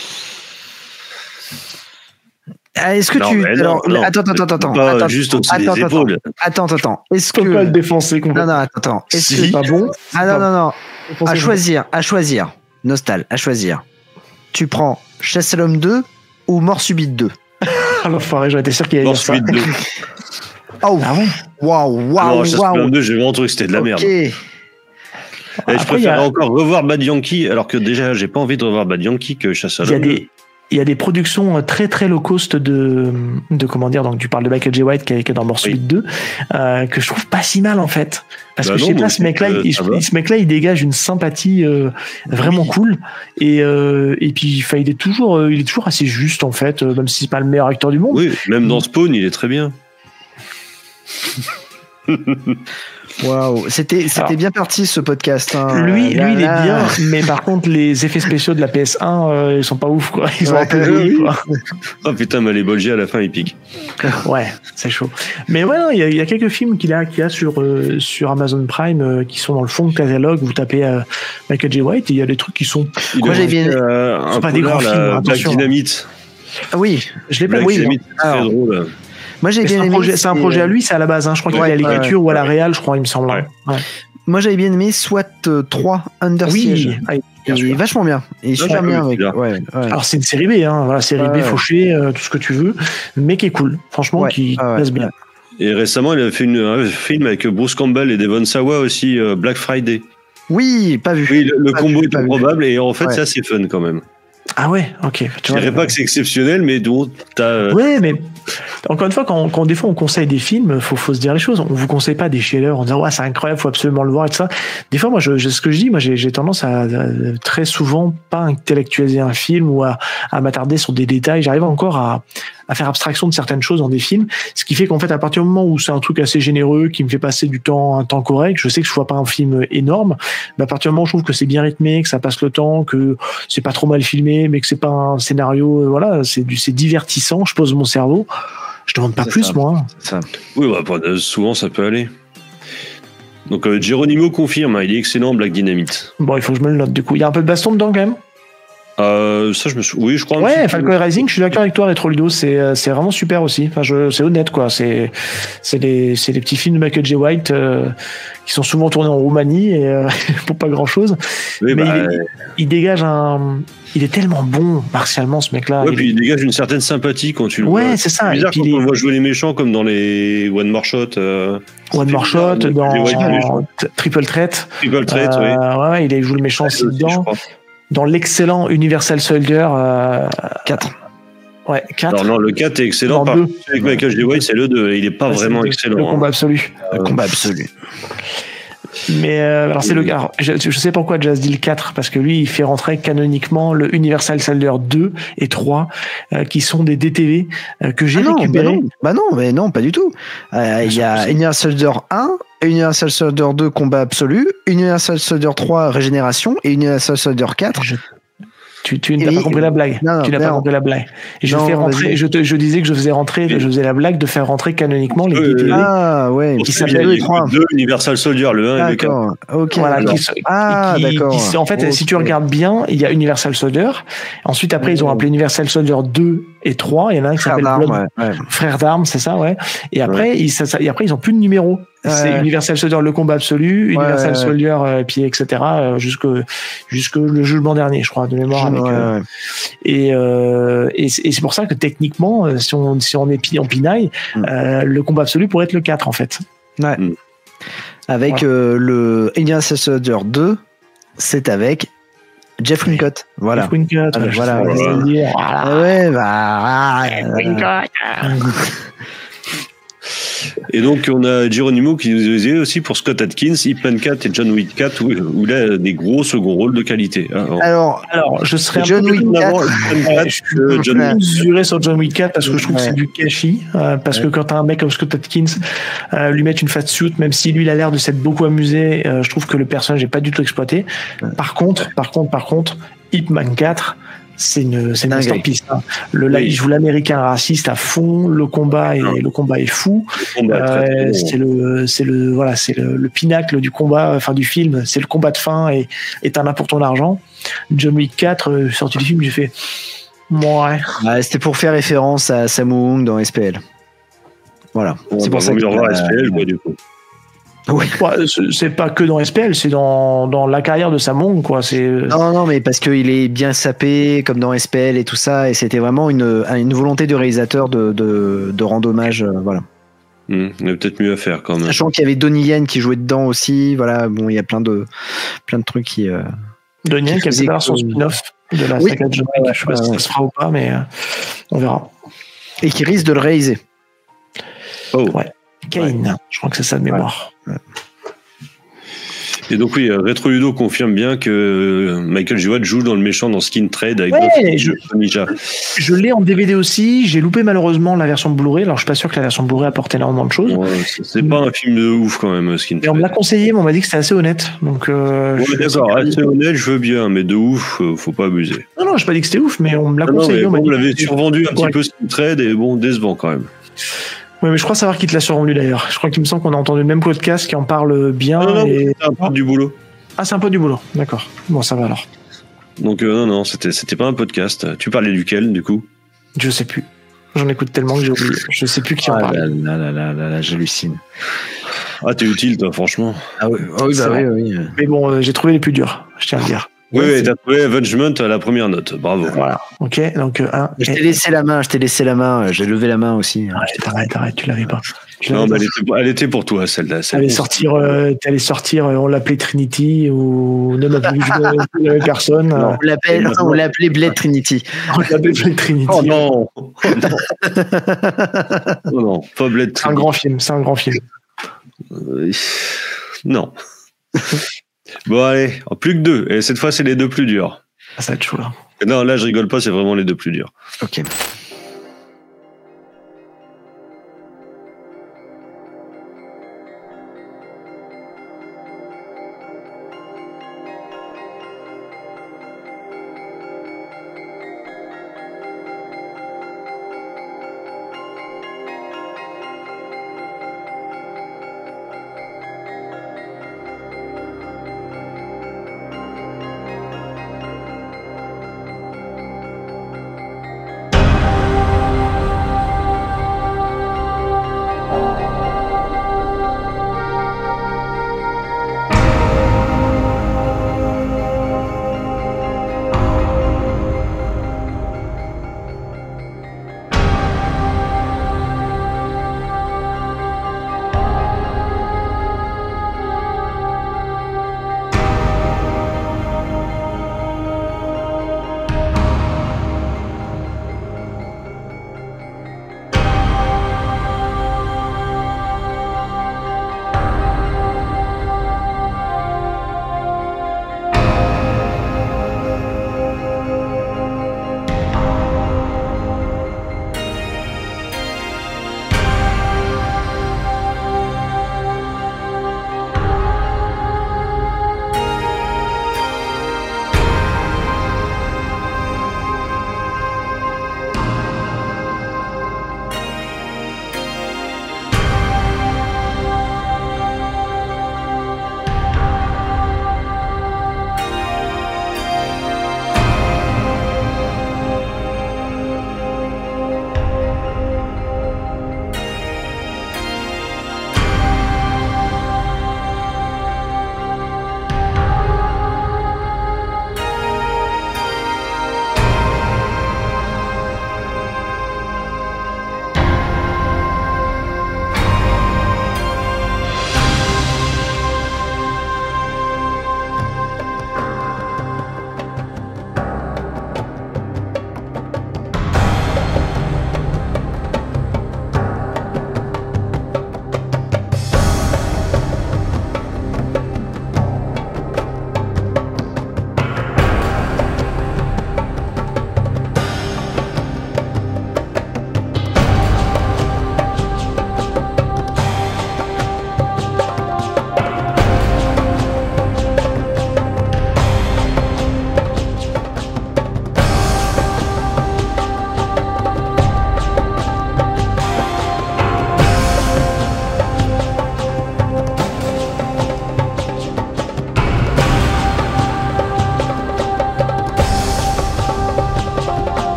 S3: Est-ce que Attends. Juste au-dessus des épaules. Attends. Est-ce que.
S4: Faut pas le défoncer complètement.
S3: Non, attends. Est-ce que
S4: c'est pas bon?
S3: Non. À choisir. Nostal, à choisir. Tu prends Chasse à l'homme 2 ou Mort subite 2?
S4: Ah l'enfoiré, j'aurais été sûr qu'il y avait
S2: Mort subite 2.
S3: Oh, waouh.
S2: Chasse à l'homme 2, j'ai vraiment trouvé que c'était de la merde. Et je préfère encore revoir Bad Yankee, alors que déjà, j'ai pas envie de revoir Bad Yankee que Chasse à l'homme 2.
S4: Il y a des productions très très low cost de comment dire, donc tu parles de Michael J. White qui est dans Mort subite 2, que je trouve pas si mal en fait, parce que je sais pas, ce mec-là il dégage une sympathie vraiment cool, et puis il est toujours assez juste en fait, même si c'est pas le meilleur acteur du monde.
S2: Oui, même dans Spawn il est très bien.
S3: Waouh, c'était bien parti ce podcast. Hein.
S4: Lui, il est bien, mais par contre, les effets spéciaux de la PS1, ils sont pas ouf, quoi. Ils sont un peu vieillis, quoi.
S2: Oh putain, mais les Bolgiers à la fin, ils piquent.
S4: Ouais, c'est chaud. Mais ouais, il y a quelques films qu'il a sur Amazon Prime qui sont dans le fond de catalogue. Vous tapez Michael J. White et il y a des trucs qui sont.
S3: Moi, j'ai bien.
S2: C'est pas des grands films. Black Dynamite.
S3: Ah oui,
S4: je l'ai pas vu.
S2: C'est très drôle.
S3: Moi, j'ai bien aimé.
S4: C'est un projet à lui, c'est à la base. Hein. Je crois qu'il est à l'écriture ou à la réal, je crois, il me semble. Ouais.
S3: Moi, j'avais bien aimé SWAT 3 Under Siege. Il est vachement bien. Il est super bien. Avec... Ouais.
S4: Alors, c'est une série B, hein. Voilà, série B fauchée, tout ce que tu veux, mais qui est cool. Franchement, qui passe bien.
S2: Et récemment, il a fait un film avec Bruce Campbell et Devon Sawa aussi, Black Friday.
S3: Oui, pas vu.
S2: Oui, le combo est improbable et en fait, c'est assez fun quand même.
S4: Ah ouais, ok.
S2: Je dirais pas que c'est exceptionnel, mais donc t'as.
S4: Ouais, mais encore une fois, quand des fois on conseille des films, faut se dire les choses. On vous conseille pas des chefs-d'œuvre en disant ouais c'est incroyable, faut absolument le voir et tout ça. Des fois, moi, ce que je dis, moi j'ai tendance à très souvent pas intellectualiser un film ou à m'attarder sur des détails. J'arrive encore à faire abstraction de certaines choses dans des films, ce qui fait qu'en fait à partir du moment où c'est un truc assez généreux qui me fait passer un temps correct, je sais que je vois pas un film énorme, mais à partir du moment où je trouve que c'est bien rythmé, que ça passe le temps, que c'est pas trop mal filmé, mais que c'est pas un scénario, voilà, c'est divertissant, je pose mon cerveau, je demande pas plus, moi.
S2: Ça. Oui, souvent ça peut aller. Donc Geronimo confirme, il est excellent Black Dynamite.
S4: Bon, il faut que je me le note du coup. Il y a un peu de baston dedans quand même.
S2: Ça oui je crois.
S4: Ouais, Falcon Rising, je suis d'accord avec toi, Retroludo, c'est vraiment super aussi. Enfin, c'est honnête quoi. C'est les petits films de Michael J. White qui sont souvent tournés en Roumanie et pour pas grand chose. Oui, mais il dégage il est tellement bon martialement ce mec-là.
S2: Ouais, puis il dégage une certaine sympathie quand tu le vois.
S4: Ouais, c'est ça.
S2: C'est bizarre quand on le voit jouer les méchants comme dans les One More Shot.
S4: One More Shot, dans Triple Threat.
S2: Triple Threat, oui.
S4: Ouais, il joue le méchant aussi dedans. Dans l'excellent Universal Soldier
S3: 4.
S4: Ouais, 4.
S2: Non, le 4 est excellent. Par contre, avec Michael J. White, c'est le 2. Il est pas vraiment excellent.
S4: Le combat absolu.
S3: Le combat absolu.
S4: Mais alors c'est alors, je sais pourquoi Jazz dit le 4, parce que lui il fait rentrer canoniquement le Universal Soldier 2 et 3 qui sont des DTV que j'ai récupérés.
S3: Bah non, pas du tout. Il y a Universal Soldier 1, Universal Soldier 2 combat absolu, Universal Soldier 3 régénération et Universal Soldier 4
S4: Tu n'as pas compris la blague. Tu n'as pas compris la blague. Et je fais rentrer. Je disais que je faisais la blague de faire rentrer canoniquement les DTV.
S3: Ah ouais.
S2: Qui s'appellent les 2 Universal Soldier, le 1 et le 4.
S3: Ok.
S4: Voilà.
S3: D'accord.
S4: En fait, si tu regardes bien, il y a Universal Soldier. Ensuite, après, ils ont appelé Universal Soldier 2 et 3. Il y en a un qui
S3: Frère
S4: s'appelle
S3: d'armes, ouais.
S4: Frères d'armes, c'est ça, ouais. Et après, ils ont plus de numéros. C'est Universal Soldier, le combat absolu, Universal Soldier, puis etc. Jusque le jugement dernier, je crois, de mémoire. Et c'est pour ça que techniquement, si on est en pinaille, le combat absolu pourrait être le 4 en fait.
S3: Ouais. Avec le Universal Soldier 2, c'est avec Jeff Wincott. Voilà.
S4: Jeff Wincott,
S3: voilà.
S2: Et donc, on a Geronimo qui nous disait aussi pour Scott Adkins, Ip Man 4 et John Wick 4, où il a des gros second rôles de qualité.
S3: Alors,
S4: je serais
S3: John Wick 4.
S4: Je suis mesuré sur John Wick 4 parce que je trouve que c'est du gâchis. Parce que quand t'as un mec comme Scott Adkins, lui mettre une fat suit, même si lui il a l'air de s'être beaucoup amusé, je trouve que le personnage n'est pas du tout exploité. Par contre, Ip Man 4, c'est une masterpiece. Il joue l'américain raciste à fond. Le combat est fou. C'est le pinacle du combat, enfin du film. C'est le combat de fin et t'en as pour ton argent. John Wick 4, sorti du film, j'ai fait
S3: c'était pour faire référence à Sammo Hung dans SPL. Voilà. C'est pour ça que
S2: revoir SPL, du coup.
S3: Oui.
S4: C'est pas que dans SPL, c'est dans la carrière de Sammo, quoi.
S3: Non, mais parce qu'il est bien sapé, comme dans SPL et tout ça, et c'était vraiment une volonté du réalisateur de rendre hommage, voilà.
S2: Il y a peut-être mieux à faire quand même.
S3: Sachant qu'il y avait Donnie Yen qui jouait dedans aussi, voilà. Bon, il y a plein de trucs qui.
S4: Donnie Yen qui a fait son spin-off de la saga de John Wick. Je sais pas si ça se fera ou pas, mais on verra.
S3: Et qui risque de le réaliser.
S4: Ouais. Kane, je crois que c'est ça de mémoire.
S2: Et donc oui, Retro Ludo confirme bien que Michael J. Watt joue dans le méchant dans Skin Trade avec Ninja.
S4: Je l'ai en DVD aussi. J'ai loupé malheureusement la version Blu-ray. Alors je suis pas sûr que la version Blu-ray apporte énormément de choses.
S2: C'est pas un film de ouf quand même, Skin Trade.
S4: Et on me l'a conseillé, mais on m'a dit que c'était assez honnête. Donc
S2: d'accord, assez honnête, je veux bien, mais de ouf, faut pas abuser.
S4: Non, j'ai pas dit que c'était ouf, mais on me l'a conseillé.
S2: On l'avait survendu un petit peu Skin Trade et bon, décevant quand même.
S4: Oui, mais je crois savoir qui te l'a survendu d'ailleurs. Je crois qu'il me semble qu'on a entendu le même podcast qui en parle bien.
S2: Non, c'est un pote du boulot.
S4: Ah, c'est un pote du boulot, d'accord. Bon, ça va alors.
S2: Donc non, c'était pas un podcast. Tu parlais duquel, du coup?
S4: Je sais plus. J'en écoute tellement que j'ai oublié. Je sais plus qui en parle.
S3: Là, j'hallucine.
S2: Ah, t'es utile, toi, franchement.
S3: Ah oui, oui.
S4: Mais bon, j'ai trouvé les plus durs, je tiens à le dire.
S2: Oui, t'as trouvé Avengement à la première note. Bravo.
S4: Voilà. Ok, donc
S3: Je t'ai laissé la main. J'ai levé la main aussi.
S4: Arrête, tu l'avais pas.
S2: Non, mais elle était pour toi, celle-là.
S4: T'allais sortir, on l'appelait Trinity ou non, personne.
S3: Non, on l'appelait Blade Trinity.
S4: On l'appelait Blade Trinity.
S2: Oh non. Non, pas Blade Trinity.
S4: C'est un grand film.
S2: Non. Bon, allez, plus que 2. Et cette fois, c'est les 2 plus durs.
S4: Ça va être chaud, là.
S2: Non, là, je rigole pas, c'est vraiment les 2 plus durs.
S3: Ok.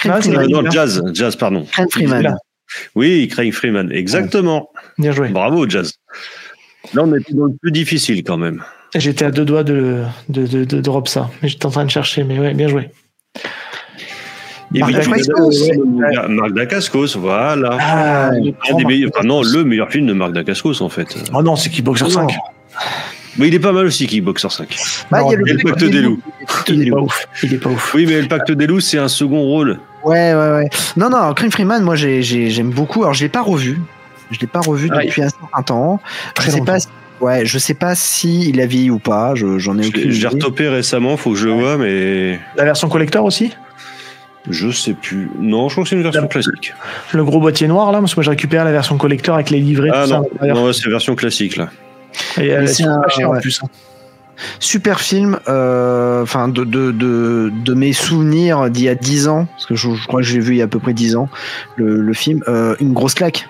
S4: Ah, c'est
S3: Freeman.
S2: Non, Jazz, pardon.
S3: Craig Freeman.
S2: Oui, Craig Freeman, exactement.
S4: Bien joué.
S2: Bravo, Jazz. Là, on était dans le plus difficile quand même.
S4: J'étais à 2 doigts de drop ça. Mais j'étais en train de chercher, mais ouais, bien joué.
S2: Et
S3: Marc
S2: puis,
S3: Dacascos.
S2: Marc Dacascos, voilà.
S4: Ah,
S2: Le meilleur film de Marc Dacascos, en fait.
S4: oh non, c'est Kickboxer 5.
S2: Mais il est pas mal aussi, Kickboxer 5.
S3: Bah, il y a
S2: Et le Pacte des loups.
S4: Il est pas ouf. Il est pas ouf.
S2: Oui, mais le Pacte des loups, c'est un second rôle.
S3: Ouais. Non, Craig Freeman, moi, j'aime beaucoup. Alors, je l'ai pas revu. Je l'ai pas revu depuis un certain temps. Je sais pas si il a vieilli ou pas. J'en ai aucune idée.
S2: J'ai retopé récemment, faut que je le vois, mais
S4: La version collector aussi?
S2: je sais plus. Non, je crois que c'est une version classique.
S4: Le gros boîtier noir là, parce que moi j'ai récupéré la version collector avec les livrets.
S2: Ah
S4: tout
S2: non,
S4: ça,
S2: non, c'est version classique là.
S4: Et elle
S3: c'est
S4: est
S3: un-
S4: pas chère en
S3: ouais.
S4: plus. Hein.
S3: Super film, enfin de mes souvenirs d'il y a 10 ans, parce que je crois que j'ai vu il y a à peu près 10 ans le film, une grosse claque,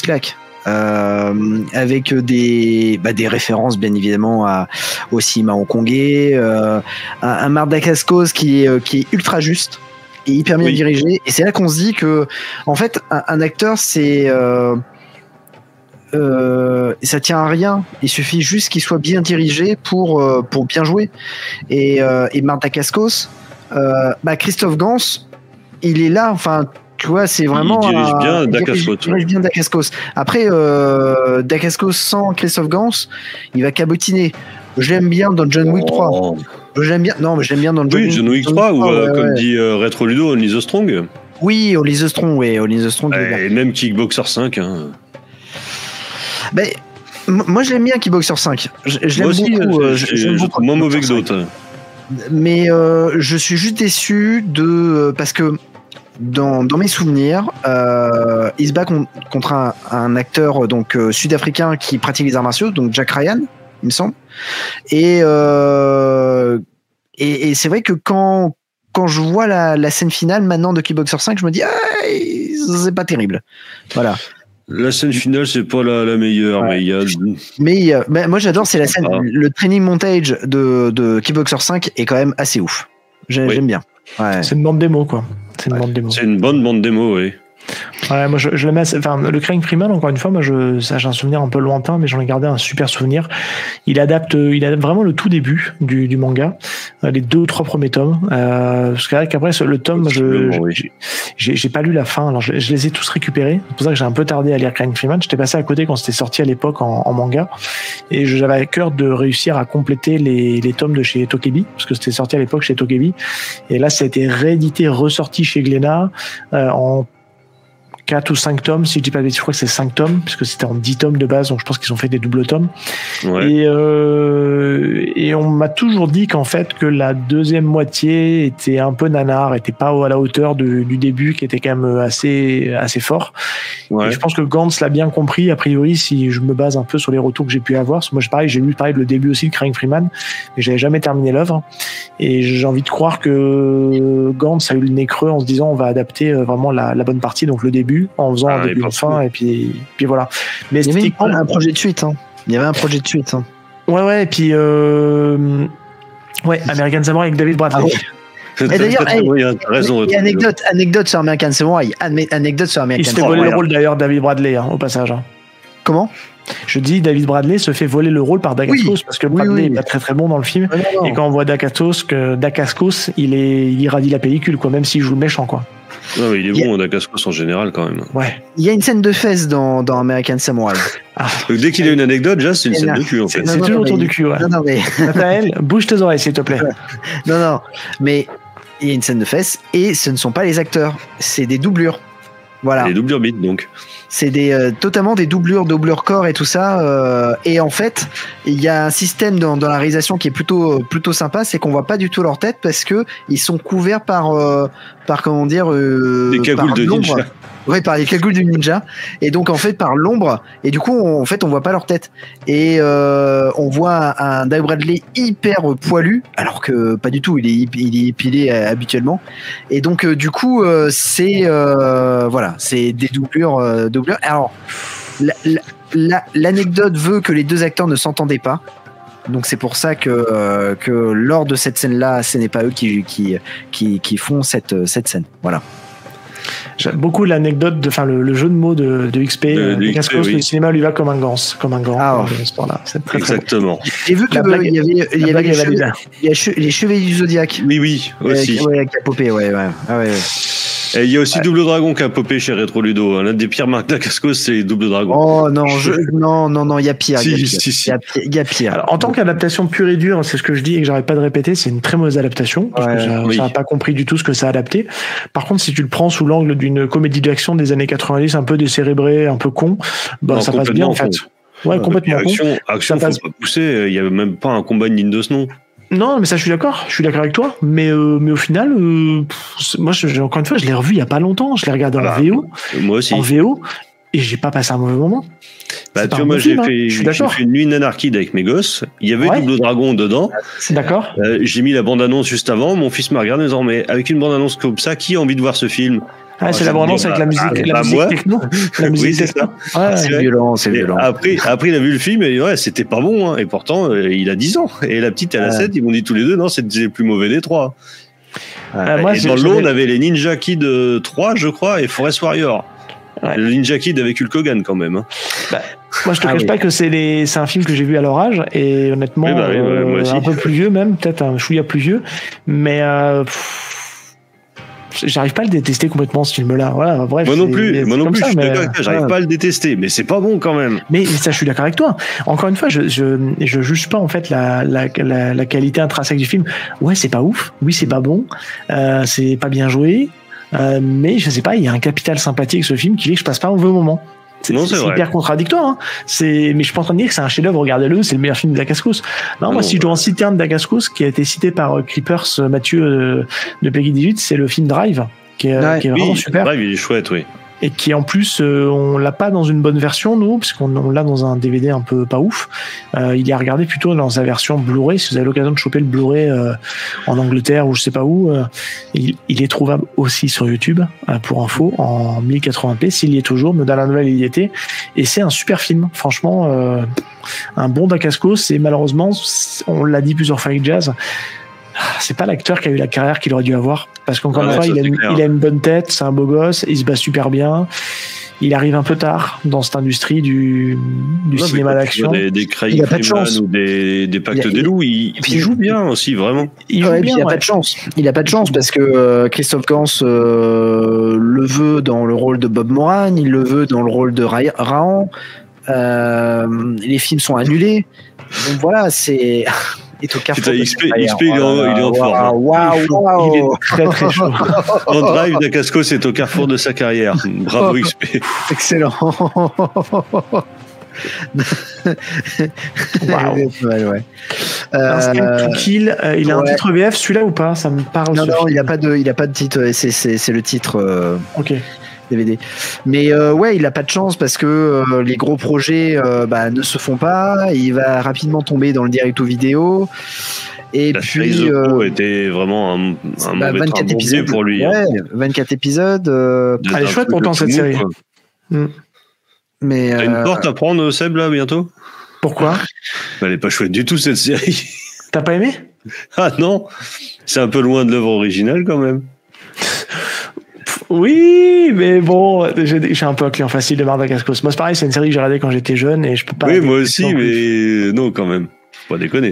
S3: avec des références bien évidemment au cinéma hongkongais, un Marc Dacascos qui est ultra juste et hyper bien dirigé, et c'est là qu'on se dit que en fait un acteur ça tient à rien. Il suffit juste qu'il soit bien dirigé pour bien jouer. Et Marc Dacascos, Christophe Gans, il est là. Enfin, tu vois, c'est vraiment.
S2: Il dirige bien Dacascos.
S3: Il dirige bien Dacascos. Après, Dacascos sans Christophe Gans, il va cabotiner. Je l'aime bien dans John Wick 3. Je l'aime bien. Non, mais je l'aime bien dans
S2: John Wick 3, ou comme dit Retro Ludo, Only the Strong.
S3: Oui, Only the Strong, Only the Strong.
S2: Et même Kickboxer 5. Hein.
S3: Moi, je l'aime bien Kickboxer 5. Je l'aime beaucoup. J'aime beaucoup.
S2: Moins mauvais que d'autres.
S3: Mais je suis juste déçu parce que dans mes souvenirs, il se bat contre un acteur sud-africain qui pratique les arts martiaux, donc Jack Ryan, il me semble. Et c'est vrai que quand je vois la scène finale maintenant de Kickboxer 5, je me dis c'est pas terrible. Voilà.
S2: La scène finale, c'est pas la meilleure,
S3: ouais.
S2: mais il y a.
S3: Mais moi, j'adore, c'est la scène. Le training montage de Kickboxer 5 est quand même assez ouf. J'aime bien. Ouais.
S4: C'est une bande démo, quoi. C'est une bande démo.
S2: C'est une bonne bande démo, oui.
S4: Ouais, moi je le mets. Enfin, le Craig Freeman, encore une fois, moi j'ai un souvenir un peu lointain, mais j'en ai gardé un super souvenir. Il adapte vraiment le tout début du manga, les 2 ou 3 premiers tomes. Parce qu'après le tome, j'ai pas lu la fin. Alors je les ai tous récupérés. C'est pour ça que j'ai un peu tardé à lire Craig Freeman. J'étais passé à côté quand c'était sorti à l'époque en manga, et j'avais à cœur de réussir à compléter les tomes de chez Tokebi, parce que c'était sorti à l'époque chez Tokebi. Et là, ça a été réédité, ressorti chez Glénat en 4 ou 5 tomes, si je dis pas de bêtises, je crois que c'est 5 tomes, puisque c'était en 10 tomes de base, donc je pense qu'ils ont fait des doubles tomes. Ouais. Et on m'a toujours dit qu'en fait, que la deuxième moitié était un peu nanar, était pas à la hauteur du début, qui était quand même assez fort. Ouais. Et je pense que Gantz l'a bien compris, a priori, si je me base un peu sur les retours que j'ai pu avoir. Parce que moi, j'ai lu le début aussi de Craig Freeman, mais j'avais jamais terminé l'œuvre. Et j'ai envie de croire que Gantz a eu le nez creux en se disant on va adapter vraiment la bonne partie, donc le début, en faisant un début, une fin, et puis voilà. Mais
S3: il y avait un projet de suite. Il y avait un projet de suite.
S4: Ouais, et puis American Samurai avec David Bradley.
S3: Et d'ailleurs, anecdote sur American Samurai. Anecdote sur American Samurai.
S4: Il se fait voler le rôle d'ailleurs, David Bradley, au passage.
S3: Comment ?
S4: Je dis, David Bradley se fait voler le rôle par Dacascos, parce que Bradley est pas très très bon dans le film. Non. Et quand on voit Dacascos, il irradie la pellicule, quoi, même s'il joue le méchant, quoi.
S2: Non, mais il est bon, Dacascos en général, quand même.
S3: Ouais. Il y a une scène de fesses dans American Samurai.
S2: Donc, dès qu'il a une anecdote, déjà, c'est une scène de cul, en fait.
S4: C'est toujours autour du cul, ouais.
S3: Non, mais...
S4: Nathaël, bouge tes oreilles, s'il te plaît.
S3: Non, mais il y a une scène de fesses, et ce ne sont pas les acteurs, c'est des doublures. Voilà.
S2: Des doublures bits, donc.
S3: C'est totalement des doublures corps et tout ça. Et en fait, il y a un système dans la réalisation qui est plutôt sympa, c'est qu'on voit pas du tout leur tête parce que ils sont couverts par comment dire
S2: des cagoules de ninja.
S3: Ouais, par les cagoules du ninja. Et donc, en fait, par l'ombre. Et du coup, on voit pas leur tête. Et on voit un David Bradley hyper poilu, alors que pas du tout, il est épilé habituellement. Et donc, du coup, c'est des doublures. Alors, l'anecdote veut que les 2 acteurs ne s'entendaient pas. Donc c'est pour ça que lors de cette scène-là, ce n'est pas eux qui font cette scène. Voilà.
S4: J'aime beaucoup l'anecdote, le jeu de mots de XP. Dacascos,
S2: oui.
S4: Le cinéma lui va comme un gant.
S3: Ah,
S4: Ce sport-là. C'est très, très
S2: Exactement.
S3: J'ai vu qu'il y avait les Chevaliers du Zodiaque.
S2: Oui, aussi.
S3: Qui a popé, ouais. Ah, ouais.
S2: Et il y a aussi Double Dragon qui a popé chez Retro Ludo. L'un des pires marques Dacascos, c'est Double Dragon.
S3: Oh non, il y a pire. Il y a pire.
S4: Alors, en tant qu'adaptation pure et dure, c'est ce que je dis et que j'arrête pas de répéter, c'est une très mauvaise adaptation parce que ça n'a pas compris du tout ce que ça a adapté. Par contre, si tu le prends sous l'angle d'une comédie d'action des années 90, un peu décérébrée, un peu con, ça passe bien en fait. Ouais, complètement con.
S2: Action, faut pas pousser. Il y avait même pas un combat digne de ce nom.
S4: Non, mais ça, je suis d'accord avec toi. Mais au final, moi, encore une fois, je l'ai revu il y a pas longtemps. Je l'ai regardé en VO.
S2: Moi aussi.
S4: En VO. Et j'ai pas passé un mauvais moment.
S2: Tu vois, moi, j'ai fait une nuit nanarchide avec mes gosses. Il y avait Double Dragon dedans.
S4: D'accord.
S2: J'ai mis la bande-annonce juste avant. Mon fils m'a regardé en disant, mais avec une bande-annonce comme ça, qui a envie de voir ce film?
S4: C'est la bande-annonce avec la musique techno. La musique techno.
S3: C'est violent, c'est violent.
S2: Après, il a vu le film et c'était pas bon. Et pourtant, il a 10 ans. Et la petite, elle a 7. Ils m'ont dit tous les deux, non, c'est le plus mauvais des trois. Et dans l'eau, on avait les Ninja Kid 3, je crois, et Forest Warrior. Le Ninja Kid avec Hulk Hogan quand même.
S4: Moi, je te cache pas que c'est un film que j'ai vu à leur âge et honnêtement,
S2: moi aussi.
S4: Un peu plus vieux même, peut-être un chouïa plus vieux, mais j'arrive pas à le détester complètement ce film-là. Voilà, bref.
S2: Moi non plus, je suis d'accord avec toi, j'arrive pas à le détester, mais c'est pas bon quand même.
S4: Mais ça, je suis d'accord avec toi. Encore une fois, je juge pas en fait la qualité intrinsèque du film. Ouais, c'est pas ouf. Oui, c'est pas bon. C'est pas bien joué. Mais je sais pas, il y a un capital sympathique ce film qui fait que je passe pas un mauvais moment. C'est hyper contradictoire, hein. Mais je suis pas en train de dire que c'est un chef-d'œuvre, regardez-le, c'est le meilleur film de Dacascos. Non, si je dois en citer un de Dacascos qui a été cité par Creepers Mathieu de Peggy 18, c'est le film Drive, qui est vraiment super.
S2: Drive, il est chouette, oui.
S4: Et qui en plus, on l'a pas dans une bonne version, nous, parce qu'on l'a dans un DVD un peu pas ouf. Il est à regarder plutôt dans sa version Blu-ray. Si vous avez l'occasion de choper le Blu-ray en Angleterre ou je sais pas où, il est trouvable aussi sur YouTube, pour info, en 1080p, s'il y est toujours. Mais dans la nouvelle, il y était. Et c'est un super film. Franchement, un bon Dacascos. Et malheureusement, on l'a dit plusieurs fois avec Jazz, c'est pas l'acteur qui a eu la carrière qu'il aurait dû avoir, parce qu'encore une fois, il a une bonne tête, c'est un beau gosse, il se bat super bien. Il arrive un peu tard dans cette industrie du cinéma d'action.
S2: Des Craig Freeman ou des Pactes des loups, il joue bien aussi, vraiment.
S3: Il a pas de chance. Il a pas de chance parce que Christophe Gans le veut dans le rôle de Bob Moran, il le veut dans le rôle de Rahan. Les films sont annulés. Donc voilà, c'est... Et au carrefour
S2: XP, il est en forme.
S3: Waouh.
S4: Il est très très chaud.
S2: En Drive, Dacascos c'est au carrefour de sa carrière. Bravo XP.
S3: Excellent.
S4: Ouais. Instinct to Kill, il a un titre VF celui-là ou pas? Ça me parle.
S3: Non, il a pas de titre. C'est le titre.
S4: Ok.
S3: DVD. Mais il a pas de chance parce que les gros projets ne se font pas. Il va rapidement tomber dans le direct vidéo. Et
S2: la
S3: puis
S2: était vraiment un
S3: 24 épisodes
S2: pour lui.
S3: Ouais, 24 épisodes.
S4: Elle est chouette pourtant cette série.
S3: Mais
S2: t'as une porte à prendre, Seb, là bientôt?
S4: Pourquoi?
S2: Elle est pas chouette du tout cette série.
S4: T'as pas aimé?
S2: Ah non, c'est un peu loin de l'œuvre originale quand même.
S4: Oui, mais bon, j'ai un peu un client facile de Marc Dacascos. Moi, c'est pareil, c'est une série que j'ai regardée quand j'étais jeune et je peux pas.
S2: Oui, moi aussi, mais non, quand même. Faut pas déconner.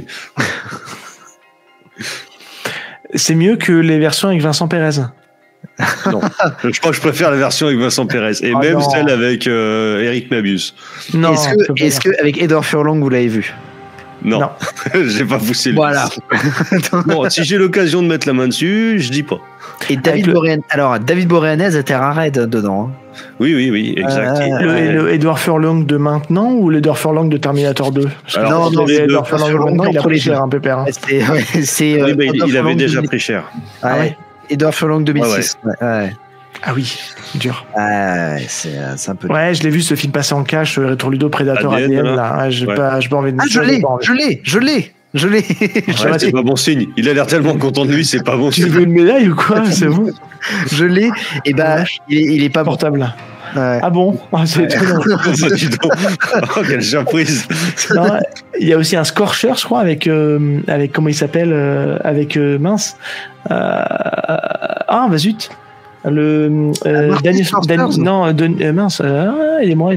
S4: C'est mieux que les versions avec Vincent Pérez.
S2: Non, je crois que je préfère la version avec Vincent Pérez et même celle avec Eric Mabius.
S3: Non. Est-ce que avec Edward Furlong vous l'avez vu?
S2: Non. J'ai pas poussé le.
S3: Voilà.
S2: Bon, si j'ai l'occasion de mettre la main dessus, je dis pas.
S3: Et David Boreanaz était raide dedans. Hein.
S2: Oui, exact.
S4: Le Edward Furlong de maintenant ou l'Edward Furlong de Terminator 2?
S3: Non,
S4: Edward Furlong de maintenant, il a pris cher un peu père.
S2: Il avait déjà pris cher.
S3: Ouais. Edward Furlong 2006. Ouais.
S4: Ah oui, dur.
S3: C'est un peu.
S4: Ouais, je l'ai vu ce film passer en cash, Retro Ludo Predator ADN. Là, j'ai pas envie de.
S3: Je l'ai.
S2: C'est pas bon signe. Il a l'air tellement content de lui, c'est pas bon signe.
S4: Tu veux une médaille ou quoi? C'est bon.
S3: Je l'ai. Et il est pas
S4: portable.
S3: Ouais.
S4: Ah bon? C'est étonnant.
S2: Oh, quelle surprise.
S4: Il y a aussi un Scorcher, je crois, avec comment il s'appelle, avec mince. Bah zut. Daniel, mince, aidez-moi.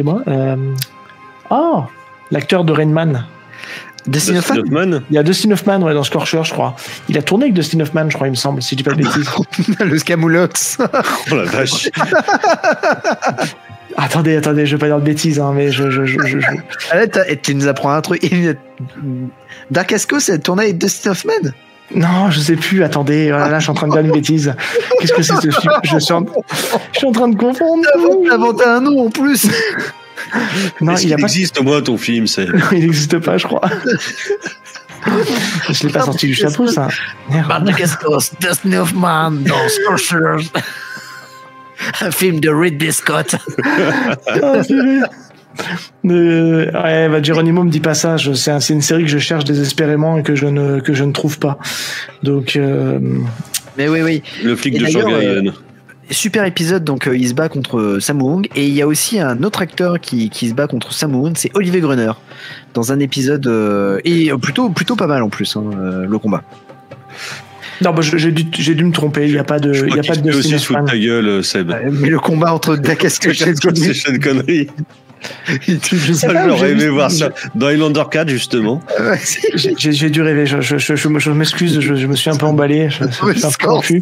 S4: L'acteur de Rain Man.
S3: Dustin Hoffman.
S4: Il y a Dustin Hoffman dans Scorcher, je crois. Il a tourné avec Dustin Hoffman, je crois, il me semble, si je dis pas de bêtises.
S3: Le Scamoulox.
S2: Oh la vache.
S4: Attendez, je vais pas dire de bêtises, hein, mais je...
S3: Tu nous apprends un truc. Dark Casco, c'est tourné avec Dustin Hoffman.
S4: Non, je sais plus. Attendez, là, je suis en train de dire une bêtise. Qu'est-ce que c'est ce film? Je suis en train de confondre.
S3: T'as inventé un nom en plus.
S2: Non, il existe au moins ton film, c'est.
S4: Il n'existe pas, je crois. Je l'ai pas sorti du chapeau, ça.
S3: Dark Casco, Dustin Hoffman dans Scorcher. Un film de Ridley Scott.
S4: Geronimo me dit pas ça. C'est une série que je cherche désespérément et que je ne trouve pas. Donc.
S3: Mais oui.
S2: Le flic de Shanghai.
S3: Super épisode, donc il se bat contre Sammo Hung, et il y a aussi un autre acteur qui se bat contre Sammo Hung, c'est Olivier Gruner, dans un épisode et plutôt pas mal en plus, le combat.
S4: Non, j'ai dû me tromper. Il n'y a pas de. Il y a pas de.
S2: Aussi sous ta gueule, Seb.
S3: Mais le combat entre Dark Casco et
S2: Sean Connery. J'aurais aimé voir ça dans Highlander 4 justement.
S4: J'ai dû rêver. Je m'excuse. Je me suis un peu emballé. Je suis un peu confus.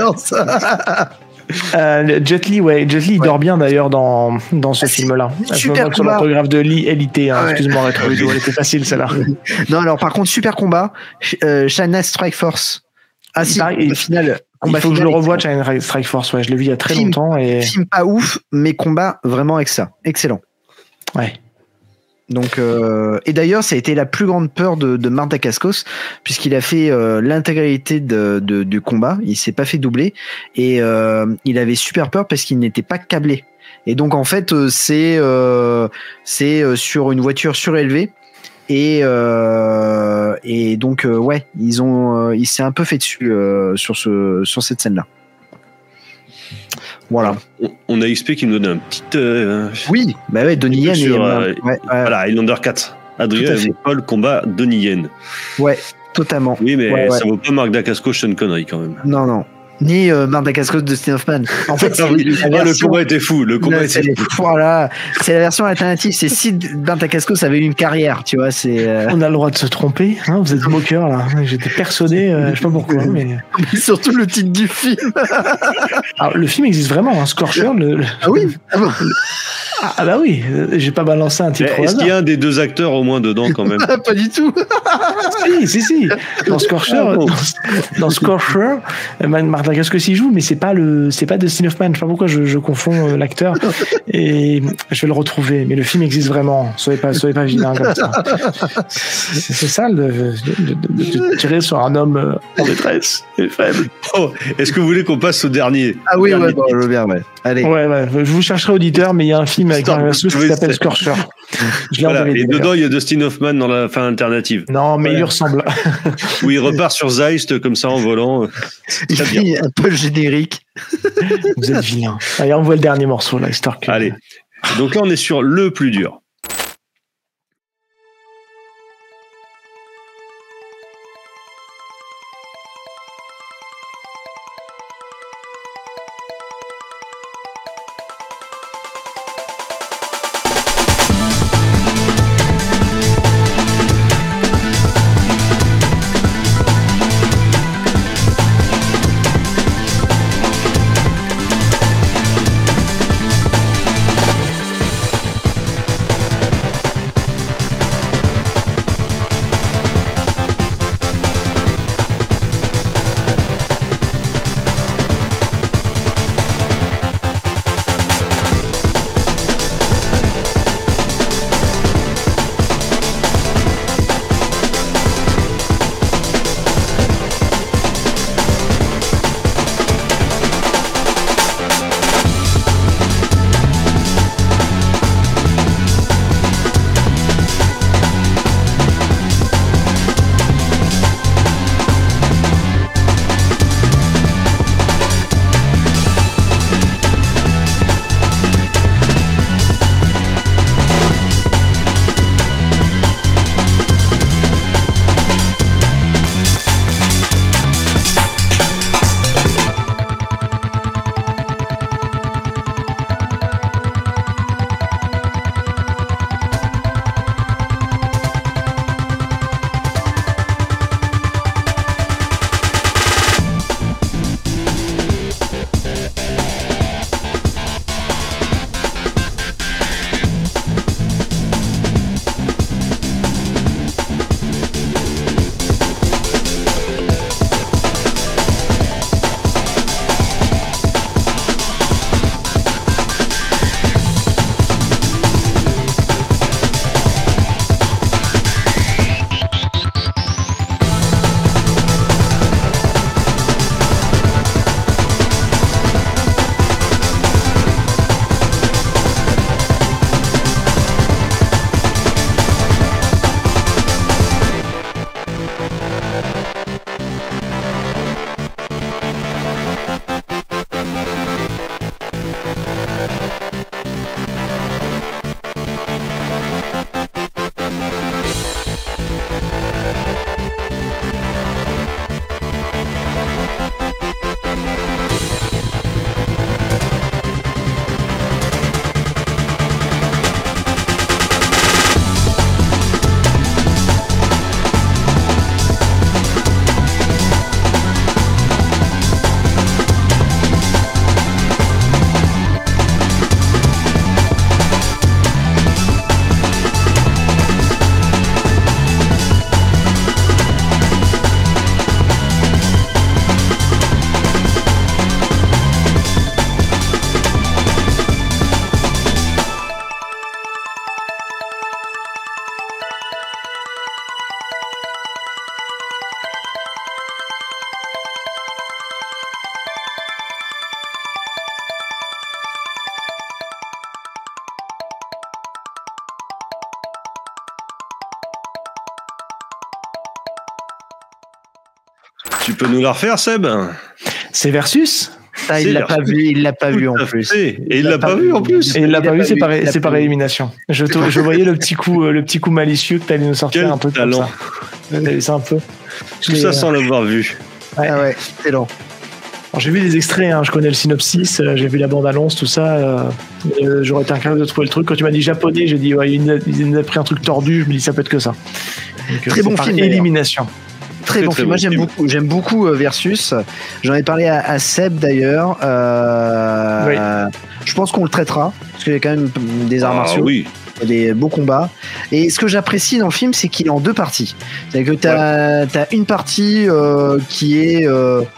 S4: Jet Li, il dort bien d'ailleurs dans ce film-là.
S3: Super
S4: sur
S3: combat.
S4: l'orthographe de Li, LIT. Hein, excuse-moi, Rétro Ludo, elle était facile celle-là.
S3: Non, alors par contre, super combat. China Strike Force. Ah si,
S4: au final. Il faut que je le revoie, China Strike Force. Ouais, je l'ai vu il y a très longtemps.
S3: Film pas ouf, mais combat vraiment excellent.
S4: Ouais.
S3: Donc, et d'ailleurs, ça a été la plus grande peur de Marc Dacascos, puisqu'il a fait l'intégralité du combat. Il s'est pas fait doubler et il avait super peur parce qu'il n'était pas câblé. Et donc, en fait, c'est sur une voiture surélevée. Et donc, il s'est un peu fait dessus sur cette scène-là. Voilà.
S2: On a XP qui nous donne un petit.
S3: Oui, bah ouais, Donnie Yen.
S2: Voilà, Highlander 4. Adrien et Paul combat Donnie Yen.
S3: Ouais, totalement.
S2: Oui, mais ça vaut pas Marc Dacascos, Sean Connery quand même.
S3: Non. Ni Marc Dacascos de Dustin Hoffman. En fait,
S2: le combat était fou.
S3: Voilà, c'est la version alternative. C'est si Marc Dacascos avait eu une carrière, tu vois.
S4: On a le droit de se tromper. Hein, vous êtes moqueur là. J'étais persuadé, je sais pas pourquoi, mais
S3: surtout le titre du film.
S4: Alors, le film existe vraiment, hein, Scorcher.
S3: Ah oui.
S4: Ah bah oui, j'ai pas balancé un titre.
S2: Est-ce qu'il y a un des deux acteurs au moins dedans quand même?
S3: Pas du tout.
S4: Si. Dans Scorcher, Marc Dacascos s'y joue, mais c'est pas Dustin Hoffman. Je sais pas pourquoi je confonds l'acteur. Et je vais le retrouver. Mais le film existe vraiment. Soyez pas vilain comme ça. C'est ça de tirer sur un homme en détresse et faible.
S2: Oh, est-ce que vous voulez qu'on passe au dernier?
S3: Ah oui, je veux bien, ouais. Allez.
S4: Ouais. Je vous chercherai auditeur, mais il y a un film avec Marc Dacascos qui s'appelle Scorcher.
S2: Et dedans, il y a Dustin Hoffman dans la fin alternative.
S4: Non, mais il lui ressemble.
S2: Où il repart sur Zeist comme ça en volant.
S3: Il fait un peu le générique.
S4: Vous êtes vilain. Allez, on voit le dernier morceau là, histoire que.
S2: Allez. Donc là, on est sur le plus dur. Tu peux nous la refaire, Seb?
S4: C'est Versus.
S3: Ah, il l'a pas vu, il l'a pas vu en plus.
S2: Et il l'a pas vu en plus.
S4: Et il l'a pas vu, c'est par élimination. Je voyais le petit coup malicieux que tu allais nous sortir.
S2: Quel
S4: un peu
S2: talent.
S4: comme ça. C'est un peu.
S2: Tout ça sans l'avoir vu.
S4: Ouais.
S3: Ah ouais, excellent.
S4: Alors, j'ai vu des extraits, hein, je connais le synopsis, j'ai vu la bande-annonce, tout ça. J'aurais été incapable de trouver le truc. Quand tu m'as dit japonais, j'ai dit ouais, il a pris un truc tordu. Je me dis ça peut être que ça. Donc,
S3: Très bon film,
S4: élimination.
S3: Très bon film. Moi, j'aime beaucoup Versus. J'en ai parlé à Seb d'ailleurs.
S4: Oui.
S3: Je pense qu'on le traitera parce qu'il y a quand même des arts martiaux.
S2: Oui.
S3: Il y a des beaux combats. Et ce que j'apprécie dans le film, c'est qu'il est en deux parties. C'est-à-dire que t'as une partie qui est,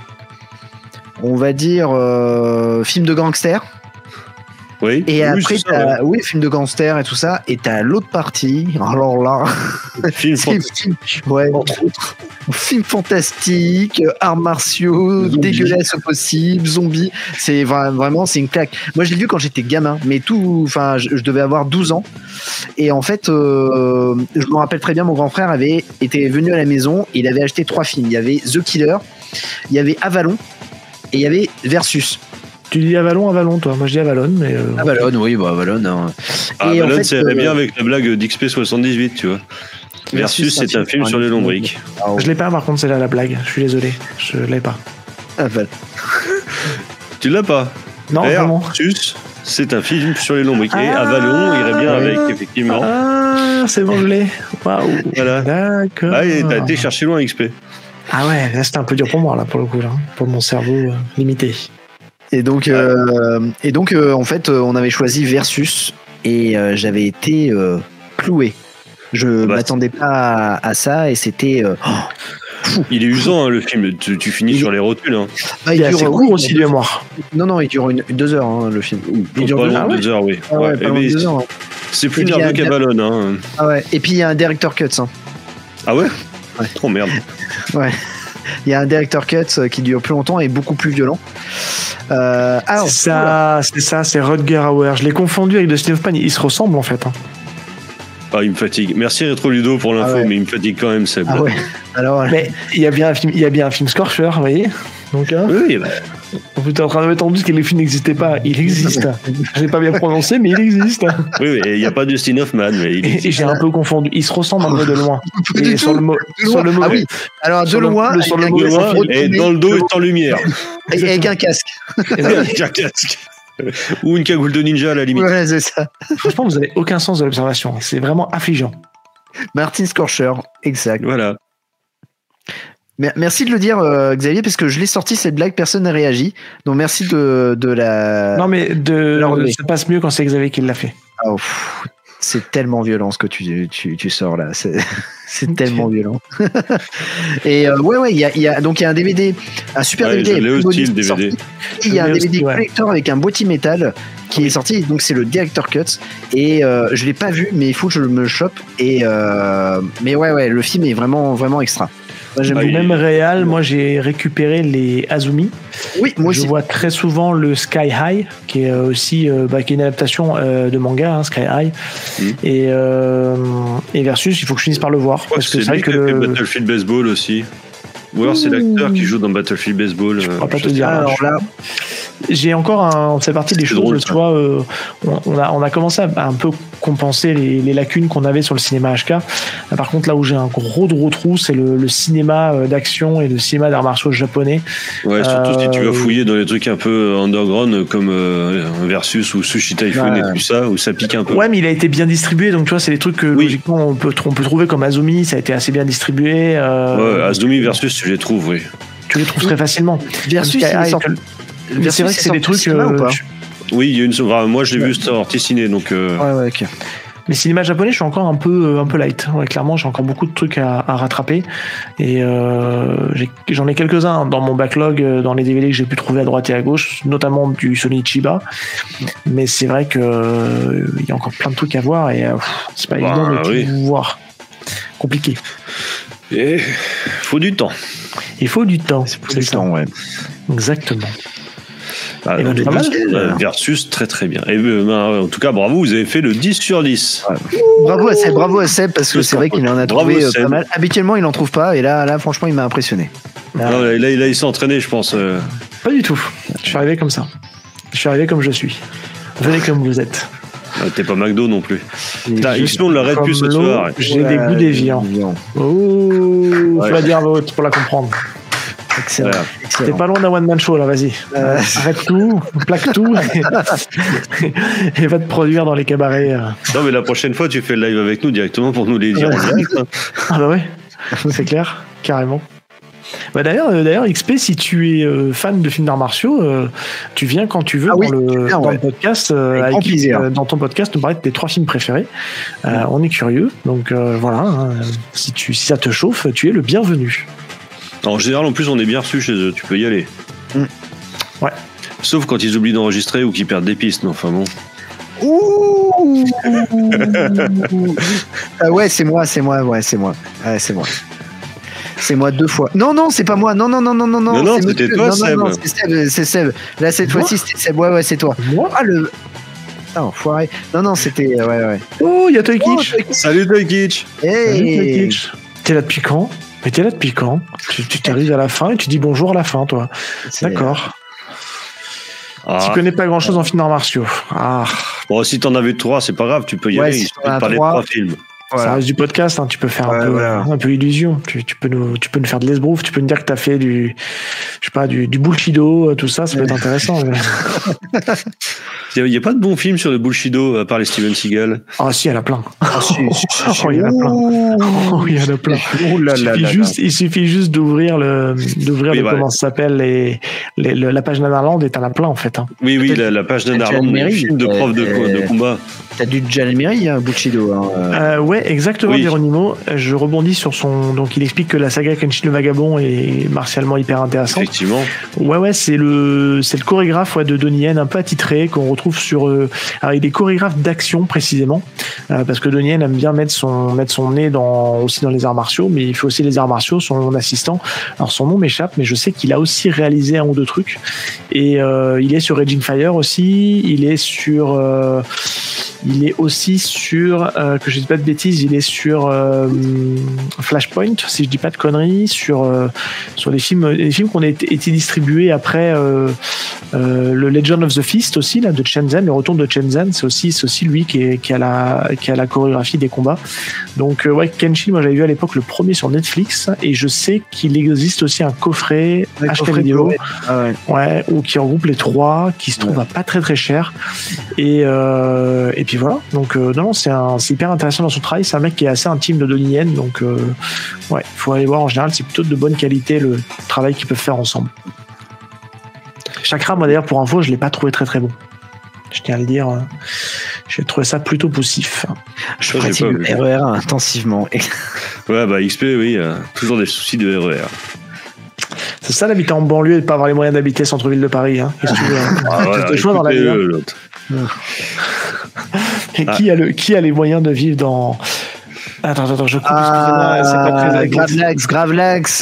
S3: on va dire, film de gangster.
S2: Oui.
S3: Et après,
S2: c'est ça, ouais.
S3: film de gangster et tout ça. Et t'as l'autre partie. Alors là,
S2: Film
S3: ouais, entre autres. Film fantastique, arts martiaux,
S2: Zombies.
S3: dégueulasse au possible, zombies. C'est vraiment, c'est une claque. Moi, je l'ai vu quand j'étais gamin, mais je devais avoir 12 ans. Et en fait, je me rappelle très bien, mon grand frère était venu à la maison. Il avait acheté 3 films. Il y avait The Killer, il y avait Avalon et il y avait Versus.
S4: Tu dis Avalon, toi. Moi, je dis Avalon, mais.
S3: Avalon, oui, Avalon. Hein. Et
S2: Avalon,
S3: en fait,
S2: ça irait bien avec la blague d'XP78, tu vois. Versus, c'est un film sur les lombriques.
S4: Je l'ai pas, par contre, c'est là la blague. Je suis désolé, je l'ai pas.
S3: Avalon.
S2: Tu l'as pas?
S4: Non, vraiment.
S2: Versus, c'est un film sur les lombriques. Et Avalon irait bien avec, effectivement.
S4: Ah, c'est bon, je l'ai. Waouh.
S2: Voilà.
S4: D'accord.
S2: Ah, et t'as été chercher loin, XP.
S4: Ah ouais, là, c'était un peu dur pour moi, là, pour le coup, là, pour mon cerveau limité.
S3: Et donc, en fait, on avait choisi Versus et j'avais été cloué. Je m'attendais pas à ça et c'était fou.
S2: Il est usant, hein, le film. Tu finis sur les rotules. Hein.
S3: Ah,
S4: Il est assez court aussi, de mémoire.
S3: Non, il dure 2 heures, hein, le film. Il dure
S2: Pas
S3: 2
S2: loin
S3: heures.
S2: de 2 heures, oui.
S3: Ah ouais, pas loin de
S2: mais
S3: 2 heures. Hein.
S2: c'est plus
S3: Et puis,
S2: nerveux
S3: il y a
S2: qu'Avalon. Hein.
S3: Ah ouais. Et puis il y a un director cut. Hein.
S2: Ah ouais?
S3: Ouais.
S2: Oh merde.
S3: Ouais. Il y a un director cut qui dure plus longtemps et beaucoup plus violent. Alors,
S4: c'est Rutger Hauer. Je l'ai confondu avec Dustin Hoffman. Ils se ressemblent en fait. Hein.
S2: Ah, il me fatigue. Merci Retro Ludo pour l'info, mais il me fatigue quand même, Seb.
S3: Ah ouais. Alors,
S4: mais il y a bien un film Scorcher, vous voyez. Donc, hein,
S2: oui, bah.
S4: vous êtes en train de mettre en doute que les films n'existaient pas. Il existe. Je l'ai pas bien prononcé, mais il existe.
S2: Oui, il n'y a pas Dustin Hoffman, mais il existe.
S4: Et j'ai un peu confondu. Ils se ressemblent un peu de loin. Et sur le mot.
S3: Ah oui. Alors de loin,
S2: et dans le dos et sans lumière.
S3: Et avec un casque.
S2: Avec un casque. Ou une cagoule de ninja à la limite.
S3: Ouais, c'est ça.
S4: Franchement, vous n'avez aucun sens de l'observation. C'est vraiment affligeant.
S3: Martin Scorcher, exact.
S2: Voilà.
S3: Merci de le dire, Xavier, parce que je l'ai sorti cette blague, personne n'a réagi. Donc merci de la.
S4: Non, mais ça passe mieux quand c'est Xavier qui l'a fait.
S3: Oh, c'est tellement violent ce que tu sors là. C'est tellement violent. Et ouais, il y a un DVD, un super DVD.
S2: Je l'ai aussi, le DVD.
S3: Il y a un DVD collector avec un boîtier métal qui est sorti, donc c'est le Director Cut. Et je l'ai pas vu, mais il faut que je me le chope. Et mais ouais, le film est vraiment, vraiment extra.
S4: Moi, même réal, moi j'ai récupéré les Azumi.
S3: Oui, moi aussi.
S4: Je vois très souvent le Sky High, qui est aussi qui est une adaptation de manga, hein, Sky High. Et Versus, il faut que je finisse par le voir. Parce que
S2: c'est lui qui a fait Battlefield Baseball aussi. Ou alors c'est l'acteur qui joue dans Battlefield Baseball.
S4: Je ne pourrais pas te dire.
S3: Alors là,
S4: j'ai encore c'est partie des choses,
S2: drôle,
S4: tu vois, on a commencé à un peu compenser les lacunes qu'on avait sur le cinéma HK. Par contre, là où j'ai un gros trou, c'est le cinéma d'action et le cinéma d'arts martiaux japonais.
S2: Ouais, surtout si tu vas fouiller dans les trucs un peu underground comme Versus ou Sushi Typhoon et tout ça, où ça pique un peu.
S4: Ouais, mais il a été bien distribué, donc tu vois, c'est des trucs que logiquement on peut trouver comme Azumi, ça a été assez bien distribué.
S2: Ouais, Azumi Versus, tu les trouves, oui.
S4: Tu les trouves très facilement.
S3: Versus,
S4: mais c'est vrai que c'est des trucs.
S2: Oui, il y a moi je l'ai vu sorti ciné, donc.
S3: Ouais, ok.
S4: Mais cinéma japonais, je suis encore un peu light. Ouais, clairement, j'ai encore beaucoup de trucs à rattraper. Et j'en ai quelques-uns dans mon backlog, dans les DVD que j'ai pu trouver à droite et à gauche, notamment du Sony Chiba. Mais c'est vrai que il y a encore plein de trucs à voir et c'est pas évident de tout voir. Compliqué.
S2: Et faut du temps.
S4: Il faut du temps.
S3: C'est ça, ouais.
S4: Exactement.
S2: Versus, très très bien. Et en tout cas, bravo, vous avez fait le 10 sur 10.
S3: Ouais. Bravo à Seb, parce que c'est vrai qu'il en a trouvé pas mal. Habituellement, il en trouve pas, et là franchement, il m'a impressionné.
S2: Non, là, il s'est entraîné, je pense.
S4: Pas du tout. Je suis arrivé comme ça. Je suis arrivé comme je suis. Venez comme vous êtes.
S2: T'es pas McDo non plus. X-Men, on l'arrête plus ce soir.
S4: J'ai des goûts déviants. Oh, tu vas dire l'autre pour la comprendre.
S3: Excellent.
S4: T'es pas loin d'un one-man show, là, vas-y. Arrête tout, plaque tout et va te produire dans les cabarets.
S2: Non, mais la prochaine fois, tu fais le live avec nous directement pour nous les dire en direct.
S4: Ah bah ouais, c'est clair, carrément. Bah d'ailleurs, XP, si tu es fan de films d'arts martiaux, tu viens quand tu veux dans le podcast, dans ton podcast, nous parler de tes 3 films préférés. On est curieux, donc voilà. Hein, si ça te chauffe, tu es le bienvenu.
S2: En général, en plus, on est bien reçus chez eux. Tu peux y aller.
S4: Ouais.
S2: Sauf quand ils oublient d'enregistrer ou qu'ils perdent des pistes. Non, enfin bon.
S3: Ouh. Ouais, c'est moi. Ouais, c'est moi. C'est moi 2 fois. Non, c'est pas moi. Non.
S2: Non, c'était toi, Seb.
S3: Non, c'est Seb. Là, cette fois-ci, c'était Seb. Ouais, c'est toi.
S4: Moi
S3: Non, foiré. Non, c'était. Ouais.
S4: Oh, il y a Toy Kitsch.
S2: Salut, Toy Kitsch.
S3: Hey.
S4: T'es là depuis quand? Mais t'es là depuis quand? Tu t'arrives à la fin et tu dis bonjour à la fin, toi. D'accord. Tu connais pas grand-chose en films d'arts martiaux.
S2: Bon, si t'en avais 3, c'est pas grave. Tu peux y aller.
S3: Si
S2: Tu peux parler de 3 films.
S4: Ça reste du podcast, hein, tu peux faire un peu illusion. Tu peux nous faire de l'esbrouf, tu peux nous dire que t'as fait du bullshido, tout ça peut être intéressant.
S2: Il n'y a pas de bons films sur le bullshido à part les Steven Seagal.
S4: Ah si, il y en a plein. Il y en a plein. Il suffit juste d'ouvrir comment ça s'appelle la page Nanarland et t'en as plein en fait. Hein.
S2: Oui, la page Nanarland, le film de prof de combat.
S3: T'as du John Merry, bullshido.
S4: Ouais, exactement, oui. Geronimo. Je rebondis sur son. Donc, il explique que la saga Kenshin le Vagabond est martialement hyper intéressante.
S2: Effectivement.
S4: Ouais, c'est le chorégraphe de Donnie Yen un peu attitré qu'on retrouve sur. Alors, il est chorégraphe d'action précisément, parce que Donnie Yen aime bien mettre son nez aussi dans les arts martiaux, mais il fait aussi les arts martiaux. Son assistant. Alors, son nom m'échappe, mais je sais qu'il a aussi réalisé 1 ou 2 trucs. Et il est sur Raging Fire aussi. Il est aussi sur, que je dis pas de bêtises, il est sur Flashpoint, si je dis pas de conneries, sur les films qui ont été distribués après le Legend of the Fist aussi, là, de Chen Zhen, le retour de Chen Zhen, c'est aussi lui qui a la chorégraphie des combats. Donc ouais, Kenshin, moi j'avais vu à l'époque le premier sur Netflix, et je sais qu'il existe aussi un coffret acheté vidéo, ouais, ou qui regroupe les 3, qui se trouve à pas très très cher, et puis voilà. Donc non, c'est hyper intéressant dans son travail. C'est un mec qui est assez intime de Donnie Yen, donc ouais, faut aller voir. En général, c'est plutôt de bonne qualité le travail qu'ils peuvent faire ensemble. Chakra, moi d'ailleurs, pour info, je l'ai pas trouvé très très bon. Je tiens à le dire. J'ai trouvé ça plutôt poussif.
S3: Je pratique le RER intensivement.
S2: Ouais, bah XP, oui, toujours des soucis de RER.
S4: C'est ça d'habiter en banlieue et de pas avoir les moyens d'habiter centre-ville de Paris. Hein. Qu'est-ce que tu veux, hein.
S2: Voilà,
S4: le choix dans la vie. Et qui a les moyens de vivre dans... Attends, je coupe, excusez-moi, c'est pas très
S3: Gravelax.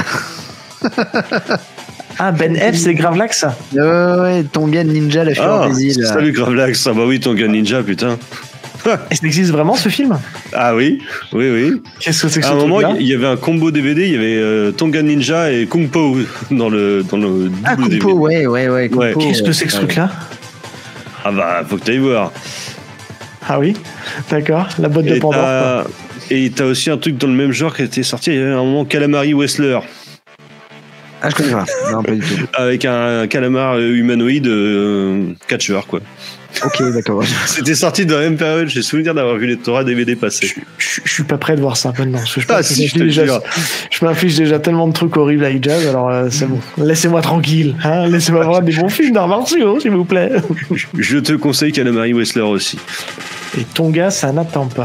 S4: Ben F, c'est Gravelax.
S3: Ouais, Tongan Ninja, la fureur des îles.
S2: Salut Gravelax, bah oui, Tongan Ninja, putain.
S4: Et ça existe vraiment ce film?
S2: Ah oui.
S4: Qu'est-ce que c'est que
S2: à un moment, il y avait un combo DVD, il y avait Tongan Ninja et Kung Po dans le double
S3: Kung Po,
S2: DVD.
S3: Ouais. Kung Po,
S4: qu'est-ce que c'est que ce truc-là?
S2: Ah bah, faut que t'ailles voir.
S4: Ah oui, d'accord, la boîte de Pandore.
S2: Et t'as aussi un truc dans le même genre qui était sorti il y a un moment, Calamari Wrestler.
S3: Ah, je connais pas. Non, pas du tout.
S2: Avec un calamar humanoïde catcheur, quoi.
S3: Ok, d'accord.
S2: C'était sorti dans la même période. J'ai souvenir d'avoir vu les Torah DVD passer.
S4: Je suis pas prêt de voir ça maintenant. Parce que je m'affiche déjà tellement de trucs horribles avec Jazz, alors c'est bon. Laissez-moi tranquille. Hein, laissez-moi voir des bons films d'arts martiaux, s'il vous plaît.
S2: Je te conseille Calamari Wrestler aussi.
S4: Et Tonga, ça n'attend pas.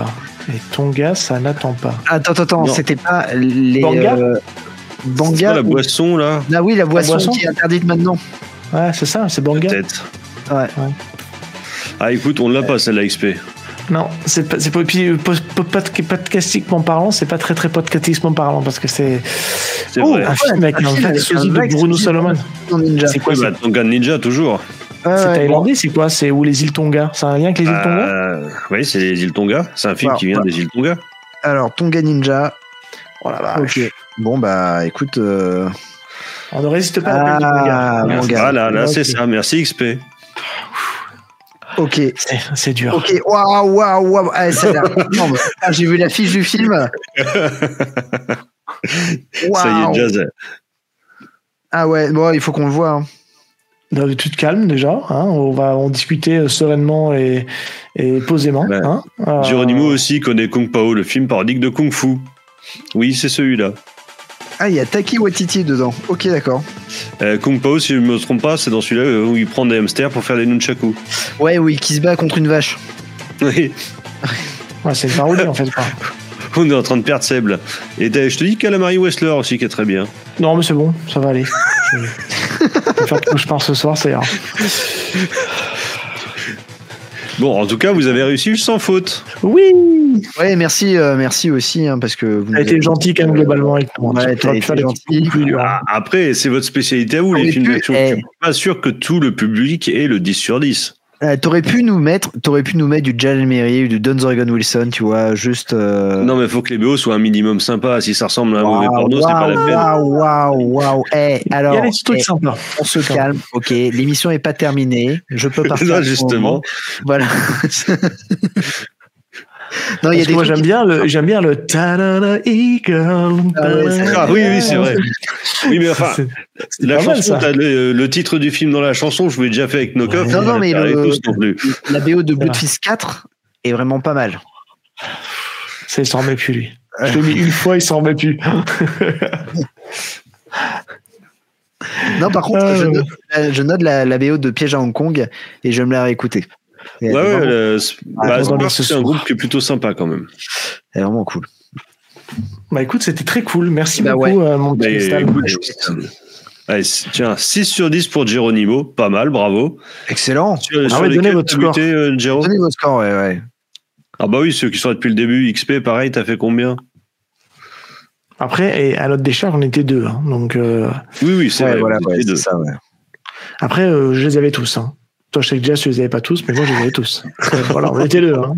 S3: Attends, non. C'était pas les...
S2: Banga, c'est pas la boisson, là?
S3: Ah oui, la boisson qui est interdite maintenant.
S4: Ouais, c'est ça, c'est Banga.
S2: Peut-être.
S3: Ouais.
S2: Ah, écoute, on l'a pas, celle-là, XP.
S4: Non, c'est pas. Puis, podcastiquement parlant, c'est pas très podcastiquement parlant, parce que c'est
S2: vrai.
S4: Un film avec un vague sosie de Bruno Salomon.
S3: C'est
S2: quoi, Tonga Ninja, toujours.
S4: C'est thaïlandais, c'est quoi? C'est où les îles Tonga? C'est un lien avec les îles Tonga?
S2: Oui, c'est les îles Tonga. C'est un film qui vient des îles Tonga.
S3: Alors, Tonga Ninja.
S4: Oh la vache.
S3: Ok. Bon, bah, écoute.
S4: On ne résiste pas à l'appel du manga.
S3: Manga.
S2: Voilà, là,
S4: Ok.
S2: c'est ça. Merci XP.
S3: Ok.
S4: C'est dur.
S3: Ok, waouh. Ah, ça a l'air énorme. Ah, j'ai vu la fiche du film.
S2: Ça y est, Jazz.
S3: Ah ouais, bon, il faut qu'on le voit. Hein.
S4: Tu te calmes déjà. Hein, on va en discuter sereinement et posément.
S2: Ouais.
S4: Hein.
S2: Geronimo aussi connaît Kung Pao, le film parodique de Kung Fu. Oui, c'est celui-là.
S3: Ah, il y a Taki Waititi dedans. Ok, d'accord.
S2: Kung Pao, si je ne me trompe pas, c'est dans celui-là où il prend des hamsters pour faire des nunchaku.
S3: Ouais, oui, qui se bat contre une vache.
S2: Oui,
S4: Ouais, c'est une parodie en fait. Quoi.
S2: on est en train de perdre Seb là. Et je te dis Calamari Wrestler aussi qui est très bien.
S4: Non, mais c'est bon, ça va aller. Je vais faire que je pars ce soir, ça ira.
S2: Bon, en tout cas, vous avez réussi sans faute.
S4: Oui.
S3: Ouais, merci aussi, hein, parce que vous
S4: T'as été gentil quand même globalement avec moi.
S3: Ouais,
S4: Tu aurais pu
S3: t'as
S4: faire
S3: été
S4: des petits
S3: gentil.
S4: coups plus durs.
S2: Ah, après, c'est votre spécialité à vous,
S3: On
S2: les
S3: est
S2: films
S3: plus-
S2: d'action.
S3: eh.
S2: Je suis pas sûr que tout le public ait le 10 sur 10.
S3: T'aurais pu nous mettre du Jal Elmeri ou du Don Zorgon Wilson, tu vois, juste.
S2: Non, mais il faut que les BO soient un minimum sympa. Si ça ressemble à un mauvais porno, c'est pas la peine.
S3: Waouh. Eh, alors,
S4: Il y a des petits trucs sympas.
S3: on se calme, ok. L'émission est pas terminée. Je peux partir.
S2: Là,
S3: pour le
S2: justement.
S3: moment. Voilà. Non, il y a
S4: Parce que
S3: des
S4: moi
S3: trucs
S4: j'aime bien le ta-da-da, eagle.
S3: Ah ouais, ça-
S2: Ah oui, c'est vrai. Oui, mais enfin,
S4: C'est
S2: la
S4: pas mal,
S2: chanson,
S4: ça.
S2: t'as le titre du film dans la chanson, je vous l'ai déjà fait avec Knockoff.
S3: Non, non, mais
S2: tous non plus.
S3: La BO de
S4: vrai.
S3: Bloodfist 4 est vraiment pas mal.
S4: Ça, il s'en remet plus, lui. Je l'ai mis une fois, il s'en remet plus.
S3: Non, par contre,
S4: Ah,
S3: je note la BO de Piège à Hong Kong et je vais me la réécouter. Elle est
S2: Ouais,
S3: vraiment-
S2: c'est un groupe qui est plutôt sympa quand même.
S3: elle est vraiment cool.
S4: Bah écoute, c'était très cool. Merci
S3: Bah
S4: beaucoup, mon petit
S2: Mais
S4: Stal.
S2: écoute, allez, tiens, 6 sur 10 pour Geronimo, pas mal, bravo.
S3: Excellent.
S2: Sur
S4: ouais,
S2: lesquels
S4: donnez votre
S2: t'as buté, Gero
S3: Donnez vos scores, ouais.
S2: Ah bah oui, ceux qui sont là depuis le début, XP, pareil, t'as fait combien?
S4: Après, et à notre décharge, on était deux. Hein, donc,
S2: Oui, c'est
S3: Ouais,
S2: vrai,
S3: voilà,
S2: vous étiez
S3: c'est
S2: deux.
S3: ça, ouais.
S4: après, je les avais tous. Hein. Toi, je sais que déjà, tu les avais pas tous, mais moi, je les avais tous. Voilà, on était deux. Hein.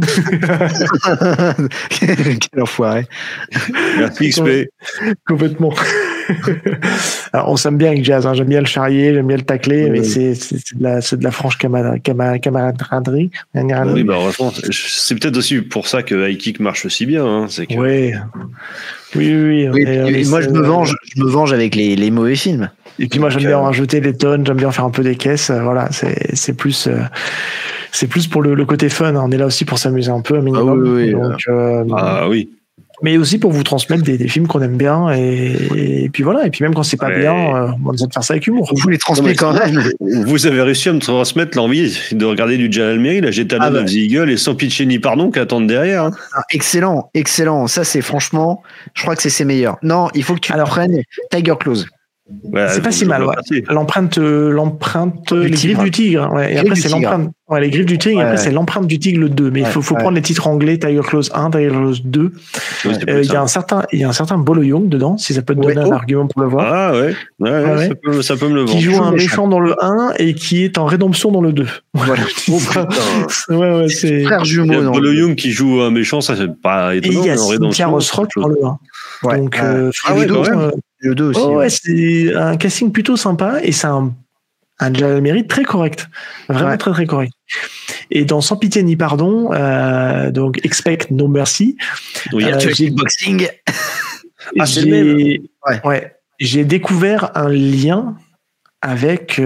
S3: Quel enfoiré.
S2: Merci XP.
S4: Complètement. Alors, on s'aime bien avec Jazz. Hein. J'aime bien le charrier, j'aime bien le tacler, mais c'est de la franche camaraderie.
S2: Oui, bah heureusement, c'est peut-être aussi pour ça que High Kick marche aussi bien. Hein, c'est que...
S4: Ouais. Oui.
S3: Oui,
S4: Et,
S3: moi, je me venge avec les mauvais films.
S4: Et puis moi, j'aime bien en rajouter des tonnes, j'aime bien faire un peu des caisses. Voilà, c'est plus pour le côté fun. Hein. On est là aussi pour s'amuser un peu, un minimum.
S3: Ah oui,
S4: Donc,
S2: Ah oui.
S4: mais aussi pour vous transmettre des films qu'on aime bien. Et puis voilà. Et puis même quand c'est pas
S2: Ouais.
S4: bien, on essaie de faire ça avec humour.
S3: On vous les transmet quand même.
S2: Vous avez réussi à me transmettre l'envie de regarder du Jalal Elmeri, la Jetana
S3: Ah bah.
S2: of the Eagle et sans pitcher ni pardon qui attendent derrière. Hein.
S3: Ah, excellent. Ça, c'est franchement, je crois que c'est ses meilleurs. Non, il faut que tu prennes Tiger Claws.
S2: Ouais,
S4: C'est pas
S2: vous
S4: si mal,
S2: en
S4: ouais.
S2: passez.
S4: L'empreinte, les
S3: tigre.
S4: griffes du tigre. Ouais. Et
S3: Griffes
S4: après,
S3: du
S4: c'est
S3: tigre.
S4: l'empreinte. Ouais, les griffes du tigre. Et après,
S3: Ouais.
S4: c'est l'empreinte du tigre 2. Mais il faut
S3: Ouais.
S4: prendre les titres anglais, Tiger Claws 1, Tiger Claws 2.
S2: Oui, c'est plus
S4: Il y a un certain Bolo Young dedans, si ça peut te donner un argument pour le voir.
S2: Ah ouais,
S4: Ouais.
S2: Ça peut me le vendre.
S4: Qui joue
S3: joue
S4: un
S3: méchant.
S4: méchant dans le 1 et qui est en rédemption dans le 2. Voilà.
S2: Oh, putain.
S4: Ouais, c'est.
S3: Frère
S2: Il y
S3: jumeau.
S2: a
S3: non.
S2: Bolo Young qui joue un méchant, ça c'est pas
S4: Et
S2: étonnant.
S4: il y a
S2: mais en
S4: Cynthia
S2: rédemption,
S4: Rossrock dans le 1.
S3: Ouais.
S4: Donc,
S2: Ah ouais, quand même.
S3: Le 2 aussi.
S4: ouais, c'est un casting plutôt sympa et c'est un Jalal Elmeri très correct. Vraiment très, très correct. Et dans Sans pitié ni pardon, donc Expect No Mercy,
S2: Oui,
S3: Virtual
S4: j'ai-
S3: Kickboxing.
S2: Ah, c'est le
S4: j'ai j'ai découvert un lien avec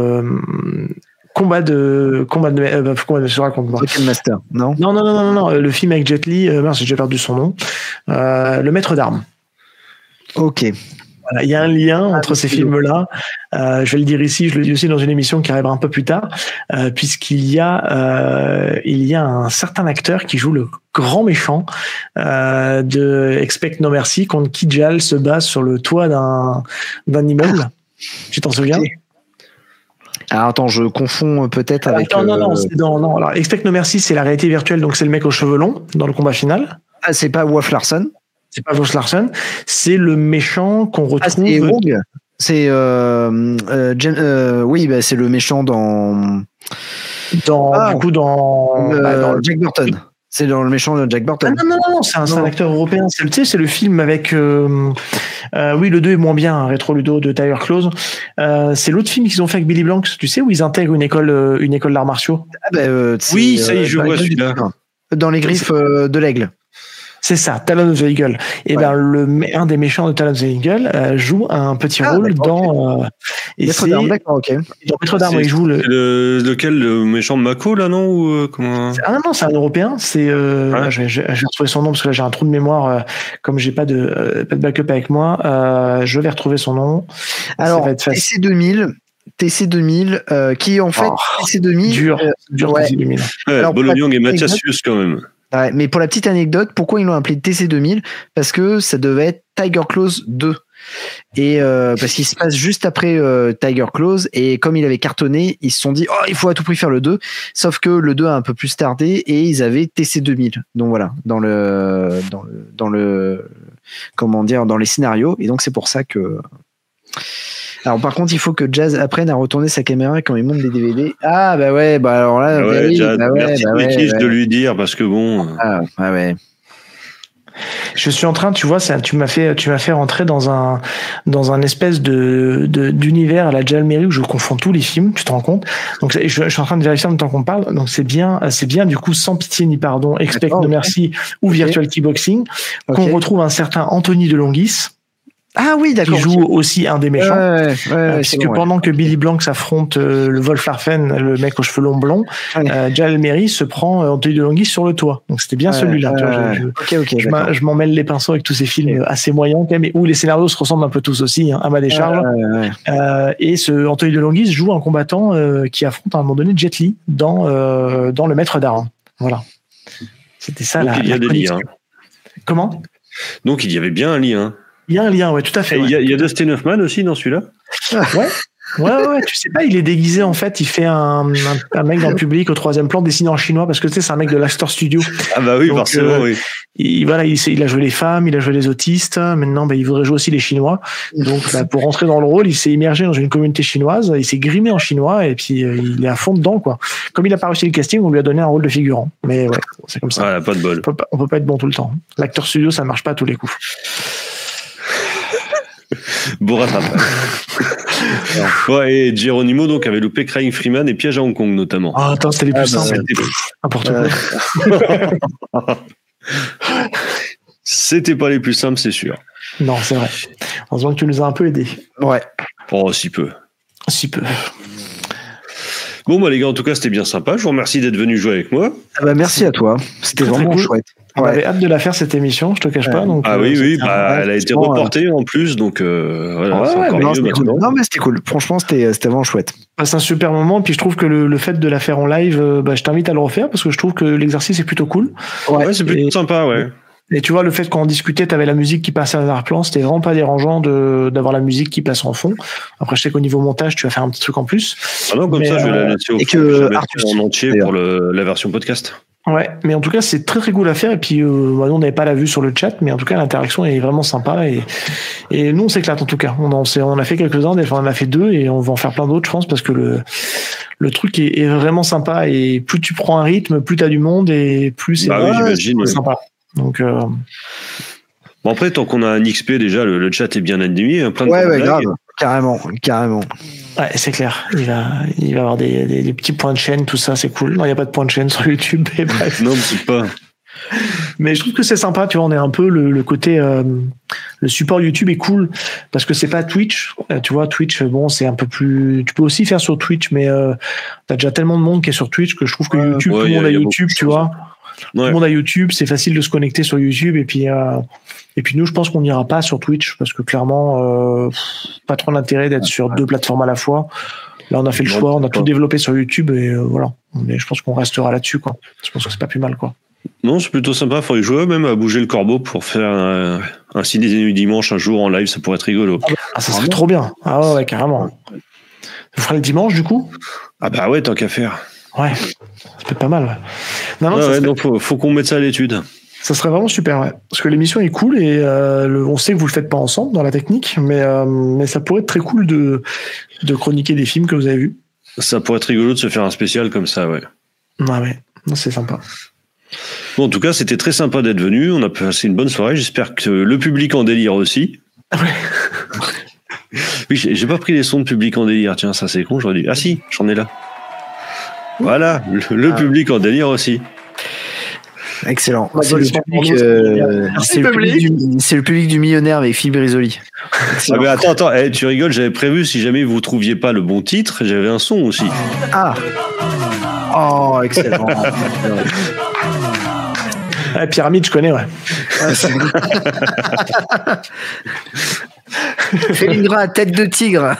S4: combat de je raconte pas.
S3: Rocket Master, non?
S4: Non, le film avec Jet Li, mince, j'ai perdu son nom. Le Maître d'armes.
S3: Ok.
S4: Voilà, il y a un lien entre ces
S3: c'est
S4: films-là. Je vais le dire ici, je le dis aussi dans une émission qui arrivera un peu plus tard, puisqu'il y a un certain acteur qui joue le grand méchant de Expect No Mercy, contre qui Jal se base sur le toit d'un immeuble. Tu t'en souviens?
S3: Ok. Alors attends, je confonds peut-être avec.
S4: Non. Alors Expect No Mercy, c'est la réalité virtuelle, donc c'est le mec aux cheveux longs dans le combat final.
S3: Ah, c'est pas Wolf Larson.
S4: C'est pas Josh Larson, c'est le méchant qu'on
S3: Ah,
S4: retrouve.
S3: c'est Rogue. C'est oui, bah, c'est le méchant dans
S4: Du coup, dans
S3: Jack Burton. C'est dans le méchant de Jack
S4: Ah,
S3: Burton.
S4: non, c'est un acteur européen. Tu sais, c'est le film avec. Oui, le 2 est moins bien, hein, Rétro Ludo de Tiger Claws. C'est l'autre film qu'ils ont fait avec Billy Blanks, tu sais, où ils intègrent une école d'arts martiaux.
S3: Ah, bah,
S2: Oui, ça y est, je vois celui-là.
S3: Dans les griffes de l'aigle.
S4: C'est ça, Talon of the Eagle. Et
S3: Ouais.
S4: un des méchants de Talon of the Eagle joue un petit rôle dans. Et
S3: Maître
S4: c'est
S3: d'armes, d'accord, ok.
S4: dans Maître d'armes, il joue le.
S2: Lequel, le méchant de Mako, là, non? Ou comment...
S4: Ah non, c'est un Européen. C'est. Je vais retrouver son nom parce que là j'ai un trou de mémoire. Comme j'ai pas de backup avec moi, je vais retrouver son nom.
S3: Alors,
S4: Ça va être facile.
S3: TC2000, qui en fait, TC2000.
S4: Dur
S3: ouais.
S4: TC 2000.
S2: Ouais,
S3: Alors,
S2: Bolognang et
S3: pour la-
S2: Mathiasius, quand même.
S3: Ouais, mais pour la petite anecdote, pourquoi ils l'ont appelé TC2000? Parce que ça devait être Tiger Claws 2. Et parce qu'il se passe juste après Tiger Claws, et comme il avait cartonné, ils se sont dit, oh, il faut à tout prix faire le 2. Sauf que le 2 a un peu plus tardé, et ils avaient TC2000. Donc voilà, dans le comment dire, dans les scénarios. Et donc c'est pour ça que. Alors par contre, il faut que Jazz apprenne à retourner sa caméra quand il monte des DVD. Ah bah ouais, bah alors là,
S2: Ah
S3: bah
S2: ouais,
S3: oui,
S2: Jazz,
S3: bah ouais,
S2: merci
S3: bah
S2: British
S3: ouais,
S2: de
S3: ouais.
S2: lui dire, parce que bon...
S3: Ah ouais.
S4: Je suis en train, tu vois, tu m'as fait rentrer dans un espèce d'univers à la Jal Mary où je confonds tous les films, tu te rends compte? Donc je suis en train de vérifier en même temps qu'on parle. Donc c'est bien du coup Sans pitié ni pardon, Expect
S3: D'accord,
S4: No
S3: ok.
S4: Mercy ou Virtual Kickboxing, qu'on
S3: Ok.
S4: retrouve un certain Anthony DeLongis
S3: Ah oui,
S4: qui
S3: d'accord.
S4: joue aussi un des méchants.
S3: Ouais, c'est
S4: Puisque
S3: bon, ouais.
S4: pendant que Billy Blanks affronte le Wolf Larfen, le mec aux cheveux longs blonds,
S3: Ouais.
S4: Jal Mary se prend Anthony DeLongis sur le toit. Donc c'était bien celui-là. Tu vois,
S3: Ok, d'accord.
S4: je m'en mêle les pinceaux avec tous ces films assez moyens, quand même, mais où les scénarios se ressemblent un peu tous aussi, hein, à ma décharge.
S3: Ouais.
S4: Et ce Anthony DeLongis joue un combattant qui affronte à un moment donné Jet Li dans le Maître d'armes. Voilà. C'était ça.
S2: Donc il y a des liens.
S4: Comment?
S2: Donc il y avait bien un lien.
S4: Il y a un lien, ouais, tout à fait.
S2: Et il y a Dustin Hoffman aussi dans celui-là?
S4: Ouais, tu sais pas, il est déguisé en fait, il fait un mec dans le public au troisième plan dessiné en chinois parce que tu sais, c'est un mec de l'Astor Studio.
S2: Ah bah oui,
S4: Donc,
S2: forcément, oui.
S4: Il a joué les femmes, il a joué les autistes. Maintenant, il voudrait jouer aussi les Chinois. Donc, pour rentrer dans le rôle, il s'est immergé dans une communauté chinoise, il s'est grimé en chinois et puis il est à fond dedans, quoi. Comme il a pas réussi le casting, on lui a donné un rôle de figurant. Mais ouais, c'est comme ça.
S2: Voilà, pas de bol.
S4: On peut pas être bon tout le temps. L'acteur studio, ça marche pas à tous les coups.
S2: Beau rattrapage. Ouais, et Geronimo donc avait loupé Crying Freeman et Piège à Hong Kong notamment.
S4: Ah, attends, c'était les plus simples. N'importe quoi.
S2: C'était pas les plus simples, c'est sûr.
S4: Non, c'est vrai. Heureusement que tu nous as un peu aidés.
S3: Ouais.
S2: Oh, si peu.
S4: Si peu.
S2: Bon, bah les gars, en tout cas, c'était bien sympa. Je vous remercie d'être venus jouer avec moi.
S3: Ah bah, merci à toi. C'était
S4: Très, très
S3: vraiment
S4: cool.
S3: chouette.
S4: On
S3: Ouais.
S4: avait hâte de la faire cette émission, je te cache pas. Donc,
S2: Ah oui,
S4: c'était
S2: elle a été
S3: franchement,
S2: reportée en plus, donc voilà,
S4: Ouais,
S2: c'est encore
S3: Non,
S2: mieux
S3: c'était cool.
S2: maintenant.
S3: Non, mais c'était cool. Franchement, c'était vraiment chouette.
S4: c'est un super moment. Puis je trouve que le fait de la faire en live, je t'invite à le refaire parce que je trouve que l'exercice est plutôt cool.
S2: Ouais, c'est plutôt sympa, ouais.
S4: Et tu vois, le fait qu'on discutait, t'avais la musique qui passait à l'arrière-plan, c'était vraiment pas dérangeant d'avoir la musique qui passe en fond. Après, je sais qu'au niveau montage, tu vas faire un petit truc en plus.
S2: Ah non, comme
S4: Mais,
S2: ça, je vais la laisser au
S3: et
S2: fond,
S3: que
S2: je la mettrai
S3: Artus,
S2: en entier
S3: d'ailleurs.
S2: pour la version podcast.
S4: Ouais, mais en tout cas, c'est très très cool à faire. Et puis, nous, on n'avait pas la vue sur le chat, mais en tout cas, l'interaction est vraiment sympa. Et nous, on s'éclate en tout cas. On a fait quelques-uns, des fois, on en a fait 2 et on va en faire plein d'autres, je pense, parce que le truc est vraiment sympa. Et plus tu prends un rythme, plus t'as du monde et plus c'est
S2: Bah oui, j'imagine, ouais.
S4: sympa. Donc,
S2: Bon, après, tant qu'on a un XP, déjà, le chat est bien animé. Hein, plein de
S3: Ouais,
S2: blagues.
S3: grave. Carrément.
S4: ouais, c'est clair. Il va avoir des petits points de chaîne, tout ça, c'est cool. Non, il n'y a pas de points de chaîne sur YouTube, mais bref.
S2: Non, c'est pas.
S4: Mais je trouve que c'est sympa, tu vois, on est un peu le côté, le support YouTube est cool parce que c'est pas Twitch. Tu vois, Twitch, bon, c'est un peu plus. Tu peux aussi faire sur Twitch, mais t'as déjà tellement de monde qui est sur Twitch que je trouve que YouTube,
S2: ouais,
S4: tout le monde a
S2: y a
S4: YouTube,
S2: beaucoup
S4: tu
S2: de
S4: vois. Tout
S2: Ouais.
S4: le monde a YouTube, c'est facile de se connecter sur YouTube et puis nous, je pense qu'on n'ira pas sur Twitch parce que clairement, pas trop d'intérêt d'être sur 2 plateformes à la fois. Là, on a fait le
S2: Non,
S4: choix, on a
S2: pas.
S4: tout développé sur YouTube et voilà. Mais je pense qu'on restera là-dessus, quoi. Je pense que c'est pas plus mal, quoi.
S2: Non, c'est plutôt sympa. Faudrait jouer même à bouger le corbeau pour faire un ciné du dimanche un jour en live. Ça pourrait être rigolo.
S4: Ah, ça serait trop bien. Ah ouais, carrément. Vous ferez le dimanche, du coup?
S2: Ah bah ouais, tant qu'à faire.
S4: Ouais, ça peut être pas mal. Ouais. Non,
S2: Ouais,
S4: ça,
S2: ouais,
S4: serait,
S2: donc faut qu'on mette ça à l'étude.
S4: ça serait vraiment super, ouais. Parce que l'émission est cool et on sait que vous le faites pas ensemble dans la technique, mais ça pourrait être très cool de chroniquer des films que vous avez vus.
S2: Ça pourrait être rigolo de se faire un spécial comme ça, ouais.
S4: Ah ouais, non, c'est sympa.
S2: Bon, en tout cas, c'était très sympa d'être venu. On a passé une bonne soirée. J'espère que le public en délire aussi. Oui, j'ai pas pris les sons de public en délire. Tiens, ça c'est con, j'aurais dû. Ah si, j'en ai là. Voilà, le public en délire aussi.
S3: Excellent. C'est le public du millionnaire avec Phil Brisoli.
S2: Ah mais attends, tu rigoles, j'avais prévu si jamais vous trouviez pas le bon titre, j'avais un son aussi.
S3: Ah. Oh, excellent.
S4: La pyramide, je connais, ouais.
S3: Felindra, tête de tigre.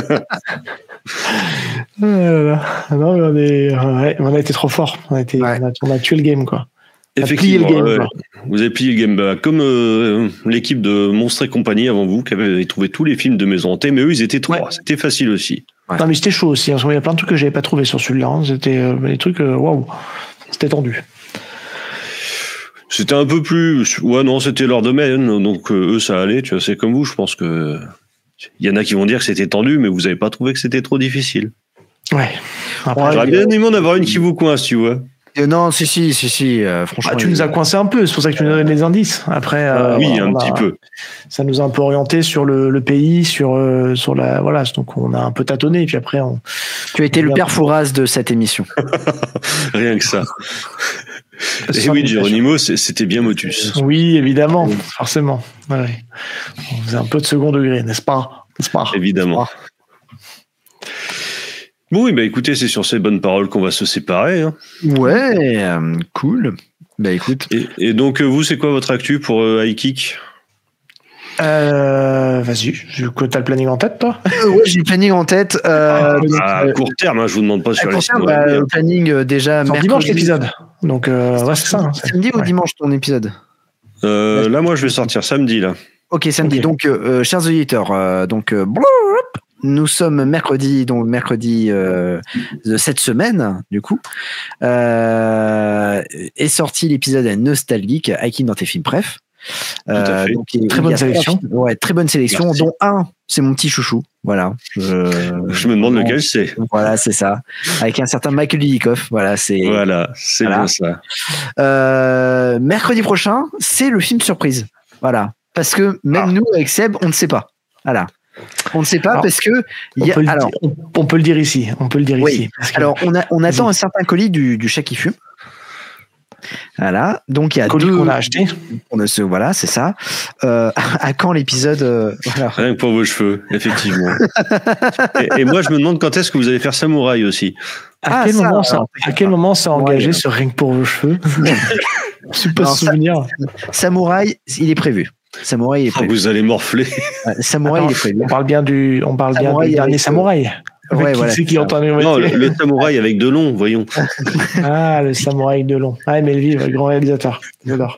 S4: Non, mais on a été trop fort. On a tué le game, quoi.
S2: Effectivement, vous avez plié le game. Comme l'équipe de Monstres et compagnie avant vous, qui avait trouvé tous les films de Maison Hantée, mais eux, ils étaient 3. Ouais. C'était facile aussi.
S4: Ouais. Non, mais c'était chaud aussi. Il y a plein de trucs que j'avais pas trouvé sur celui-là. Hein. C'était des trucs, waouh. C'était tendu.
S2: C'était un peu plus. Ouais, non, c'était leur domaine. Donc, eux, ça allait. Tu vois, c'est comme vous. Je pense que. Il y en a qui vont dire que c'était tendu, mais vous n'avez pas trouvé que c'était trop difficile.
S4: Ouais.
S2: Après, j'aurais bien aimé en avoir une qui vous coince, tu vois.
S3: Non, si, franchement.
S4: Tu nous as coincé un peu, c'est pour ça que tu nous donnes les indices. Après,
S2: oui, un petit peu.
S4: Ça nous a un peu orienté sur le pays, sur la. Voilà, donc on a un peu tâtonné, et puis après.
S3: Tu as été le père Fouras de cette émission.
S2: Rien que ça. Et oui, Geronimo, c'était bien Motus.
S4: Oui, évidemment, forcément. Ouais. On faisait un peu de second degré, n'est-ce pas?
S2: Évidemment. Bon, oui, bah écoutez, c'est sur ces bonnes paroles qu'on va se séparer. Hein.
S3: Ouais, cool. Bah écoute.
S2: Et donc, vous, c'est quoi votre actu pour High Kick?
S4: Vas-y, t'as le planning en tête, toi?
S3: Ouais, j'ai le planning en tête.
S2: À court terme, hein, je vous demande pas sur les
S3: terme, le planning déjà.
S4: Dimanche l'épisode. Donc, ouais, c'est ça. Hein,
S3: samedi ou dimanche ton épisode?
S2: Là, moi, je vais sortir samedi, là.
S3: Ok, samedi. Okay. Donc, chers auditeurs, nous sommes mercredi de cette semaine, du coup. Est sorti l'épisode nostalgique, Hiking dans tes films bref.
S2: Donc,
S4: très bonne sélection.
S3: Ouais, très bonne sélection. Merci. Dont un, c'est mon petit chouchou. Voilà.
S2: Je me demande lequel c'est.
S3: Voilà, c'est ça. Avec un certain Michael Dudikoff. Voilà, c'est
S2: bien ça.
S3: Mercredi prochain, c'est le film surprise. Voilà. Parce que même nous, avec Seb, on ne sait pas. Voilà. On ne sait pas parce que
S4: on peut le dire ici.
S3: Oui. Alors on attend un certain colis du chat qui fume. Voilà. Donc il y a
S4: colis qu'on a acheté.
S3: Voilà, c'est ça. À quand l'épisode
S2: voilà. Rien que pour vos cheveux, effectivement. et moi je me demande quand est-ce que vous allez faire Samouraï aussi.
S4: À quel moment ça a engagé ce Rien que pour vos cheveux? Je ne peux pas se souvenir.
S3: Samouraï, il est prévu. Samouraï est prévu.
S2: Vous allez morfler.
S3: Samouraï, il est prévu.
S4: On parle bien du dernier Samouraï.
S3: Ouais, voilà.
S4: Qui entend
S2: non, le Samouraï avec Delon, voyons.
S4: Ah, le Samouraï Delon. Ah, Melville, le grand réalisateur. J'adore.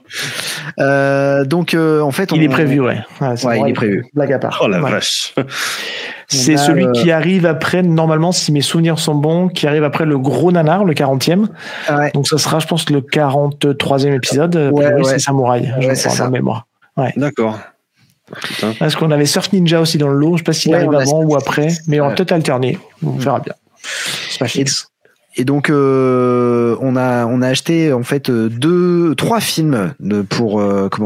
S3: Donc, en fait,
S4: il est prévu, ouais.
S3: Il est prévu.
S4: Blague à part.
S2: Oh la vache.
S4: C'est celui qui arrive après, normalement, si mes souvenirs sont bons, qui arrive après le gros nanar, le 40e. Ouais. Donc, ça sera, je pense, le 43e épisode. C'est Samouraï. Je crois, dans mémoire. Ouais.
S2: D'accord.
S4: Putain. Parce qu'on avait Surf Ninja aussi dans le lot. Je ne sais pas s'il arrive avant ou après, mais on va peut-être alterner. On verra bien. C'est pas fixe.
S3: Et donc, on a acheté en fait 3 films pour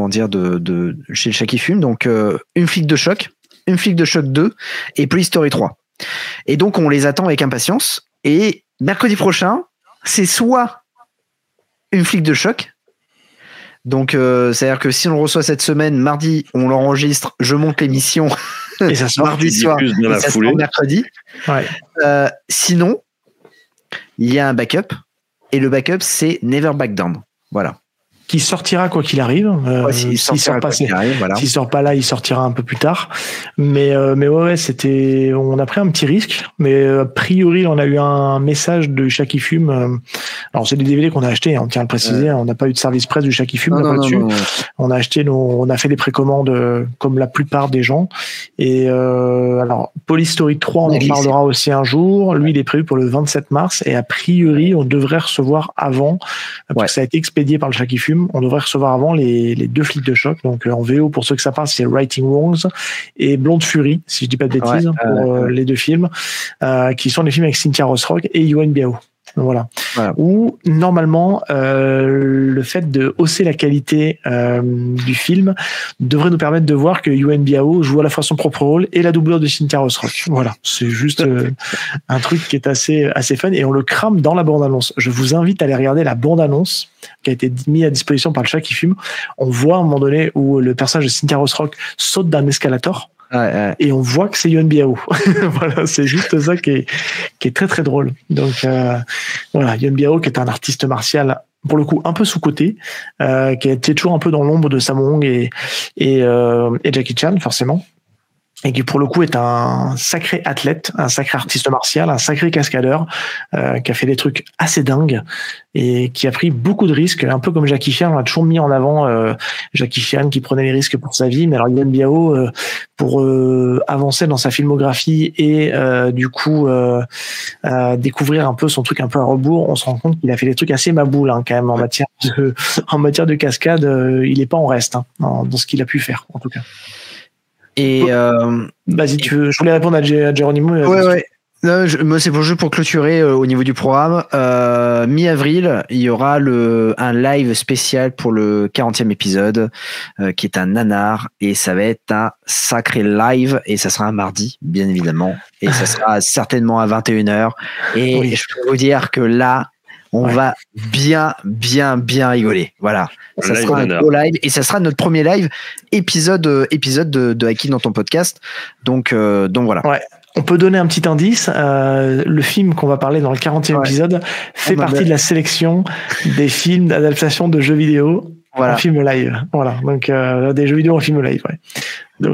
S3: chez le chat qui fume. Donc, Une flic de choc 2 et Police Story 3. Et donc, on les attend avec impatience. Et mercredi prochain, c'est soit Une flic de choc. Donc, c'est-à-dire que si on le reçoit cette semaine, mardi, on l'enregistre, je monte l'émission.
S4: Et ça sort
S3: mardi soir, et ça sort mercredi. Ouais. Sinon, il y a un backup. Et le backup, c'est Never Back Down. Voilà.
S4: Qui sortira quoi qu'il arrive. S'il sort pas là, il sortira un peu plus tard. Mais ouais, on a pris un petit risque. Mais a priori, on a eu un message de Chat qui fume. Alors c'est des DVD qu'on a achetés, on tient à le préciser. On n'a pas eu de service presse du Chat qui fume là-dessus. On a acheté on a fait des précommandes comme la plupart des gens. Et alors Police Story 3, on en parlera aussi un jour. Lui, il est prévu pour le 27 mars. Et a priori, on devrait recevoir avant, parce que ça a été expédié par le Chat qui fume. On devrait recevoir avant les 2 flics de choc. Donc en VO, pour ceux que ça parle, c'est Righting Wrongs et Blonde Fury, si je dis pas de bêtises, pour les 2 films, qui sont des films avec Cynthia Rothrock et Yoann Biao. Voilà. Où normalement le fait de hausser la qualité du film devrait nous permettre de voir que Yuen Biao joue à la fois son propre rôle et la doublure de Cynthia Rothrock. Voilà, c'est juste un truc qui est assez fun et on le crame dans la bande-annonce. Je vous invite à aller regarder la bande-annonce qui a été mise à disposition par le chat qui fume. On voit à un moment donné où le personnage de Cynthia Rothrock saute d'un escalator. Et on voit que c'est Yuen Biao. Voilà, c'est juste ça qui est très très drôle. Donc voilà, Yuen Biao qui est un artiste martial pour le coup un peu sous-coté, qui a été toujours un peu dans l'ombre de Sammo Hung et Jackie Chan forcément, et qui pour le coup est un sacré athlète, un sacré artiste martial, un sacré cascadeur, qui a fait des trucs assez dingues et qui a pris beaucoup de risques, un peu comme Jackie Chan. On a toujours mis en avant Jackie Chan qui prenait les risques pour sa vie, mais alors Yuen Biao pour avancer dans sa filmographie et du coup découvrir un peu son truc un peu à rebours, on se rend compte qu'il a fait des trucs assez maboules quand même en matière de cascade. Il est pas en reste dans ce qu'il a pu faire en tout cas.
S3: Et
S4: vas-y, je voulais répondre à Geronimo.
S3: Ouais. Non, moi, c'est juste pour clôturer au niveau du programme. Mi-avril, il y aura un live spécial pour le 40e épisode, qui est un nanar, et ça va être un sacré live, et ça sera un mardi, bien évidemment, et ça sera certainement à 21h. Et oui. Je peux vous dire que là, on va bien rigoler. Voilà. Ça sera un gros live et ça sera notre premier live épisode de Haïki dans ton podcast. Donc voilà.
S4: Ouais. On peut donner un petit indice. Le film qu'on va parler dans le 40e épisode fait partie de la sélection des films d'adaptation de jeux vidéo en film live. Voilà. Donc, des jeux vidéo en film live. Ouais. Donc,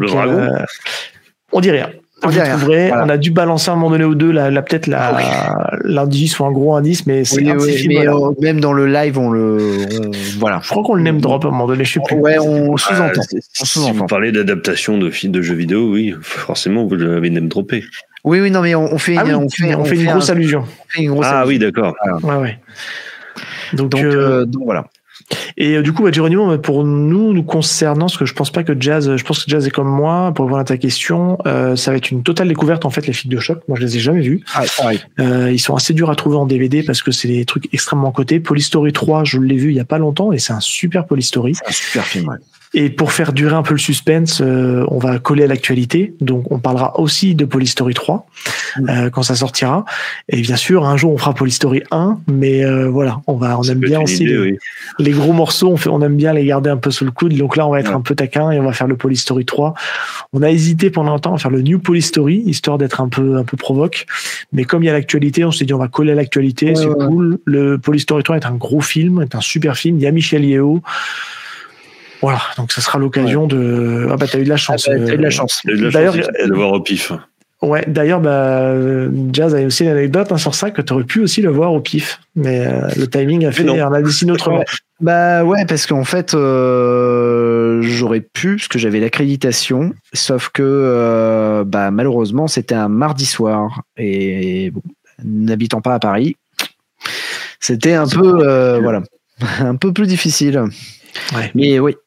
S4: on dit rien. On a dû balancer un moment donné ou deux peut-être l'indice ou un gros indice, mais c'est un petit film.
S3: Mais même dans le live, voilà.
S4: Je crois qu'on le name drop à un moment donné, je sais plus.
S3: Ouais, on sous-entend.
S2: Si vous parlez d'adaptation de films de jeux vidéo, oui, forcément vous l'avez name droppé.
S3: Oui, non, mais on fait
S4: une grosse allusion.
S2: Oui, d'accord.
S4: Ouais. Donc
S3: voilà.
S4: Et du coup, Geronimo, pour nous concernant, parce que je pense que Jazz est comme moi, pour répondre à ta question, ça va être une totale découverte, en fait, les films de choc. Moi, je les ai jamais vus. Ils sont assez durs à trouver en DVD parce que c'est des trucs extrêmement cotés. Polystory 3, je l'ai vu il y a pas longtemps et c'est un super Polystory.
S3: C'est un super film, ouais.
S4: Et pour faire durer un peu le suspense, on va coller à l'actualité. Donc, on parlera aussi de Polystory 3 quand ça sortira. Et bien sûr, un jour, on fera Polystory 1. Mais voilà, on aime bien aussi les gros morceaux. On aime bien les garder un peu sous le coude. Donc là, on va être un peu taquin et on va faire le Polystory 3. On a hésité pendant un temps à faire le New Polystory, histoire d'être un peu provoque. Mais comme il y a l'actualité, on s'est dit on va coller à l'actualité. C'est cool. Le Polystory 3 est un gros film, est un super film. Il y a Michel Yeo. Voilà, donc ça sera l'occasion de. T'as eu de la chance.
S2: T'as eu de la chance. D'ailleurs, de le voir au pif.
S4: Ouais, d'ailleurs, Jazz a aussi une anecdote sur ça que tu aurais pu aussi le voir au pif, mais le timing a fait, on a décidé autrement.
S3: Ouais, parce qu'en fait, j'aurais pu, parce que j'avais l'accréditation, sauf que malheureusement, c'était un mardi soir et bon, n'habitant pas à Paris, c'était un peu, un peu plus difficile.
S4: Ouais.
S3: Mais oui,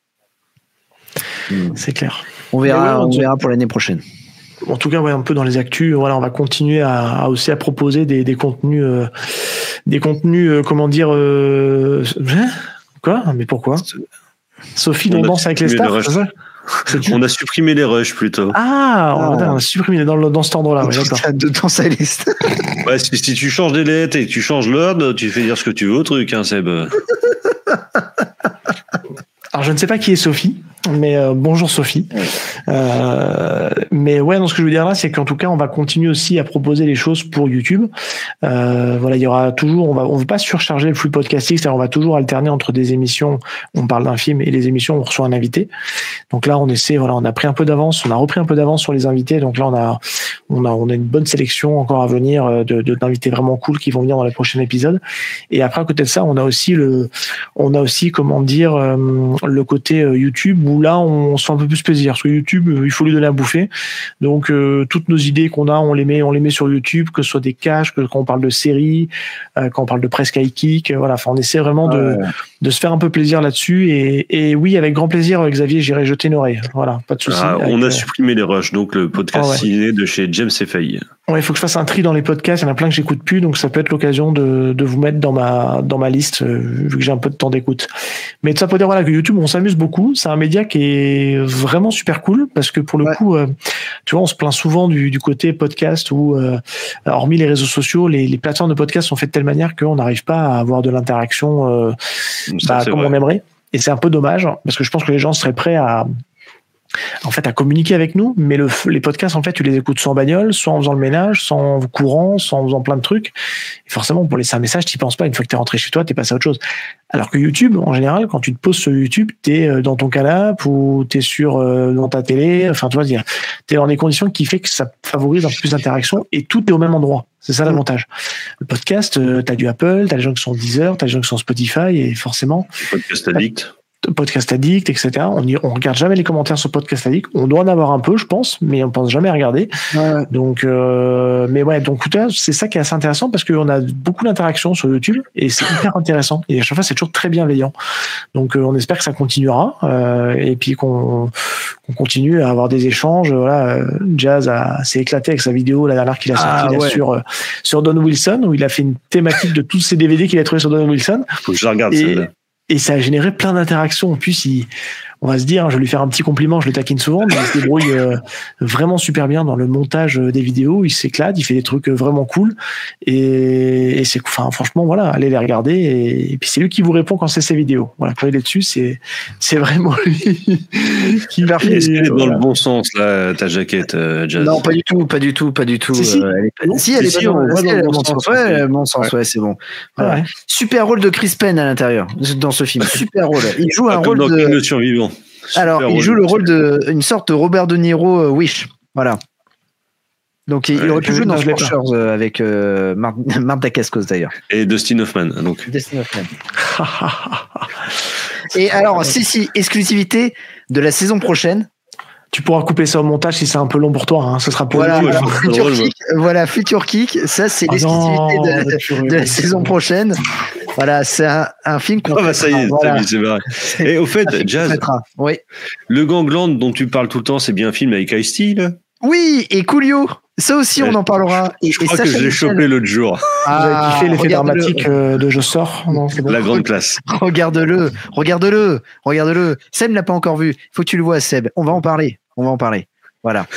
S4: c'est clair.
S3: On verra pour l'année prochaine.
S4: En tout cas, un peu dans les actus, on va continuer à proposer des contenus, comment dire, quoi? Mais pourquoi? Sophie danse avec les stars, c'est ça?
S2: On a supprimé les rushs plutôt.
S4: On a supprimé dans cet ordre-là. Ouais, d'accord.
S3: De danse avec les stars.
S2: Ouais, si tu changes des lettres et que tu changes l'ordre, tu fais dire ce que tu veux au truc, Seb.
S4: Alors, je ne sais pas qui est Sophie, mais bonjour Sophie. Mais ce que je veux dire là, c'est qu'en tout cas, on va continuer aussi à proposer les choses pour YouTube. Il y aura toujours, on veut pas surcharger le flux podcasting, c'est-à-dire on va toujours alterner entre des émissions où on parle d'un film et les émissions où on reçoit un invité. Donc là, on essaie, on a pris un peu d'avance, on a repris un peu d'avance sur les invités. Donc là, on a une bonne sélection encore à venir d'invités vraiment cool qui vont venir dans les prochains épisodes. Et après, à côté de ça, on a aussi comment dire, le côté YouTube où là, on se fait un peu plus plaisir. Parce que YouTube, il faut lui donner à bouffer. Donc, toutes nos idées qu'on a, on les met sur YouTube, que ce soit des caches, que quand on parle de séries, quand on parle de presque high kick, on essaie vraiment de se faire un peu plaisir là-dessus. Et oui, avec grand plaisir, Xavier, j'irai jeter une oreille. Voilà, pas de souci.
S2: On a supprimé les rushs, donc le podcast ciné de chez James Fay.
S4: Ouais, il faut que je fasse un tri dans les podcasts. Il y en a plein que j'écoute plus, donc ça peut être l'occasion de vous mettre dans ma liste, vu que j'ai un peu de temps d'écoute. Mais tout ça pour dire que YouTube, on s'amuse beaucoup. C'est un média qui est vraiment super cool parce que pour le coup, tu vois, on se plaint souvent du côté podcast où, hormis les réseaux sociaux, les plateformes de podcast sont faites de telle manière qu'on n'arrive pas à avoir de l'interaction comme on aimerait. Et c'est un peu dommage parce que je pense que les gens seraient prêts à communiquer avec nous, mais les podcasts, en fait, tu les écoutes soit en bagnole, soit en faisant le ménage, soit en courant, soit en faisant plein de trucs. Et forcément, pour laisser un message, t'y penses pas. Une fois que t'es rentré chez toi, t'es passé à autre chose. Alors que YouTube, en général, quand tu te poses sur YouTube, t'es dans ton canapé ou t'es dans ta télé. Enfin, tu vois, t'es dans des conditions qui fait que ça favorise un peu plus d'interaction et tout est au même endroit. C'est ça l'avantage. Le podcast, t'as du Apple, t'as des gens qui sont Deezer, t'as des gens qui sont Spotify et forcément.
S2: Podcast Addict.
S4: Podcast Addict, etc. On regarde jamais les commentaires sur Podcast Addict. On doit en avoir un peu, je pense, mais on pense jamais à regarder. Ouais. Donc, c'est ça qui est assez intéressant parce qu'on a beaucoup d'interactions sur YouTube et c'est hyper intéressant. Et à chaque fois, c'est toujours très bienveillant. Donc, on espère que ça continuera et puis qu'on continue à avoir des échanges. Voilà, Jazz s'est éclaté avec sa vidéo la dernière qu'il a sortie sur Don Wilson où il a fait une thématique de tous ces DVD qu'il a trouvé sur Don Wilson.
S2: Faut que je la regarde celle-là.
S4: Et ça a généré plein d'interactions. En plus, on va se dire, je vais lui faire un petit compliment, je le taquine souvent, mais il se débrouille vraiment super bien dans le montage des vidéos. Il s'éclate, il fait des trucs vraiment cool. Et c'est, franchement, voilà, allez les regarder. Et puis c'est lui qui vous répond quand c'est ses vidéos. Voilà, quand il est dessus, c'est vraiment lui qui va faire.
S2: Est-ce qu'elle est dans le bon sens, là, ta jaquette, Jazz?
S3: Non, pas du tout.
S4: Si,
S3: elle est dans le bon sens. Ouais, bon sens, ouais, c'est bon. Voilà. Ouais. Super rôle de Chris Penn à l'intérieur, dans ce film. Super rôle. Il joue un rôle de
S2: le survivant.
S3: Alors, il joue le rôle une sorte de Robert De Niro Wish. Voilà. Donc, il aurait pu jouer dans Scorchers avec Marc Dacascos d'ailleurs.
S2: Et Dustin Hoffman. Donc.
S3: Dustin Hoffman. Et alors, si, exclusivité de la saison prochaine.
S4: Tu pourras couper ça au montage si c'est un peu long pour toi. Hein. Ce sera pour
S3: Future Kick. Ça, c'est l'exclusivité de la saison prochaine. Voilà, c'est un film qu'on.
S2: Ça y est, c'est vrai. Et au fait, Jazz,
S3: oui.
S2: Le Gangland dont tu parles tout le temps, c'est bien un film avec Ice-T, là?
S3: Oui, et Coolio. Ça aussi, on en parlera.
S2: Je crois que je l'ai chopé l'autre jour.
S4: J'avais kiffé l'effet dramatique de Je sors. Non, c'est bon.
S2: La grande classe.
S3: Regarde-le. Seb ne l'a pas encore vu. Il faut que tu le vois, Seb. On va en parler. Voilà.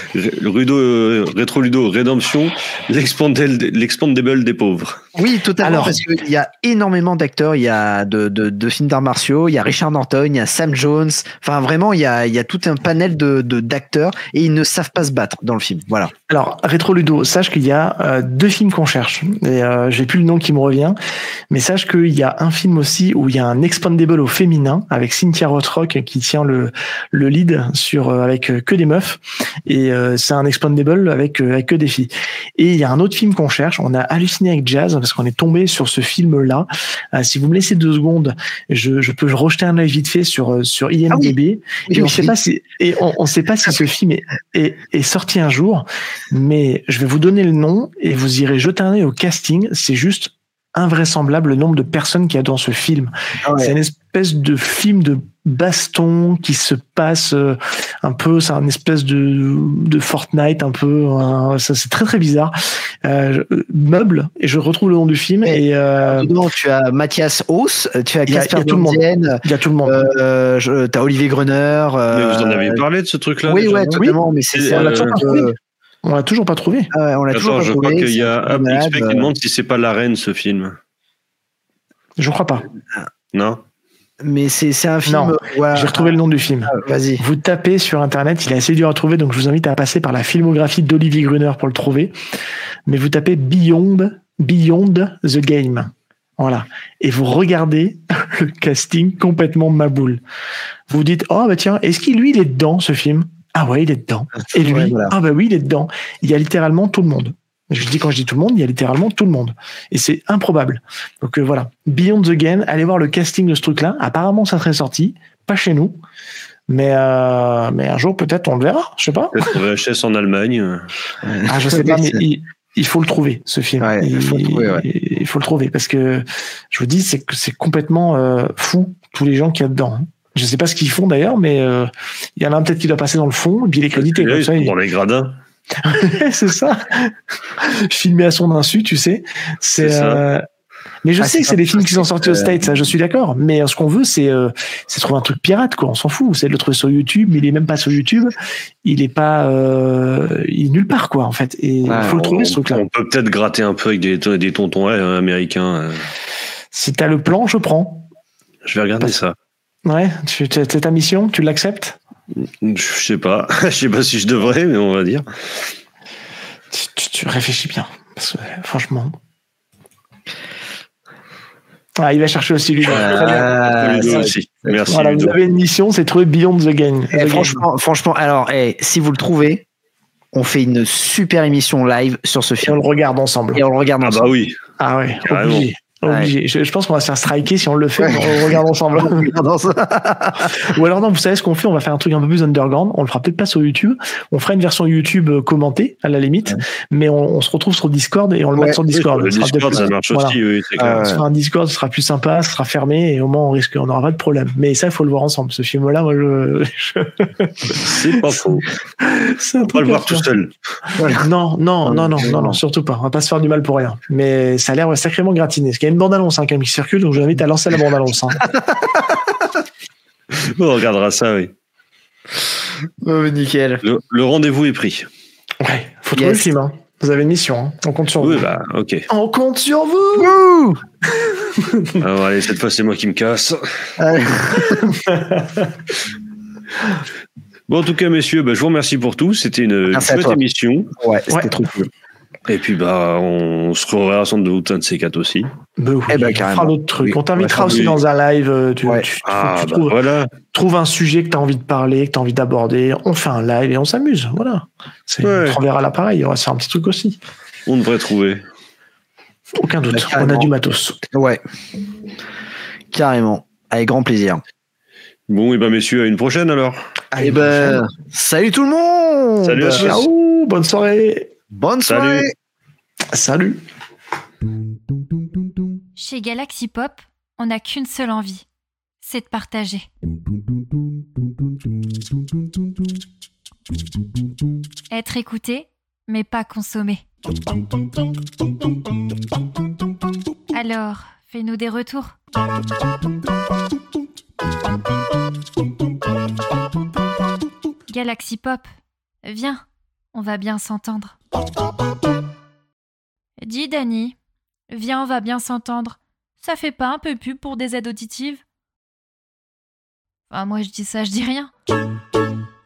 S2: Rétro Ludo, Rédemption, l'expandable des pauvres.
S3: Oui, totalement. Parce qu'il y a énormément d'acteurs. Il y a de films d'arts martiaux. Il y a Richard Norton, il y a Sam Jones. Enfin, vraiment, il y a tout un panel d'acteurs et ils ne savent pas se battre dans le film. Voilà.
S4: Alors, Rétro Ludo, sache qu'il y a 2 films qu'on cherche. Et j'ai plus le nom qui me revient, mais sache qu'il y a un film aussi où il y a un expandable au féminin avec Cynthia Rothrock qui tient le lead avec que des meufs. Et c'est un expandable avec que des filles. Et il y a un autre film qu'on cherche. On a halluciné avec Jazz parce qu'on est tombé sur ce film-là. Si vous me laissez 2 secondes, je peux rejeter un œil vite fait sur IMDb. Et on sait pas si ce film est sorti un jour, mais je vais vous donner le nom et vous irez jeter un œil au casting. C'est juste invraisemblable le nombre de personnes qu'il y a dans ce film. C'est une espèce de film de baston qui se passe un peu, c'est un espèce de Fortnite un peu, ça c'est très très bizarre. Meuble, et je retrouve le nom du film. Et
S3: dedans, tu as Mathias Hauss, tu as Casper Janssen,
S4: il y a tout le monde.
S3: T'as Olivier Gruner.
S2: Mais vous en avez parlé de ce truc-là?
S3: Oui, ouais, totalement. Mais
S4: on l'a toujours pas trouvé.
S3: On l'a toujours pas trouvé.
S2: Je crois qu'il y a XP qui demande si c'est pas l'arène ce film.
S4: Je crois pas.
S3: Non. Mais c'est un film.
S4: Non, j'ai retrouvé le nom du film.
S3: Vas-y.
S4: Vous tapez sur Internet, il est assez dur à trouver, donc je vous invite à passer par la filmographie d'Olivier Gruner pour le trouver. Mais vous tapez Beyond the Game. Voilà. Et vous regardez le casting complètement maboule. Vous vous dites, oh bah tiens, est-ce qu'il lui il est dedans ce film? Ah ouais, il est dedans. Et lui, ah bah oui, il est dedans. Il y a littéralement tout le monde. Quand je dis tout le monde, il y a littéralement tout le monde. Et c'est improbable. Donc voilà. Beyond the Game, allez voir le casting de ce truc-là. Apparemment, ça serait sorti. Pas chez nous. Mais un jour, peut-être, on le verra. Je sais pas.
S2: Peut-être VHS en Allemagne.
S4: Je sais pas, mais il faut le trouver, ce film.
S3: Ouais, il faut le trouver, ouais.
S4: Il faut le trouver parce que je vous dis, c'est complètement fou tous les gens qu'il y a dedans. Je sais pas ce qu'ils font d'ailleurs, mais il y en a un peut-être qui doit passer dans le fond et puis il est crédité comme ça.
S2: Dans les gradins.
S4: C'est ça. Filmé à son insu, tu sais. C'est ça. Mais je sais que c'est des films qui sont sortis aux States, ça, je suis d'accord. Mais ce qu'on veut, c'est trouver un truc pirate, quoi. On s'en fout. C'est de le trouver sur YouTube, mais il est même pas sur YouTube. Il est pas, il est nulle part, quoi, en fait. Et il faut le trouver, ce truc-là.
S2: On peut peut-être gratter un peu avec des tontons américains.
S4: Si t'as le plan, je prends.
S2: Je vais regarder ça.
S4: Ouais, c'est ta mission, tu l'acceptes?
S2: Je sais pas. Je sais pas si je devrais, mais on va dire.
S4: Tu réfléchis bien. Parce que, franchement. Ah, il va chercher aussi lui.
S2: Aussi. Merci.
S4: Voilà, vous avez une mission, c'est trouver Beyond the Game.
S3: Franchement, alors, si vous le trouvez, on fait une super émission live sur ce film.
S4: Et on le regarde ensemble.
S2: Ah bah oui.
S4: Ah ouais,
S2: carrément.
S4: Obligé. Ouais. Je pense qu'on va se faire striker si on le fait, on le regarde ensemble. Ou alors non, vous savez ce qu'on fait, on va faire un truc un peu plus underground, on le fera peut-être pas sur YouTube, on fera une version YouTube commentée à la limite, mais on se retrouve sur Discord et on le met sur Discord.
S2: Le Discord, ça marche aussi, oui, c'est clair.
S4: On se fera un Discord, ce sera plus sympa, ce sera fermé et au moins on n'aura pas de problème. Mais ça, il faut le voir ensemble. Ce film-là, moi,
S2: c'est pas faux.
S4: C'est un
S2: on va le voir tout seul.
S4: Non, surtout pas. On va pas se faire du mal pour rien. Mais ça a l'air sacrément gratiné. Il y a une bande-annonce quand même qui circule, donc je vous invite à lancer la bande-annonce.
S2: On regardera ça, oui.
S3: Nickel.
S2: Le rendez-vous est pris.
S4: Ouais, faut trouver le film. Hein. Vous avez une mission. Hein. On compte sur vous.
S2: Oui, bah, ok.
S4: On compte sur vous.
S2: Alors, allez, cette fois, c'est moi qui me casse. Bon, en tout cas, messieurs, je vous remercie pour tout. C'était une chouette émission.
S3: Ouais, c'était trop cool.
S2: Et puis, on se reverra sans doute un de ces quatre aussi.
S4: Oui, on fera d'autres trucs. On t'invitera aussi dans un live. Trouve un sujet que tu as envie de parler, que tu as envie d'aborder. On fait un live et on s'amuse. Voilà. On te renverra l'appareil. On va se faire un petit truc aussi.
S2: On devrait trouver.
S4: Aucun doute. On a du matos.
S3: Ouais. Carrément. Avec grand plaisir.
S2: Bon, et messieurs, à une prochaine alors.
S3: Salut tout le monde.
S2: Salut à tous.
S4: Ciao. Bonne soirée.
S3: Bonne soirée.
S4: Salut.
S1: Chez Galaxy Pop, on n'a qu'une seule envie, c'est de partager. Être écouté, mais pas consommé. Alors, fais-nous des retours. Galaxy Pop, viens, on va bien s'entendre. Dis Dani, viens, on va bien s'entendre. Ça fait pas un peu pub pour des aides auditives? Enfin, moi je dis ça, je dis rien.